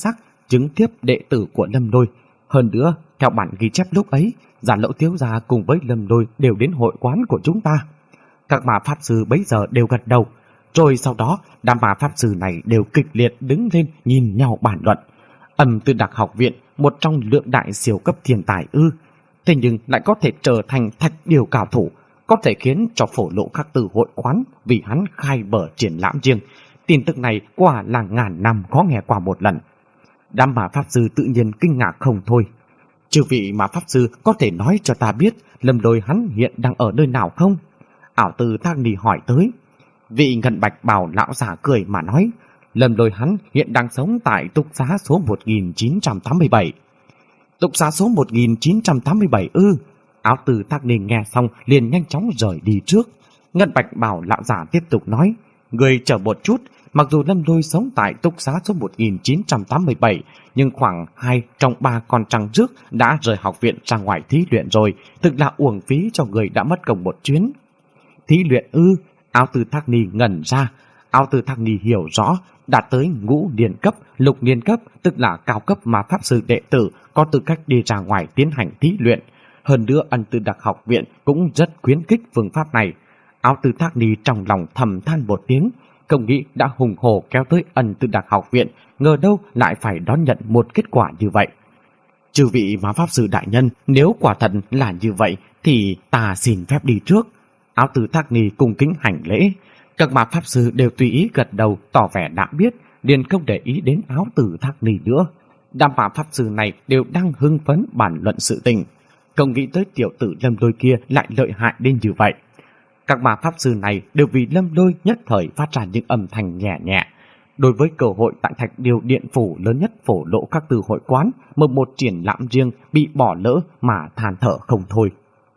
[SPEAKER 1] chứng tiếp đệ tử của Lâm Lôi. Hơn nữa, theo bản ghi chép lúc ấy, Giản Lỗ thiếu gia cùng với Lâm Lôi đều đến hội quán của chúng ta. Các ma pháp sư bấy giờ đều gật đầu. Rồi sau đó, đám ma pháp sư này đều kịch liệt đứng lên nhìn nhau bàn luận. Âm Tư Đặc học viện, một trong lượng đại siêu cấp thiên tài ư? Thế nhưng lại có thể trở thành thạch điều cao thủ, có thể khiến cho phổ lộ khắc từ hội quán vì hắn khai mở triển lãm riêng. Tin tức này quả là ngàn năm có nghe qua một lần. Đám ma pháp sư tự nhiên kinh ngạc không thôi. Chư vị ma pháp sư có thể nói cho ta biết Lâm Lôi hắn hiện đang ở nơi nào không? Ảo Tư Thác Ni hỏi tới. Vị ngân bạch bào lão già cười mà nói, Lâm Lôi hắn hiện đang sống tại túc xá số một nghìn chín trăm tám mươi bảy. Túc xá số một nghìn chín trăm tám mươi bảy ư? Ảo Tư Thác Ni nghe xong liền nhanh chóng rời đi trước. Ngân bạch bào lão già tiếp tục nói, người chờ một chút, mặc dù Lâm Lôi sống tại túc xá số một nghìn chín trăm tám mươi bảy, nhưng khoảng hai trong ba con trăng trước đã rời học viện ra ngoài thí luyện rồi, thực là uổng phí cho người đã mất công một chuyến. Thí luyện ư? Ảo Tư Thác Ni ngẩn ra. Ảo Tư Thác Ni hiểu rõ, đạt tới ngũ niên cấp, lục niên cấp, tức là cao cấp mà pháp sư đệ tử có tư cách đi ra ngoài tiến hành thí luyện. Hơn nữa, Ân Tư Đặc học viện cũng rất khuyến khích phương pháp này. Ảo Tư Thác Ni trong lòng thầm than một tiếng, không nghĩ đã hùng hổ kéo tới Ân Tư Đặc học viện, ngờ đâu lại phải đón nhận một kết quả như vậy. Chư vị ma pháp sư đại nhân, nếu quả thật là như vậy thì ta xin phép đi trước. Ảo Tư Thác Ni cung kính hành lễ. Các ma pháp sư đều tùy ý gật đầu tỏ vẻ đã biết, liền không để ý đến Ảo Tư Thác Ni nữa. Đám ma pháp sư này đều đang hưng phấn bàn luận sự tình, không nghĩ tới tiểu tử Lâm Lôi kia lại lợi hại đến như vậy. Các ma pháp sư này đều vì Lâm Lôi nhất thời phát ra những âm thanh nhẹ nhẹ. Đối với cơ hội tại Thạch Điêu Điện Phủ lớn nhất phổ lộ các từ hội quán, một một triển lãm riêng bị bỏ lỡ mà than thở không thôi.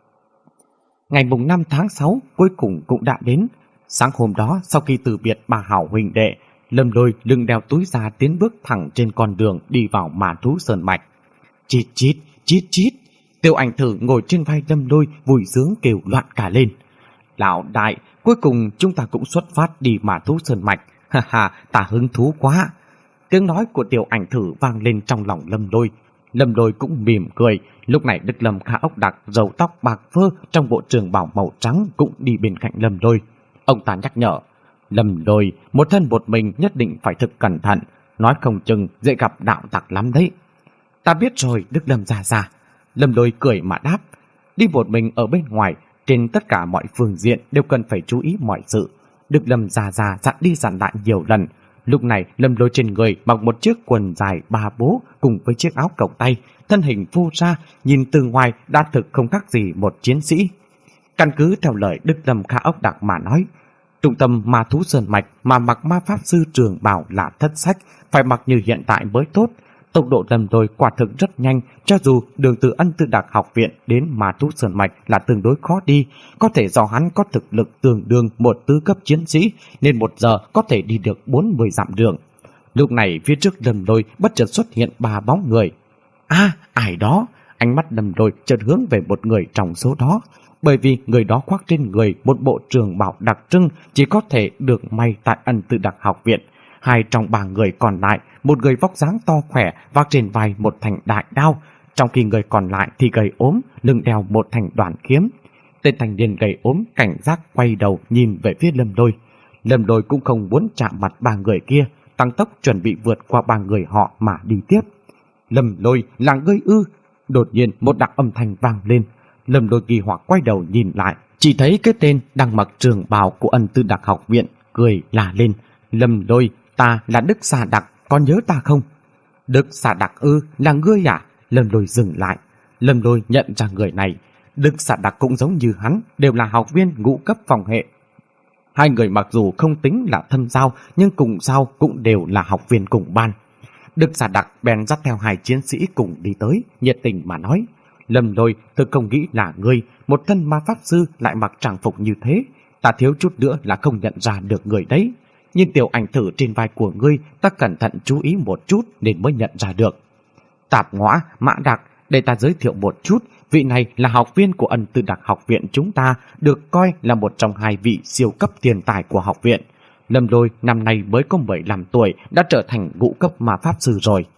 [SPEAKER 1] Ngày mùng năm tháng sáu cuối cùng cũng đã đến. Sáng hôm đó, sau khi từ biệt bà hảo huynh đệ, Lâm Lôi lưng đeo túi ra tiến bước thẳng trên con đường đi vào Ma Thú Sơn Mạch. Chít chít, chít chít. Tiêu Ảnh Thử ngồi trên vai Lâm Lôi vui sướng kêu loạn cả lên. Lão đại, cuối cùng chúng ta cũng xuất phát đi Ma Thú Sơn Mạch. Ha ha, ta hứng thú quá. Tiếng nói của Tiêu Ảnh Thử vang lên trong lòng Lâm Lôi. Lâm Lôi cũng mỉm cười. Lúc này Đức Lâm Kha Ốc Đặc, râu tóc bạc phơ trong bộ trường bào màu trắng cũng đi bên cạnh Lâm Lôi. Ông ta nhắc nhở, Lâm Lôi, một thân một mình nhất định phải thực cẩn thận, nói không chừng dễ gặp đạo tặc lắm đấy. Ta biết rồi, Đức Lâm già già. Lâm Lôi cười mà đáp, đi một mình ở bên ngoài, trên tất cả mọi phương diện đều cần phải chú ý mọi sự. Đức Lâm già già dặn đi dặn lại nhiều lần. Lúc này Lâm Lôi trên người mặc một chiếc quần dài ba bố cùng với chiếc áo cộc tay, thân hình phô ra, nhìn từ ngoài đã thực không khác gì một chiến sĩ. Căn cứ theo lời Đức Lâm Kha Ốc Đặc mà nói, trung tâm Ma Thú Sơn Mạch mà mặc ma pháp sư trường bào là thất sách, phải mặc như hiện tại mới tốt. Tốc độ Lâm Lôi quả thực rất nhanh, cho dù đường từ Ân Tư Đặc học viện đến Ma Thú Sơn Mạch là tương đối khó đi, có thể do hắn có thực lực tương đương một tứ cấp chiến sĩ, nên một giờ có thể đi được bốn mươi dặm đường. Lúc này phía trước Lâm Lôi bất chợt xuất hiện ba bóng người. A, à, ai đó? Ánh mắt Lâm Lôi chợt hướng về một người trong số đó, bởi vì người đó khoác trên người một bộ trường bào đặc trưng chỉ có thể được may tại Ân Tư Đặc học viện. Hai trong ba người còn lại, một người vóc dáng to khỏe vác trên vai một thanh đại đao, trong khi người còn lại thì gầy ốm, lưng đeo một thanh đoàn kiếm. Tên thanh niên gầy ốm cảnh giác quay đầu nhìn về phía Lâm Lôi. Lâm Lôi cũng không muốn chạm mặt ba người kia, tăng tốc chuẩn bị vượt qua ba người họ mà đi tiếp. Lâm Lôi là ngươi ư? Đột nhiên một đạo âm thanh vang lên. Lâm Lôi kỳ hoặc quay đầu nhìn lại, chỉ thấy cái tên đang mặc trường bào của Ân Tư Đặc học viện cười là lên. Lâm Lôi, ta là Đức Xà Đặc, có nhớ ta không? Đức Xà Đặc ư, là ngươi à? Lâm Lôi dừng lại. Lâm Lôi nhận ra người này. Đức Xà Đặc cũng giống như hắn, đều là học viên ngũ cấp phòng hệ. Hai người mặc dù không tính là thâm giao, nhưng cùng giao cũng đều là học viên cùng ban. Đức Xà Đặc bèn dắt theo hai chiến sĩ cùng đi tới, nhiệt tình mà nói, Lâm Lôi, tôi không nghĩ là ngươi, một thân ma pháp sư lại mặc trang phục như thế, ta thiếu chút nữa là không nhận ra được người đấy. Nhưng Tiểu Ảnh Thử trên vai của ngươi, ta cẩn thận chú ý một chút nên mới nhận ra được. Tạp Ngõa, Mã Đặc, để ta giới thiệu một chút, vị này là học viên của Ân Tư Đặc học viện chúng ta, được coi là một trong hai vị siêu cấp thiên tài của học viện. Lâm Lôi năm nay mới có mười lăm tuổi, đã trở thành ngũ cấp ma pháp sư rồi.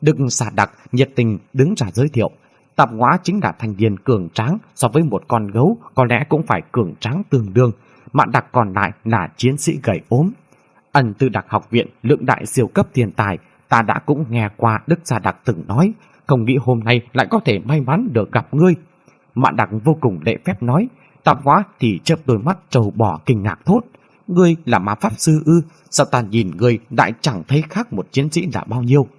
[SPEAKER 1] Đức Xà Đặc nhiệt tình đứng ra giới thiệu. Tạp Ngõa chính là thanh niên cường tráng, so với một con gấu có lẽ cũng phải cường tráng tương đương. Mạn Đặc còn lại là chiến sĩ gầy ốm. Ẩn Từ Đặc học viện lượng đại siêu cấp thiên tài, ta đã cũng nghe qua Đức Xà Đặc từng nói, không nghĩ hôm nay lại có thể may mắn được gặp ngươi. Mạn Đặc vô cùng lễ phép nói. Tạp Ngõa thì chớp đôi mắt trâu bò kinh ngạc thốt. Ngươi là ma pháp sư ư? Sao ta nhìn ngươi lại chẳng thấy khác một chiến sĩ là bao nhiêu?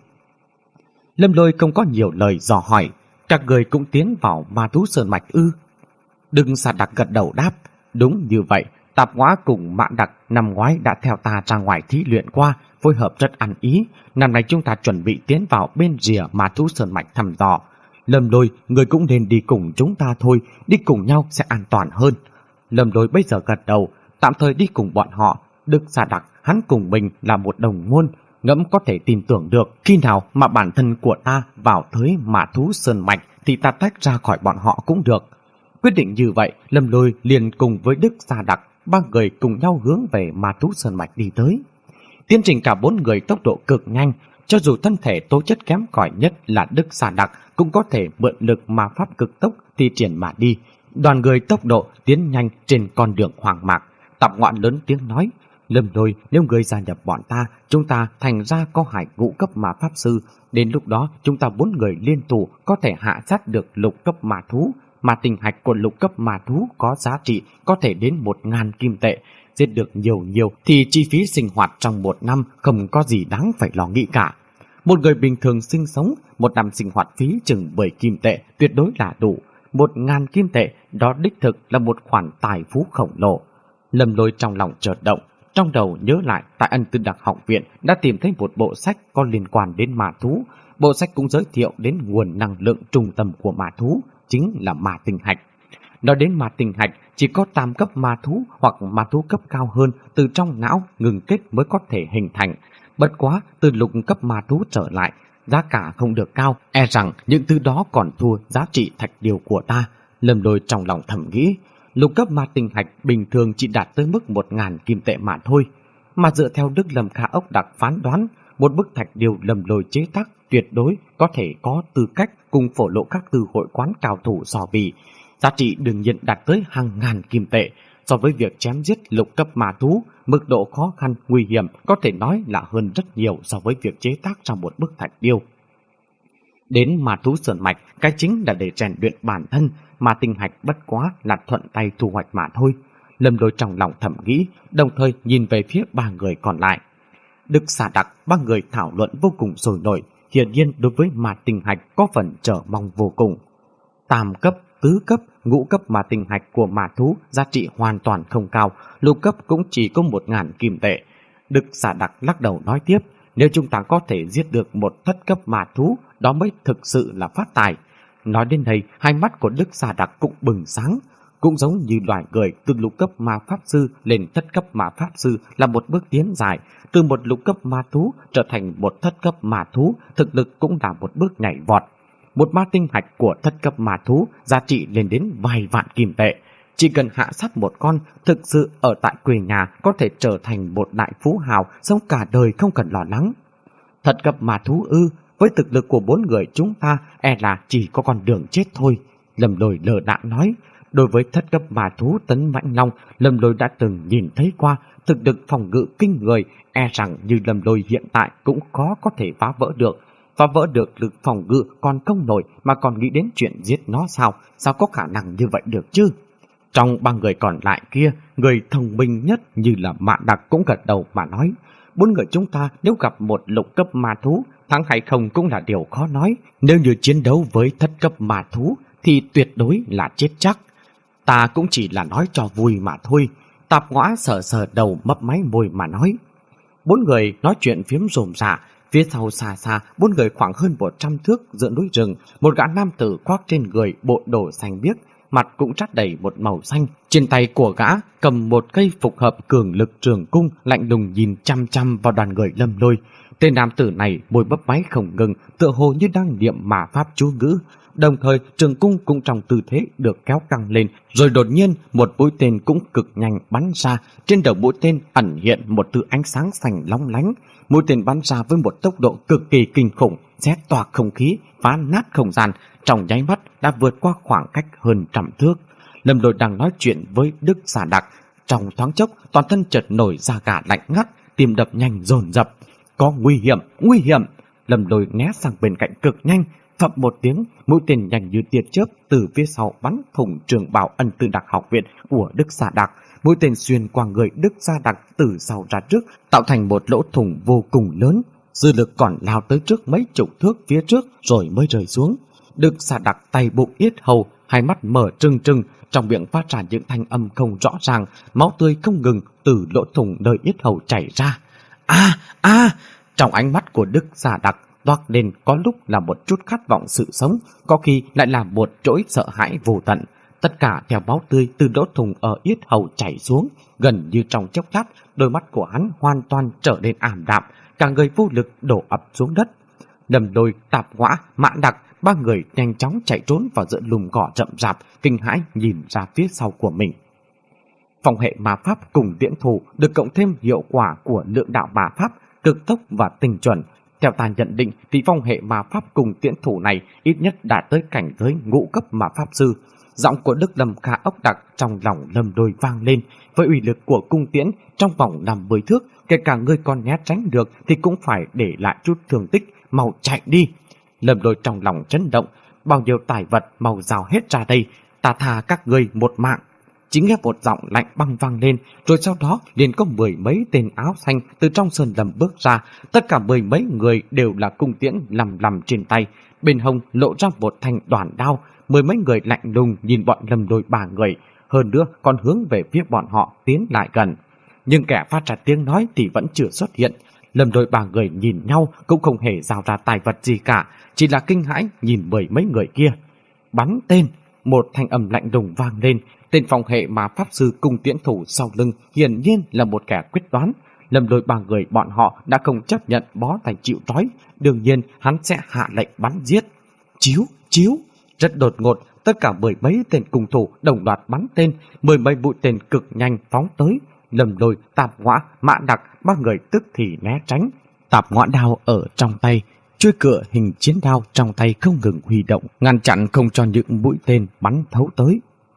[SPEAKER 1] Lâm Lôi không có nhiều lời dò hỏi. Các người cũng tiến vào ma thú sơn mạch ư? Đức Xà Đặc gật đầu đáp. Đúng như vậy, Tạp Ngõa cùng Mạn Đặc năm ngoái đã theo ta ra ngoài thí luyện qua, phối hợp rất ăn ý. Năm nay chúng ta chuẩn bị tiến vào bên rìa ma thú sơn mạch thăm dò. Lâm Lôi, người cũng nên đi cùng chúng ta thôi, đi cùng nhau sẽ an toàn hơn. Lâm Lôi bây giờ gật đầu, tạm thời đi cùng bọn họ. Đức Xà Đặc, hắn cùng mình là một đồng môn, ngẫm có thể tin tưởng được. Khi nào mà bản thân của ta vào tới ma thú sơn mạch thì ta tách ra khỏi bọn họ cũng được. Quyết định như vậy, Lâm Lôi liền cùng với Đức Xà Đặc, ba người cùng nhau hướng về ma thú sơn mạch đi tới. Tiến trình cả bốn người tốc độ cực nhanh, cho dù thân thể tố chất kém cỏi nhất là Đức Xà Đặc cũng có thể mượn lực ma pháp cực tốc thi triển mà đi. Đoàn người tốc độ tiến nhanh trên con đường hoang mạc. Tạp Ngõa lớn tiếng nói. Lâm Lôi, nếu người gia nhập bọn ta, chúng ta thành ra có hải ngũ cấp ma pháp sư. Đến lúc đó chúng ta bốn người liên thủ có thể hạ sát được lục cấp ma thú. Mà tinh hạch của lục cấp ma thú có giá trị có thể đến một ngàn kim tệ. Giết được nhiều nhiều thì chi phí sinh hoạt trong một năm không có gì đáng phải lo nghĩ cả. Một người bình thường sinh sống, một năm sinh hoạt phí chừng mười kim tệ tuyệt đối là đủ. Một ngàn kim tệ, đó đích thực là một khoản tài phú khổng lồ. Lâm Lôi trong lòng chợt động, trong đầu nhớ lại tại Ân Từ Đặc học viện đã tìm thấy một bộ sách có liên quan đến ma thú. Bộ sách cũng giới thiệu đến nguồn năng lượng trung tâm của ma thú, chính là ma tinh hạch. Nói đến ma tinh hạch, chỉ có tam cấp ma thú hoặc ma thú cấp cao hơn từ trong não ngừng kết mới có thể hình thành. Bất quá, từ lục cấp ma thú trở lại, giá cả không được cao, e rằng những thứ đó còn thua giá trị thạch điều của ta. Lâm Lôi trong lòng thầm nghĩ, lục cấp ma tinh hạch bình thường chỉ đạt tới mức một ngàn kim tệ mà thôi. Mà dựa theo Đức Lâm Kha Ốc Đặc phán đoán, một bức thạch điều Lâm Lôi chế tác tuyệt đối có thể có tư cách cùng phổ lộ các từ hội quán cao thủ so bì. Giá trị đương nhiên đạt tới hàng ngàn kim tệ. So với việc chém giết lục cấp ma thú, mức độ khó khăn, nguy hiểm có thể nói là hơn rất nhiều so với việc chế tác ra một bức thạch điêu. Đến ma thú sơn mạch, cái chính là để rèn luyện bản thân, mà tinh hạch bất quá là thuận tay thu hoạch mà thôi. Lâm Lôi trong lòng thầm nghĩ, đồng thời nhìn về phía ba người còn lại. Đức Xà Đặc, ba người thảo luận vô cùng sôi nổi, hiển nhiên đối với ma tinh hạch có phần chờ mong vô cùng. Tam cấp, tứ cấp, ngũ cấp ma tinh hạch của ma thú giá trị hoàn toàn không cao, lục cấp cũng chỉ có một ngàn kim tệ. Đức Xà Đặc lắc đầu nói tiếp, nếu chúng ta có thể giết được một thất cấp ma thú, đó mới thực sự là phát tài. Nói đến đây, hai mắt của Đức Xà Đặc cũng bừng sáng. Cũng giống như loài người, từ lục cấp ma pháp sư lên thất cấp ma pháp sư là một bước tiến dài. Từ một lục cấp ma thú trở thành một thất cấp ma thú, thực lực cũng là một bước nhảy vọt. Một ma tinh hạch của thất cấp ma thú giá trị lên đến vài vạn kim tệ. Chỉ cần hạ sát một con, thực sự ở tại quê nhà có thể trở thành một đại phú hào, sống cả đời không cần lo lắng. Thất cấp ma thú ư? Với thực lực của bốn người chúng ta, e là chỉ có con đường chết thôi. Lâm Lôi lờ đạn nói. Đối với thất cấp ma thú Tấn Mãnh Long, Lâm Lôi đã từng nhìn thấy qua, thực lực phòng ngự kinh người, e rằng như Lâm Lôi hiện tại cũng khó có thể phá vỡ được. Phá vỡ được lực phòng ngự còn không nổi mà còn nghĩ đến chuyện giết nó sao? Sao có khả năng như vậy được chứ? Trong ba người còn lại kia, người thông minh nhất như là Mạn Đặc cũng gật đầu mà nói, bốn người chúng ta nếu gặp một lục cấp ma thú, thắng hay không cũng là điều khó nói. Nếu như chiến đấu với thất cấp ma thú thì tuyệt đối là chết chắc. Ta cũng chỉ là nói cho vui mà thôi. Tạp Ngõa sờ sờ đầu mấp máy môi mà nói. Bốn người nói chuyện phiếm rôm rả. Phía sau xa xa, bốn người khoảng hơn một trăm thước giữa núi rừng, một gã nam tử khoác trên người bộ đồ xanh biếc, mặt cũng trát đầy một màu xanh. Trên tay của gã cầm một cây phục hợp cường lực trường cung, lạnh lùng nhìn chăm chăm vào đoàn người Lâm Lôi. Tên nam tử này môi bấp máy không ngừng, tựa hồ như đang niệm mà pháp chú ngữ. Đồng thời trường cung cũng trong tư thế được kéo căng lên, rồi đột nhiên một mũi tên cũng cực nhanh bắn ra. Trên đầu mũi tên ẩn hiện một thứ ánh sáng xanh long lánh. Mũi tên bắn ra với một tốc độ cực kỳ kinh khủng, xé toạc không khí, phá nát không gian, trong nháy mắt đã vượt qua khoảng cách hơn trăm thước. Lâm Lôi đang nói chuyện với Đức Xà Đặc, trong thoáng chốc toàn thân chợt nổi da gà lạnh ngắt, tim đập nhanh dồn dập. Có nguy hiểm, nguy hiểm! Lâm Lôi né sang bên cạnh cực nhanh, phập một tiếng, mũi tên nhanh như tia chớp từ phía sau bắn thủng trường bào Ân Tư Đặc học viện của Đức Xà Đặc. Mũi tên xuyên qua người Đức Xà Đặc từ sau ra trước, tạo thành một lỗ thủng vô cùng lớn. Dư lực còn lao tới trước mấy chục thước phía trước rồi mới rơi xuống. Đức Xà Đặc tay bụng yết hầu, hai mắt mở trừng trừng, trong miệng phát ra những thanh âm không rõ ràng, máu tươi không ngừng từ lỗ thủng nơi yết hầu chảy ra. A a! Trong ánh mắt của Đức Xà Đặc toát lên có lúc là một chút khát vọng sự sống, có khi lại là một nỗi sợ hãi vô tận. Tất cả theo máu tươi từ lỗ thủng ở yết hầu chảy xuống. Gần như trong chốc lát, đôi mắt của hắn hoàn toàn trở nên ảm đạm, cả người vô lực đổ ập xuống đất. Lâm Lôi, Tạp Ngõa, Mã Đặc, ba người nhanh chóng chạy trốn vào giữa lùm cỏ rậm rạp, kinh hãi nhìn ra phía sau của mình. Phong hệ ma pháp cùng tiễn thủ được cộng thêm hiệu quả của lượng đạo ma pháp, cực tốc và tinh chuẩn. Theo ta nhận định thì phong hệ ma pháp cùng tiễn thủ này ít nhất đã tới cảnh giới ngũ cấp ma pháp sư. Giọng của Đức Lâm Kha ốc đặc trong lòng Lâm Lôi vang lên. Với uy lực của cung tiễn trong vòng năm mươi thước, kể cả người con né tránh được thì cũng phải để lại chút thương tích, mau chạy đi. Lâm Lôi trong lòng chấn động, bao nhiêu tài vật mau rào hết ra đây, ta tha các ngươi một mạng. Chỉ nghe một giọng lạnh băng vang lên, rồi sau đó liền có mười mấy tên áo xanh từ trong sơn lâm bước ra. Tất cả mười mấy người đều là cung tiễn lầm lầm trên tay, bên hông lộ ra một thanh đoàn đao. Mười mấy người lạnh lùng nhìn bọn Lâm Lôi ba người, hơn nữa còn hướng về phía bọn họ tiến lại gần. Nhưng kẻ phát ra tiếng nói thì vẫn chưa xuất hiện. Lâm Lôi ba người nhìn nhau cũng không hề giao ra tài vật gì cả, chỉ là kinh hãi nhìn mười mấy người kia. Bắn tên! Một thanh âm lạnh lùng vang lên. Tên phòng hệ mà pháp sư cung tiễn thủ sau lưng hiển nhiên là một kẻ quyết đoán. Lâm Lôi ba người bọn họ đã không chấp nhận bó tay chịu trói, đương nhiên hắn sẽ hạ lệnh bắn giết. Chiếu, chiếu! Rất đột ngột, tất cả mười mấy tên cung thủ đồng loạt bắn tên, mười mấy mũi tên cực nhanh phóng tới. Lâm Lôi, Tạp Ngõa, Mã Đặc ba người tức thì né tránh. Tạp Ngõa đao ở trong tay, chuôi cựa hình chiến đao trong tay không ngừng huy động, ngăn chặn không cho những mũi tên bắn thấu tới.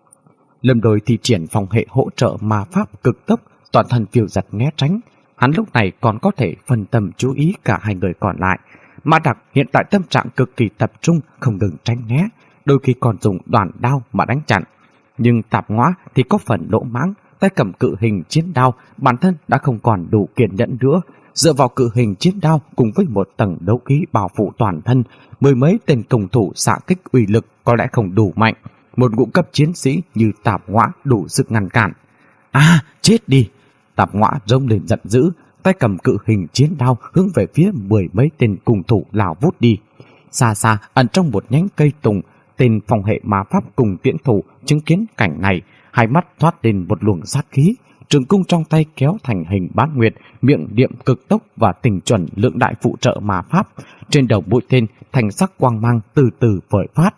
[SPEAKER 1] Lâm Lôi thì triển phòng hệ hỗ trợ ma pháp cực tốc, toàn thân phiêu giật né tránh. Hắn lúc này còn có thể phân tâm chú ý cả hai người còn lại. Mã Đặc hiện tại tâm trạng cực kỳ tập trung, không ngừng tránh né, đôi khi còn dùng đoàn đao mà đánh chặn. Nhưng Tạp Ngõa thì có phần lỗ mãng, tay cầm cự hình chiến đao, bản thân đã không còn đủ kiên nhẫn nữa. Dựa vào cự hình chiến đao cùng với một tầng đấu khí bao phủ toàn thân, mười mấy tên công thủ xạ kích uy lực có lẽ không đủ mạnh. Một ngũ cấp chiến sĩ như Tạp Ngõa đủ sức ngăn cản. À, chết đi! Tạp Ngõa rống lên giận dữ, tay cầm cự hình chiến đao hướng về phía mười mấy tên cung thủ lao vút đi. Xa xa ẩn trong một nhánh cây tùng, tên phòng hệ ma pháp cùng tiễn thủ chứng kiến cảnh này, hai mắt thoát lên một luồng sát khí. Trường cung trong tay kéo thành hình bán nguyệt, miệng niệm cực tốc và tình chuẩn lượng đại phụ trợ ma pháp. Trên đầu mũi tên thành sắc quang mang từ từ phởi phát.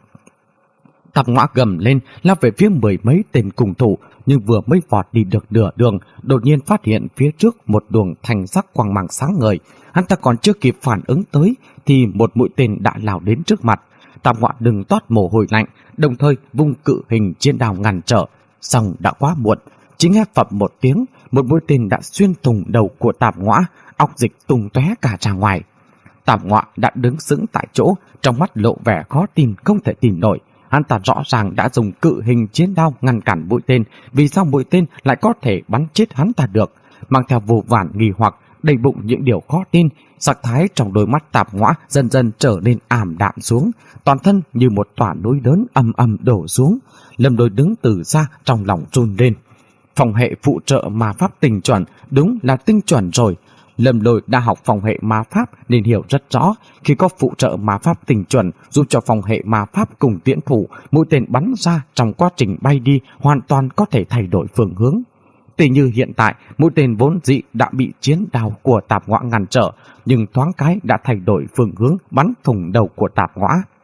[SPEAKER 1] Tạp Ngõa gầm lên lao về phía mười mấy tên cung thủ, nhưng vừa mới vọt đi được nửa đường, đột nhiên phát hiện phía trước một luồng thành sắc quang mang sáng ngời. Hắn ta còn chưa kịp phản ứng tới thì một mũi tên đã lao đến trước mặt. Tạp Ngõa đừng toát mồ hôi lạnh, đồng thời vung cự hình trên đao ngăn trở. Xong đã quá muộn, chỉ nghe phập một tiếng, một mũi tên đã xuyên thủng đầu của Tạp Ngõa, óc dịch tung tóe cả ra ngoài. Tạp Ngõa đã đứng sững tại chỗ, trong mắt lộ vẻ khó tin không thể tin nổi. Hắn ta rõ ràng đã dùng cự hình chiến đao ngăn cản mũi tên, vì sao mũi tên lại có thể bắn chết hắn ta được? Mang theo vô vàn nghi hoặc, đầy bụng những điều khó tin, sắc thái trong đôi mắt Tạp Ngõa dần dần trở nên ảm đạm xuống, toàn thân như một tòa núi lớn âm âm đổ xuống. Lâm Lôi đứng từ xa trong lòng run lên. Phòng hệ phụ trợ ma pháp tinh chuẩn, đúng là tinh chuẩn rồi. Lâm Lôi đã học phòng hệ ma pháp nên hiểu rất rõ, khi có phụ trợ ma pháp tinh chuẩn giúp cho phòng hệ ma pháp cùng tiễn thủ, mũi tên bắn ra trong quá trình bay đi hoàn toàn có thể thay đổi phương hướng. Tỷ như hiện tại, mũi tên vốn dĩ đã bị chiến đao của Tạp Ngõa ngăn trở, nhưng thoáng cái đã thay đổi phương hướng bắn thủng đầu của Tạp Ngõa.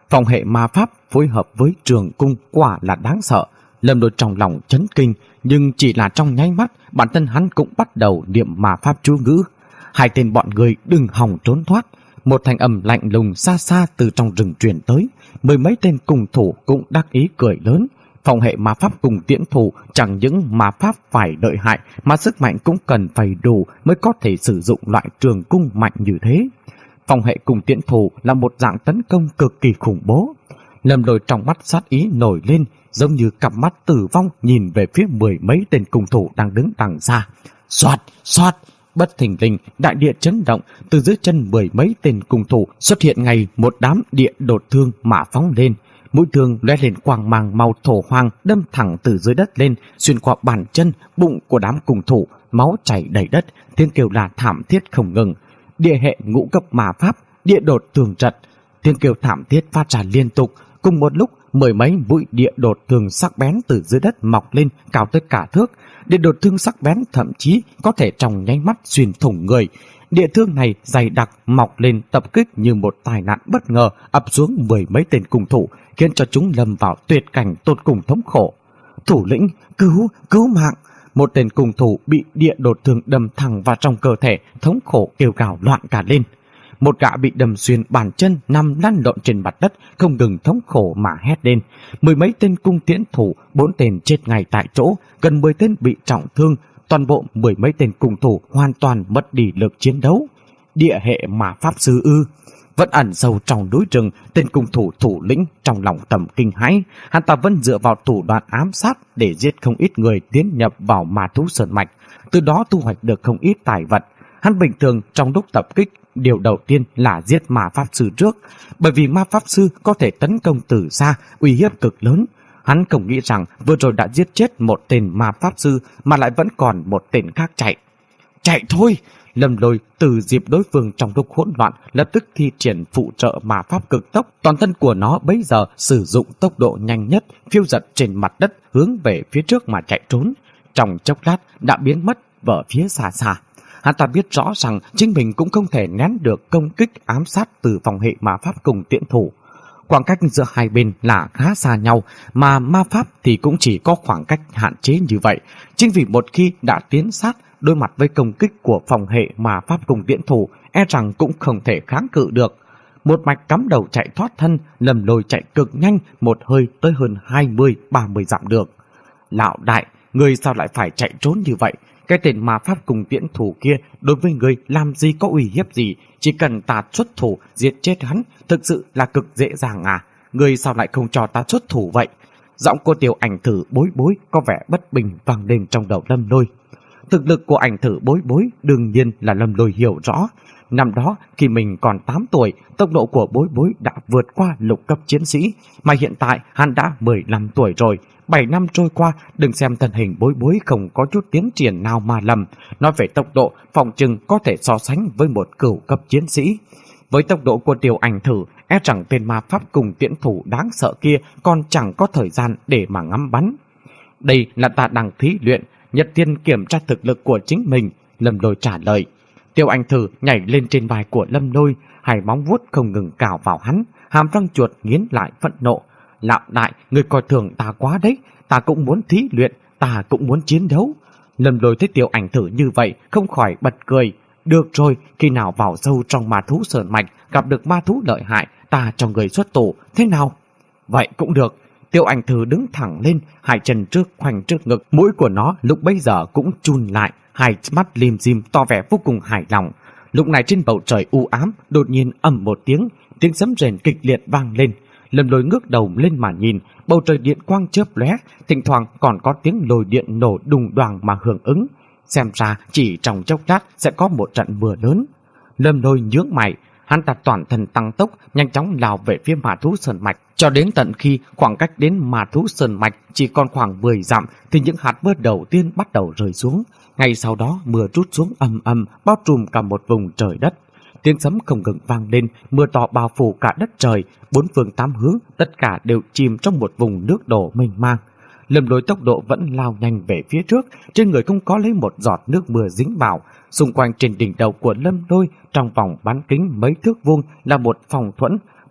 [SPEAKER 1] Phòng hệ ma pháp phối hợp với trường cung quả là đáng sợ. Lâm Lôi trong lòng chấn kinh, nhưng chỉ là trong nháy mắt, bản thân hắn cũng bắt đầu niệm ma pháp chú ngữ. Hai tên bọn người đừng hòng trốn thoát. Một thanh âm lạnh lùng xa xa từ trong rừng truyền tới. Mười mấy tên cùng thủ cũng đắc ý cười lớn. Phòng hệ ma pháp cùng tiễn thủ chẳng những ma pháp phải lợi hại, mà sức mạnh cũng cần phải đủ mới có thể sử dụng loại trường cung mạnh như thế. Phòng hệ cùng tiễn thủ là một dạng tấn công cực kỳ khủng bố. Lâm Lôi trong mắt sát ý nổi lên, giống như cặp mắt tử vong nhìn về phía mười mấy tên cung thủ đang đứng đằng xa. Xoạt, xoạt, bất thình lình, đại địa chấn động, từ dưới chân mười mấy tên cung thủ xuất hiện ngay một đám địa đột thương mà phóng lên. Mũi thương lóe lên quang mang màu thổ hoang, đâm thẳng từ dưới đất lên, xuyên qua bàn chân, bụng của đám cung thủ, máu chảy đầy đất, tiếng kêu là thảm thiết không ngừng. Địa hệ ngũ cấp ma pháp, địa đột tường trận, tiếng kêu thảm thiết phát ra liên tục. Cùng một lúc, mười mấy mũi địa đột thương sắc bén từ dưới đất mọc lên cao tới cả thước. Địa đột thương sắc bén thậm chí có thể trong nháy mắt xuyên thủng người. Địa thương này dày đặc mọc lên tập kích như một tai nạn bất ngờ ập xuống mười mấy tên cung thủ, khiến cho chúng lâm vào tuyệt cảnh tột cùng thống khổ. Thủ lĩnh, cứu, cứu mạng! Một tên cung thủ bị địa đột thương đâm thẳng vào trong cơ thể, thống khổ kêu gào loạn cả lên. Một gã bị đâm xuyên bàn chân nằm lăn lộn trên mặt đất, không ngừng thống khổ mà hét lên. Mười mấy tên cung tiễn thủ, bốn tên chết ngay tại chỗ, gần mười tên bị trọng thương. Toàn bộ mười mấy tên cung thủ hoàn toàn mất đi lực chiến đấu. Địa hệ mà pháp sư ư? Vẫn ẩn sâu trong núi rừng, tên cung thủ thủ lĩnh trong lòng tầm kinh hãi. Hắn ta vẫn dựa vào thủ đoạn ám sát để giết không ít người tiến nhập vào ma thú sơn mạch, từ đó thu hoạch được không ít tài vật. Hắn bình thường trong lúc tập kích, điều đầu tiên là giết ma pháp sư trước, bởi vì ma pháp sư có thể tấn công từ xa, uy hiếp cực lớn. Hắn không nghĩ rằng vừa rồi đã giết chết một tên ma pháp sư mà lại vẫn còn một tên khác chạy. Chạy thôi! Lâm Lôi từ dịp đối phương trong lúc hỗn loạn lập tức thi triển phụ trợ ma pháp cực tốc. Toàn thân của nó bấy giờ sử dụng tốc độ nhanh nhất, phiêu dật trên mặt đất hướng về phía trước mà chạy trốn. Trong chốc lát đã biến mất ở phía xa xa. Hắn ta biết rõ rằng chính mình cũng không thể nén được công kích ám sát từ phòng hệ ma pháp cùng tiễn thủ. Khoảng cách giữa hai bên là khá xa nhau, mà ma pháp thì cũng chỉ có khoảng cách hạn chế như vậy. Chính vì một khi đã tiến sát, đối mặt với công kích của phòng hệ ma pháp cùng tiễn thủ, e rằng cũng không thể kháng cự được. Một mạch cắm đầu chạy thoát thân, Lâm Lôi chạy cực nhanh, một hơi tới hơn hai mươi ba mươi dặm được. Lão đại, người sao lại phải chạy trốn như vậy? Cái tên ma pháp cùng tiễn thủ kia đối với người làm gì có uy hiếp gì, chỉ cần ta xuất thủ giết chết hắn, thực sự là cực dễ dàng à? Người sao lại không cho ta xuất thủ vậy? Giọng cô Tiểu Ảnh Thử Bối Bối có vẻ bất bình vang lên trong đầu Lâm Lôi. Thực lực của Ảnh Thử Bối Bối đương nhiên là Lâm Lôi hiểu rõ. Năm đó khi mình còn tám tuổi, tốc độ của Bối Bối đã vượt qua lục cấp chiến sĩ, mà hiện tại hắn đã mười lăm tuổi rồi. Bảy năm trôi qua, đừng xem thân hình Bối Bối không có chút tiến triển nào mà lầm. Nói về tốc độ, phòng chừng có thể so sánh với một cửu cấp chiến sĩ. Với tốc độ của Tiểu Ảnh Thử, e rằng tên ma pháp cùng tiễn thủ đáng sợ kia còn chẳng có thời gian để mà ngắm bắn. Đây là ta đang thí luyện, Nhật Tiên kiểm tra thực lực của chính mình, Lâm Lôi trả lời. Tiểu Ảnh Thử nhảy lên trên vai của Lâm Lôi, hai móng vuốt không ngừng cào vào hắn, hàm răng chuột nghiến lại phẫn nộ. Lão đại, người coi thường ta quá đấy, ta cũng muốn thí luyện, ta cũng muốn chiến đấu. Lâm Lôi thấy Tiểu Ảnh Thử như vậy, không khỏi bật cười. Được rồi, khi nào vào sâu trong ma thú sơn mạch, gặp được ma thú lợi hại, ta cho người xuất thủ, thế nào? Vậy cũng được. Tiểu Ảnh Thử đứng thẳng lên, hai chân trước khoanh trước ngực, mũi của nó lúc bấy giờ cũng chun lại, hai mắt lim dim tỏ vẻ vô cùng hài lòng. Lúc này trên bầu trời u ám, đột nhiên ầm một tiếng, tiếng sấm rền kịch liệt vang lên. Lâm Lôi ngước đầu lên mà nhìn, bầu trời điện quang chớp lóe, thỉnh thoảng còn có tiếng lôi điện nổ đùng đoàng mà hưởng ứng. Xem ra chỉ trong chốc lát sẽ có một trận mưa lớn. Lâm Lôi nhướng mày, hắn ta toàn thân tăng tốc, nhanh chóng lao về phía ma thú sơn mạch. Cho đến tận khi khoảng cách đến ma thú sơn mạch chỉ còn khoảng mười dặm, thì những hạt mưa đầu tiên bắt đầu rơi xuống. Ngay sau đó mưa trút xuống ầm ầm, bao trùm cả một vùng trời đất. Tiếng sấm không ngừng vang lên, mưa to bao phủ cả đất trời, bốn phương tám hướng tất cả đều chìm trong một vùng nước đổ mênh mang. Lâm Lôi tốc độ vẫn lao nhanh về phía trước, trên người không có lấy một giọt nước mưa dính vào. Xung quanh trên đỉnh đầu của Lâm Lôi, trong vòng bán kính mấy thước vuông là một phòng thuẫn,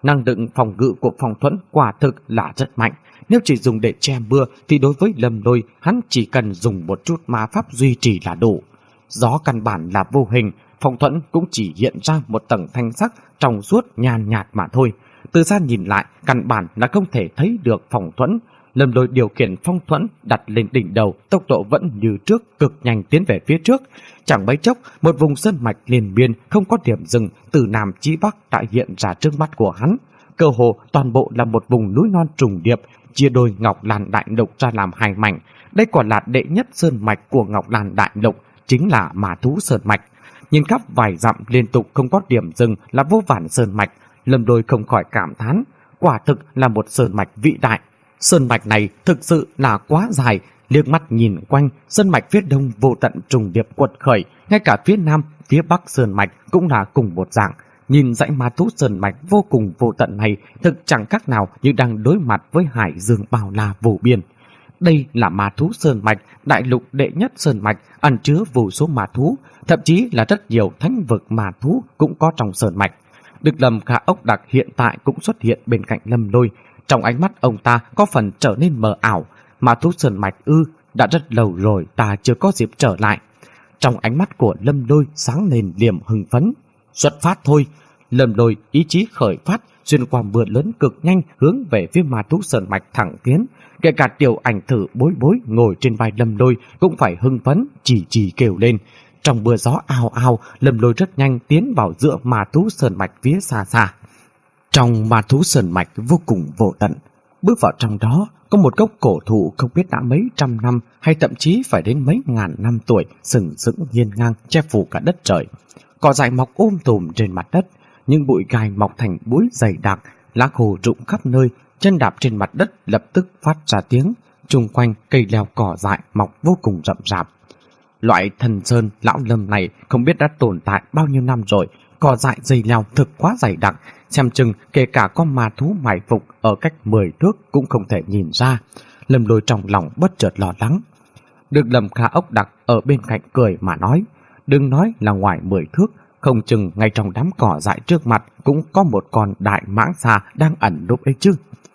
[SPEAKER 1] năng lượng phòng ngự của Phong Thuẫn quả thực là rất mạnh. Nếu chỉ dùng để che mưa thì đối với Lâm Lôi, hắn chỉ cần dùng một chút ma pháp duy trì là đủ. Gió căn bản là vô hình, Phong Thuẫn cũng chỉ hiện ra một tầng thanh sắc trong suốt nhàn nhạt mà thôi. Từ xa nhìn lại, căn bản là không thể thấy được Phong Thuẫn. Lâm Lôi điều khiển Phong Thuẫn đặt lên đỉnh đầu, tốc độ vẫn như trước, cực nhanh tiến về phía trước. Chẳng mấy chốc, một vùng sơn mạch liền biên không có điểm dừng từ nam chí bắc đã hiện ra trước mắt của hắn. Cơ hồ toàn bộ là một vùng núi non trùng điệp, chia đôi Ngọc Lan Đại Lục ra làm hai mảnh. Đây quả là đệ nhất sơn mạch của Ngọc Lan Đại Lục, chính là Ma Thú Sơn Mạch. Nhìn khắp vài dặm liên tục không có điểm dừng là vô vàn sơn mạch, Lâm Lôi không khỏi cảm thán, quả thực là một sơn mạch vĩ đại. Sơn mạch này thực sự là quá dài, liếc mắt nhìn quanh, sơn mạch phía đông vô tận trùng điệp quật khởi, ngay cả phía nam, phía bắc sơn mạch cũng là cùng một dạng. Nhìn dãy Ma Thú Sơn Mạch vô cùng vô tận này, thực chẳng khác nào như đang đối mặt với hải dương bao la vô biên. Đây là Ma Thú Sơn Mạch, đại lục đệ nhất sơn mạch, ẩn chứa vô số ma thú, thậm chí là rất nhiều thánh vực ma thú cũng có trong sơn mạch. Được Lâm Khả Ốc Đặc hiện tại cũng xuất hiện bên cạnh Lâm Lôi. Trong ánh mắt ông ta có phần trở nên mờ ảo. Ma Thú Sơn Mạch ư, đã rất lâu rồi ta chưa có dịp trở lại. Trong ánh mắt của Lâm Lôi sáng lên niềm hưng phấn. Xuất phát thôi. Lâm Lôi ý chí khởi phát, xuyên qua mưa lớn cực nhanh hướng về phía Ma Thú Sơn Mạch thẳng tiến. Kể cả Tiểu Ảnh Thử bối bối ngồi trên vai Lâm Lôi cũng phải hưng phấn chỉ chỉ kêu lên. Trong mưa gió ào ào, Lâm Lôi rất nhanh tiến vào giữa Ma Thú Sơn Mạch phía xa xa. Trong Ma Thú Sơn Mạch vô cùng vô tận, bước vào trong đó có một gốc cổ thụ không biết đã mấy trăm năm hay thậm chí phải đến mấy ngàn năm tuổi, sừng sững hiên ngang che phủ cả đất trời. Cỏ dại mọc um tùm trên mặt đất, những bụi gai mọc thành búi dày đặc, lá khô rụng khắp nơi, chân đạp trên mặt đất lập tức phát ra tiếng. Chung quanh cây leo cỏ dại mọc vô cùng rậm rạp. Loại thần sơn lão lâm này không biết đã tồn tại bao nhiêu năm rồi, cỏ dại dày leo thực quá dày đặc, xem chừng kể cả con ma thú mài phục ở cách mười thước cũng không thể nhìn ra. Lâm Lôi trong lòng bất chợt lo lắng. Được Lâm Khả Ốc Đặc ở bên cạnh cười mà nói, đừng nói là ngoài mười thước, không chừng ngay trong đám cỏ dại trước mặt cũng có một con đại mãng xà đang ẩn núp ấy chứ.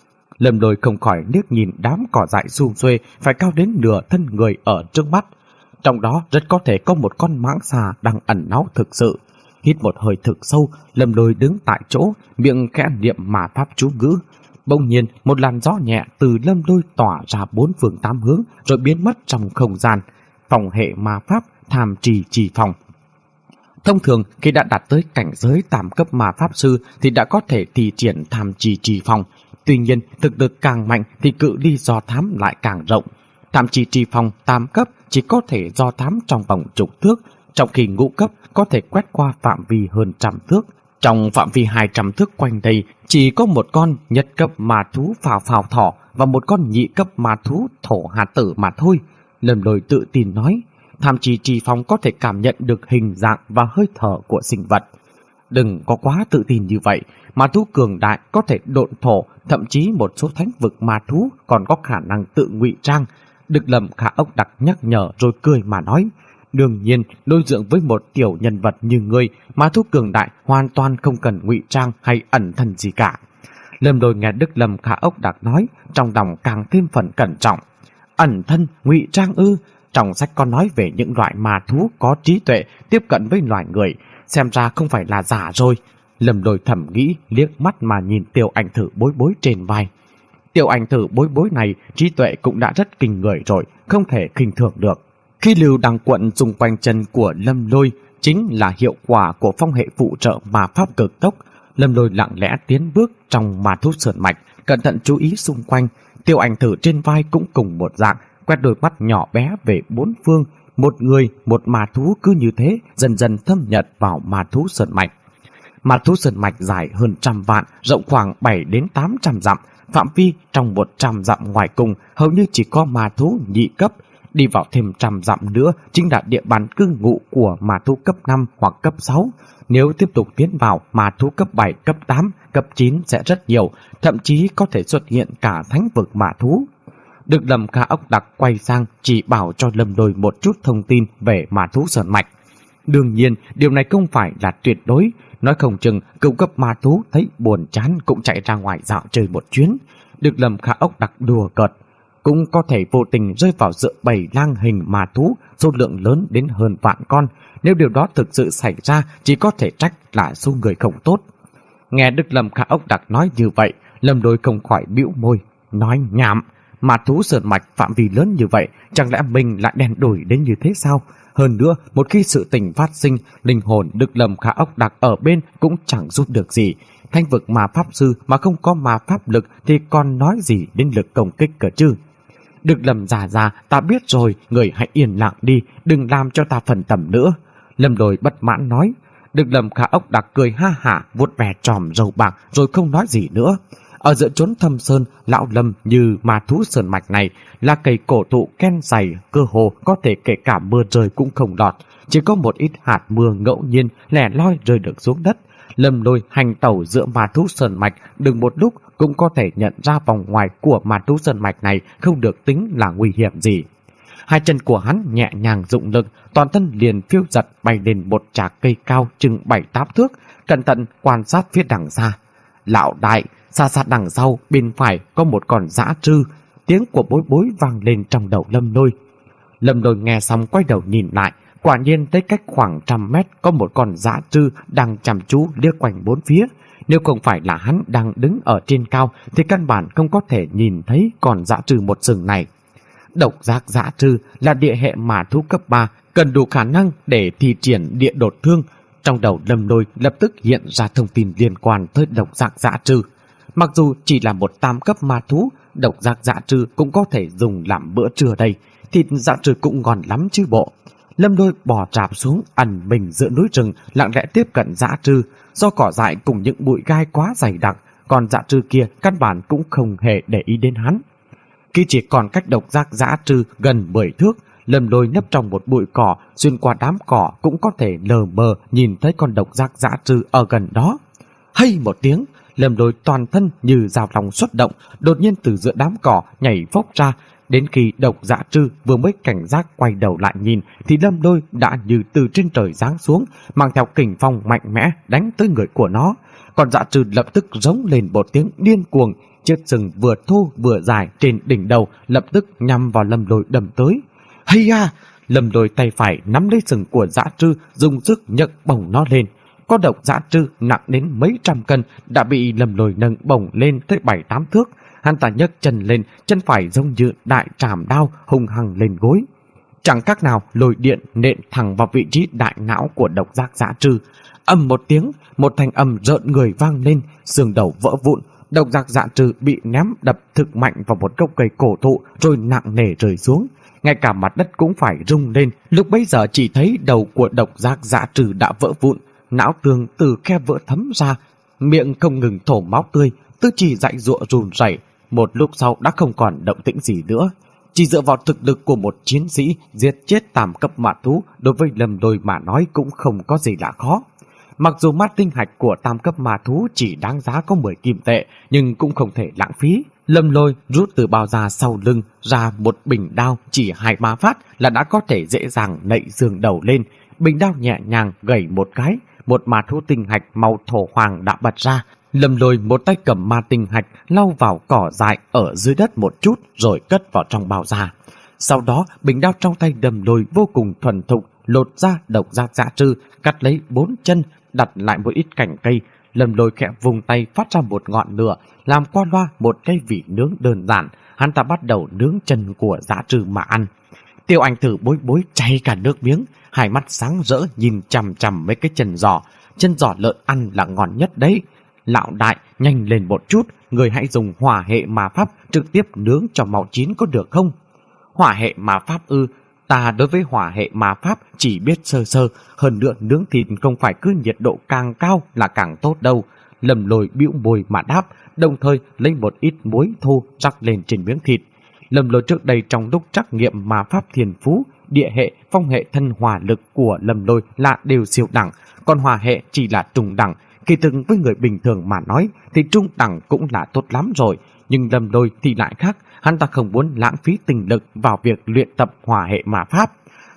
[SPEAKER 1] Lâm Lôi không khỏi liếc nhìn đám cỏ dại xum xuê phải cao đến nửa thân người ở trước mắt. Trong đó rất có thể có một con mãng xà đang ẩn náu thực sự. Hít một hơi thực sâu, Lâm Lôi đứng tại chỗ, miệng khẽ niệm mà pháp chú ngữ. Bỗng nhiên, một làn gió nhẹ từ Lâm Lôi tỏa ra bốn phương tám hướng rồi biến mất trong không gian. Phòng hệ ma pháp tham trì trì phòng. Thông thường khi đã đạt tới cảnh giới tam cấp ma pháp sư thì đã có thể thi triển tham trì trì phòng. Tuy nhiên, thực lực càng mạnh thì cự ly do thám lại càng rộng. Tham trì trì phòng tam cấp chỉ có thể do thám trong vòng chục thước, trong khi ngũ cấp có thể quét qua phạm vi hơn trăm thước. Trong phạm vi hai trăm thước quanh đây chỉ có một con nhất cấp ma thú phào phào thỏ và một con nhị cấp ma thú thổ hà tử mà thôi. Lâm Lôi tự tin nói, tham trì trì phòng có thể cảm nhận được hình dạng và hơi thở của sinh vật. Đừng có quá tự tin như vậy, ma thú cường đại có thể độn thổ, thậm chí một số thánh vực ma thú còn có khả năng tự ngụy trang. Được Lâm Khả Ốc Đặc nhắc nhở rồi cười mà nói, đương nhiên đối diện với một tiểu nhân vật như ngươi, ma thú cường đại hoàn toàn không cần ngụy trang hay ẩn thân gì cả. Lâm Lôi nghe Đức Lâm Khả Ốc Đặc nói, trong lòng càng thêm phần cẩn trọng. Ẩn thân, ngụy trang ư? Trong sách có nói về những loại ma thú có trí tuệ tiếp cận với loài người, xem ra không phải là giả rồi. Lâm Lôi thầm nghĩ, liếc mắt mà nhìn Tiểu Ảnh Thử bối bối trên vai. Tiểu Ảnh Thử bối bối này trí tuệ cũng đã rất kinh người rồi, không thể khinh thường được. Khi lưu đằng quận xung quanh chân của Lâm Lôi chính là hiệu quả của phong hệ phụ trợ ma pháp cực tốc. Lâm Lôi lặng lẽ tiến bước trong Ma Thú Sơn Mạch, cẩn thận chú ý xung quanh. Tiểu Ảnh Thử trên vai cũng cùng một dạng, quét đôi mắt nhỏ bé về bốn phương. Một người, một ma thú cứ như thế dần dần thâm nhập vào Ma Thú Sơn Mạch. Ma Thú Sơn Mạch dài hơn trăm vạn, rộng khoảng bảy đến tám trăm dặm, phạm vi trong một trăm dặm ngoài cùng hầu như chỉ có ma thú nhị cấp. Đi vào thêm trăm dặm nữa chính là địa bàn cư ngụ của ma thú cấp năm hoặc cấp sáu. Nếu tiếp tục tiến vào, ma thú cấp bảy, cấp tám, cấp chín sẽ rất nhiều, thậm chí có thể xuất hiện cả thánh vực ma thú. Được Lâm Khả Ốc Đặc quay sang chỉ bảo cho Lâm Lôi một chút thông tin về Ma Thú Sơn Mạch. Đương nhiên, điều này không phải là tuyệt đối. Nói không chừng cựu cấp ma thú thấy buồn chán cũng chạy ra ngoài dạo chơi một chuyến. Được lầm Khả Ốc Đặc đùa cợt, cũng có thể vô tình rơi vào giữa bầy lang hình ma thú số lượng lớn đến hơn vạn con. Nếu điều đó thực sự xảy ra, chỉ có thể trách là số người không tốt. Nghe Đức Lâm Khả Ốc Đặc nói như vậy, Lâm Lôi không khỏi bĩu môi, nói nhảm. Ma thú sơn mạch phạm vi lớn như vậy, chẳng lẽ mình lại đen đủi đến như thế sao? Hơn nữa, một khi sự tình phát sinh, linh hồn Đức Lâm Khả Ốc Đặc ở bên cũng chẳng giúp được gì. Thanh vực ma pháp sư mà không có ma pháp lực thì còn nói gì đến lực công kích cơ chứ? Đức Lâm già già, ta biết rồi, người hãy yên lặng đi, đừng làm cho ta phần tầm nữa. Lâm Lôi bất mãn nói. Đức Lâm Khả Ốc Đặc cười ha hả, vuốt ve tròm râu bạc rồi không nói gì nữa. Ở giữa chốn thâm sơn, lão Lâm như ma thú sơn mạch này là cây cổ thụ ken dày, cơ hồ có thể kể cả mưa rơi cũng không lọt, chỉ có một ít hạt mưa ngẫu nhiên lẻ loi rơi được xuống đất. Lâm Lôi hành tẩu giữa ma thú sơn mạch đừng một lúc cũng có thể nhận ra vòng ngoài của ma thú sơn mạch này không được tính là nguy hiểm gì. Hai chân của hắn nhẹ nhàng dụng lực, toàn thân liền phiêu giật bay lên một trạc cây cao chừng bảy tám thước, cẩn thận quan sát phía đằng xa. Lão đại, xa xa đằng sau bên phải có một con dã trư. Tiếng của Bối Bối vang lên trong đầu Lâm Lôi. Lâm Lôi nghe xong quay đầu nhìn lại, quả nhiên tới cách khoảng trăm mét có một con dã trư đang chăm chú liếc quanh bốn phía. Nếu không phải là hắn đang đứng ở trên cao thì căn bản không có thể nhìn thấy con dã trư một sừng này. Độc giác dã trư là địa hệ ma thú cấp ba, cần đủ khả năng để thi triển địa đột thương. Trong đầu Lâm Lôi lập tức hiện ra thông tin liên quan tới độc giác dã trư. Mặc dù chỉ là một tam cấp ma thú, độc giác dã trư cũng có thể dùng làm bữa trưa đây. Thịt dã trư cũng ngon lắm chứ bộ. Lâm Lôi bò trạp xuống ẩn mình giữa núi rừng, lặng lẽ tiếp cận dã trư. Do cỏ dại cùng những bụi gai quá dày đặc, còn dã trư kia căn bản cũng không hề để ý đến hắn. Khi chỉ còn cách độc giác dã trư gần mười thước, Lâm Lôi nấp trong một bụi cỏ, xuyên qua đám cỏ cũng có thể lờ mờ nhìn thấy con độc giác dã trư ở gần đó. Hay một tiếng, Lâm Lôi toàn thân như dao lòng xuất động, đột nhiên từ giữa đám cỏ nhảy phốc ra. Đến khi độc dã trư vừa mới cảnh giác quay đầu lại nhìn thì Lâm Lôi đã như từ trên trời giáng xuống, mang theo kình phong mạnh mẽ đánh tới người của nó. Còn dã trư lập tức rống lên một tiếng điên cuồng, chiếc sừng vừa thô vừa dài trên đỉnh đầu lập tức nhằm vào Lâm Lôi đâm tới. Hay à! Lâm Lôi tay phải nắm lấy sừng của dã trư, dùng sức nhấc bổng nó lên. Có độc dã trư nặng đến mấy trăm cân đã bị Lâm Lôi nâng bổng lên tới bảy tám thước. Hắn ta nhấc chân lên, chân phải giống như đại trảm đao hung hăng lên gối. Chẳng các nào lôi điện nện thẳng vào vị trí đại não của độc giác dã trư. Ầm một tiếng, một thanh âm rợn người vang lên, xương đầu vỡ vụn. Độc giác dã trư bị ném đập thực mạnh vào một gốc cây cổ thụ rồi nặng nề rơi xuống. Ngay cả mặt đất cũng phải rung lên. Lúc bấy giờ chỉ thấy đầu của độc giác dã trư đã vỡ vụn, não tường từ khe vỡ thấm ra, miệng không ngừng thổ máu tươi, tư chỉ dãy giụa run rẩy. Một lúc sau đã không còn động tĩnh gì nữa. Chỉ dựa vào thực lực của một chiến sĩ giết chết tam cấp ma thú đối với Lâm Lôi mà nói cũng không có gì lạ khó. Mặc dù mắt tinh hạch của tam cấp ma thú chỉ đáng giá có mười kim tệ, nhưng cũng không thể lãng phí. Lâm Lôi rút từ bao da sau lưng ra một bình đao, chỉ hai ma phát là đã có thể dễ dàng nạy xương đầu lên. Bình đao nhẹ nhàng gẩy một cái, một ma thú tinh hạch màu thổ hoàng đã bật ra. Lâm Lôi một tay cầm ma tinh hạch lau vào cỏ dại ở dưới đất một chút rồi cất vào trong bao da. Sau đó bình đao trong tay Lâm Lôi vô cùng thuần thục lột ra độc giác dã trư, cắt lấy bốn chân, đặt lại một ít cành cây. Lâm Lôi khẽ vùng tay phát ra một ngọn lửa, làm qua loa một cây vỉ nướng đơn giản. Hắn ta bắt đầu nướng chân của dã trư mà ăn. Tiêu Anh Tử Bối Bối chảy cả nước miếng, hai mắt sáng rỡ nhìn chằm chằm mấy cái chân giò. Chân giò lợn ăn là ngon nhất đấy. Lão đại, nhanh lên một chút, người hãy dùng hỏa hệ ma pháp trực tiếp nướng cho mau chín có được không? Hỏa hệ ma pháp ư? Ta đối với hỏa hệ ma pháp chỉ biết sơ sơ, hơn nữa nướng thịt không phải cứ nhiệt độ càng cao là càng tốt đâu. Lâm Lôi bĩu môi mà đáp, đồng thời lấy một ít muối thô rắc lên trên miếng thịt. Lâm Lôi trước đây trong lúc trắc nghiệm ma pháp thiên phú, địa hệ, phong hệ thân hỏa lực của Lâm Lôi là đều siêu đẳng, còn hỏa hệ chỉ là trung đẳng. Kỳ thực với người bình thường mà nói thì trung đẳng cũng là tốt lắm rồi, nhưng Lâm Lôi thì lại khác, hắn ta không muốn lãng phí tinh lực vào việc luyện tập hỏa hệ ma pháp.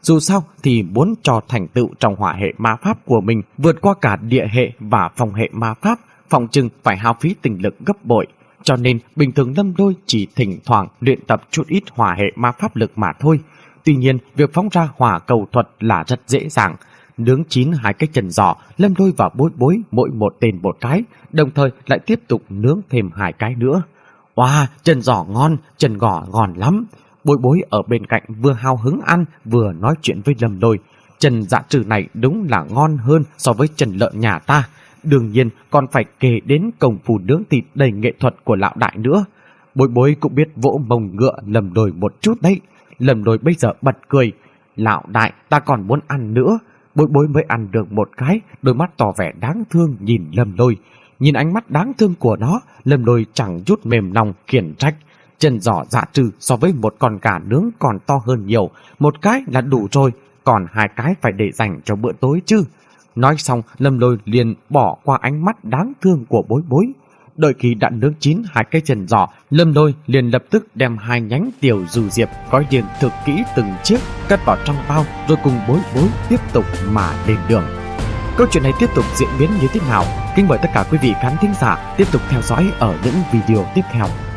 [SPEAKER 1] Dù sao thì muốn cho thành tựu trong hỏa hệ ma pháp của mình vượt qua cả địa hệ và phong hệ ma pháp, phòng chừng phải hao phí tinh lực gấp bội. Cho nên bình thường Lâm Lôi chỉ thỉnh thoảng luyện tập chút ít hỏa hệ ma pháp lực mà thôi. Tuy nhiên, việc phóng ra hỏa cầu thuật là rất dễ dàng. Nướng chín hai cái chân giò, Lâm Lôi và Bối Bối mỗi một tên một cái, đồng thời lại tiếp tục nướng thêm hai cái nữa. Wow, chân giò ngon, chân gò ngon lắm. Bối Bối ở bên cạnh vừa hào hứng ăn vừa nói chuyện với Lâm Lôi. Chân dạ trừ này đúng là ngon hơn so với chân lợn nhà ta. Đương nhiên còn phải kể đến công phu nướng thịt đầy nghệ thuật của lão đại nữa. Bối Bối cũng biết vỗ mông ngựa Lâm Lôi một chút đấy. Lâm Lôi bây giờ bật cười. Lão đại, ta còn muốn ăn nữa. Bối Bối mới ăn được một cái, đôi mắt tỏ vẻ đáng thương nhìn Lâm Lôi. Nhìn ánh mắt đáng thương của nó, Lâm Lôi chẳng chút mềm lòng khiển trách. Chân giò dạ trừ so với một con gà nướng còn to hơn nhiều, một cái là đủ rồi, còn hai cái phải để dành cho bữa tối chứ. Nói xong, Lâm Lôi liền bỏ qua ánh mắt đáng thương của Bối Bối. Đợi khi đã nướng chín hai cái chân giò, Lâm Lôi liền lập tức đem hai nhánh tiểu dù diệp gói điền thực kỹ từng chiếc cất vào trong bao, rồi cùng Bối Bối tiếp tục mà lên đường. Câu chuyện này tiếp tục diễn biến như thế nào? Kính mời tất cả quý vị khán thính giả tiếp tục theo dõi ở những video tiếp theo.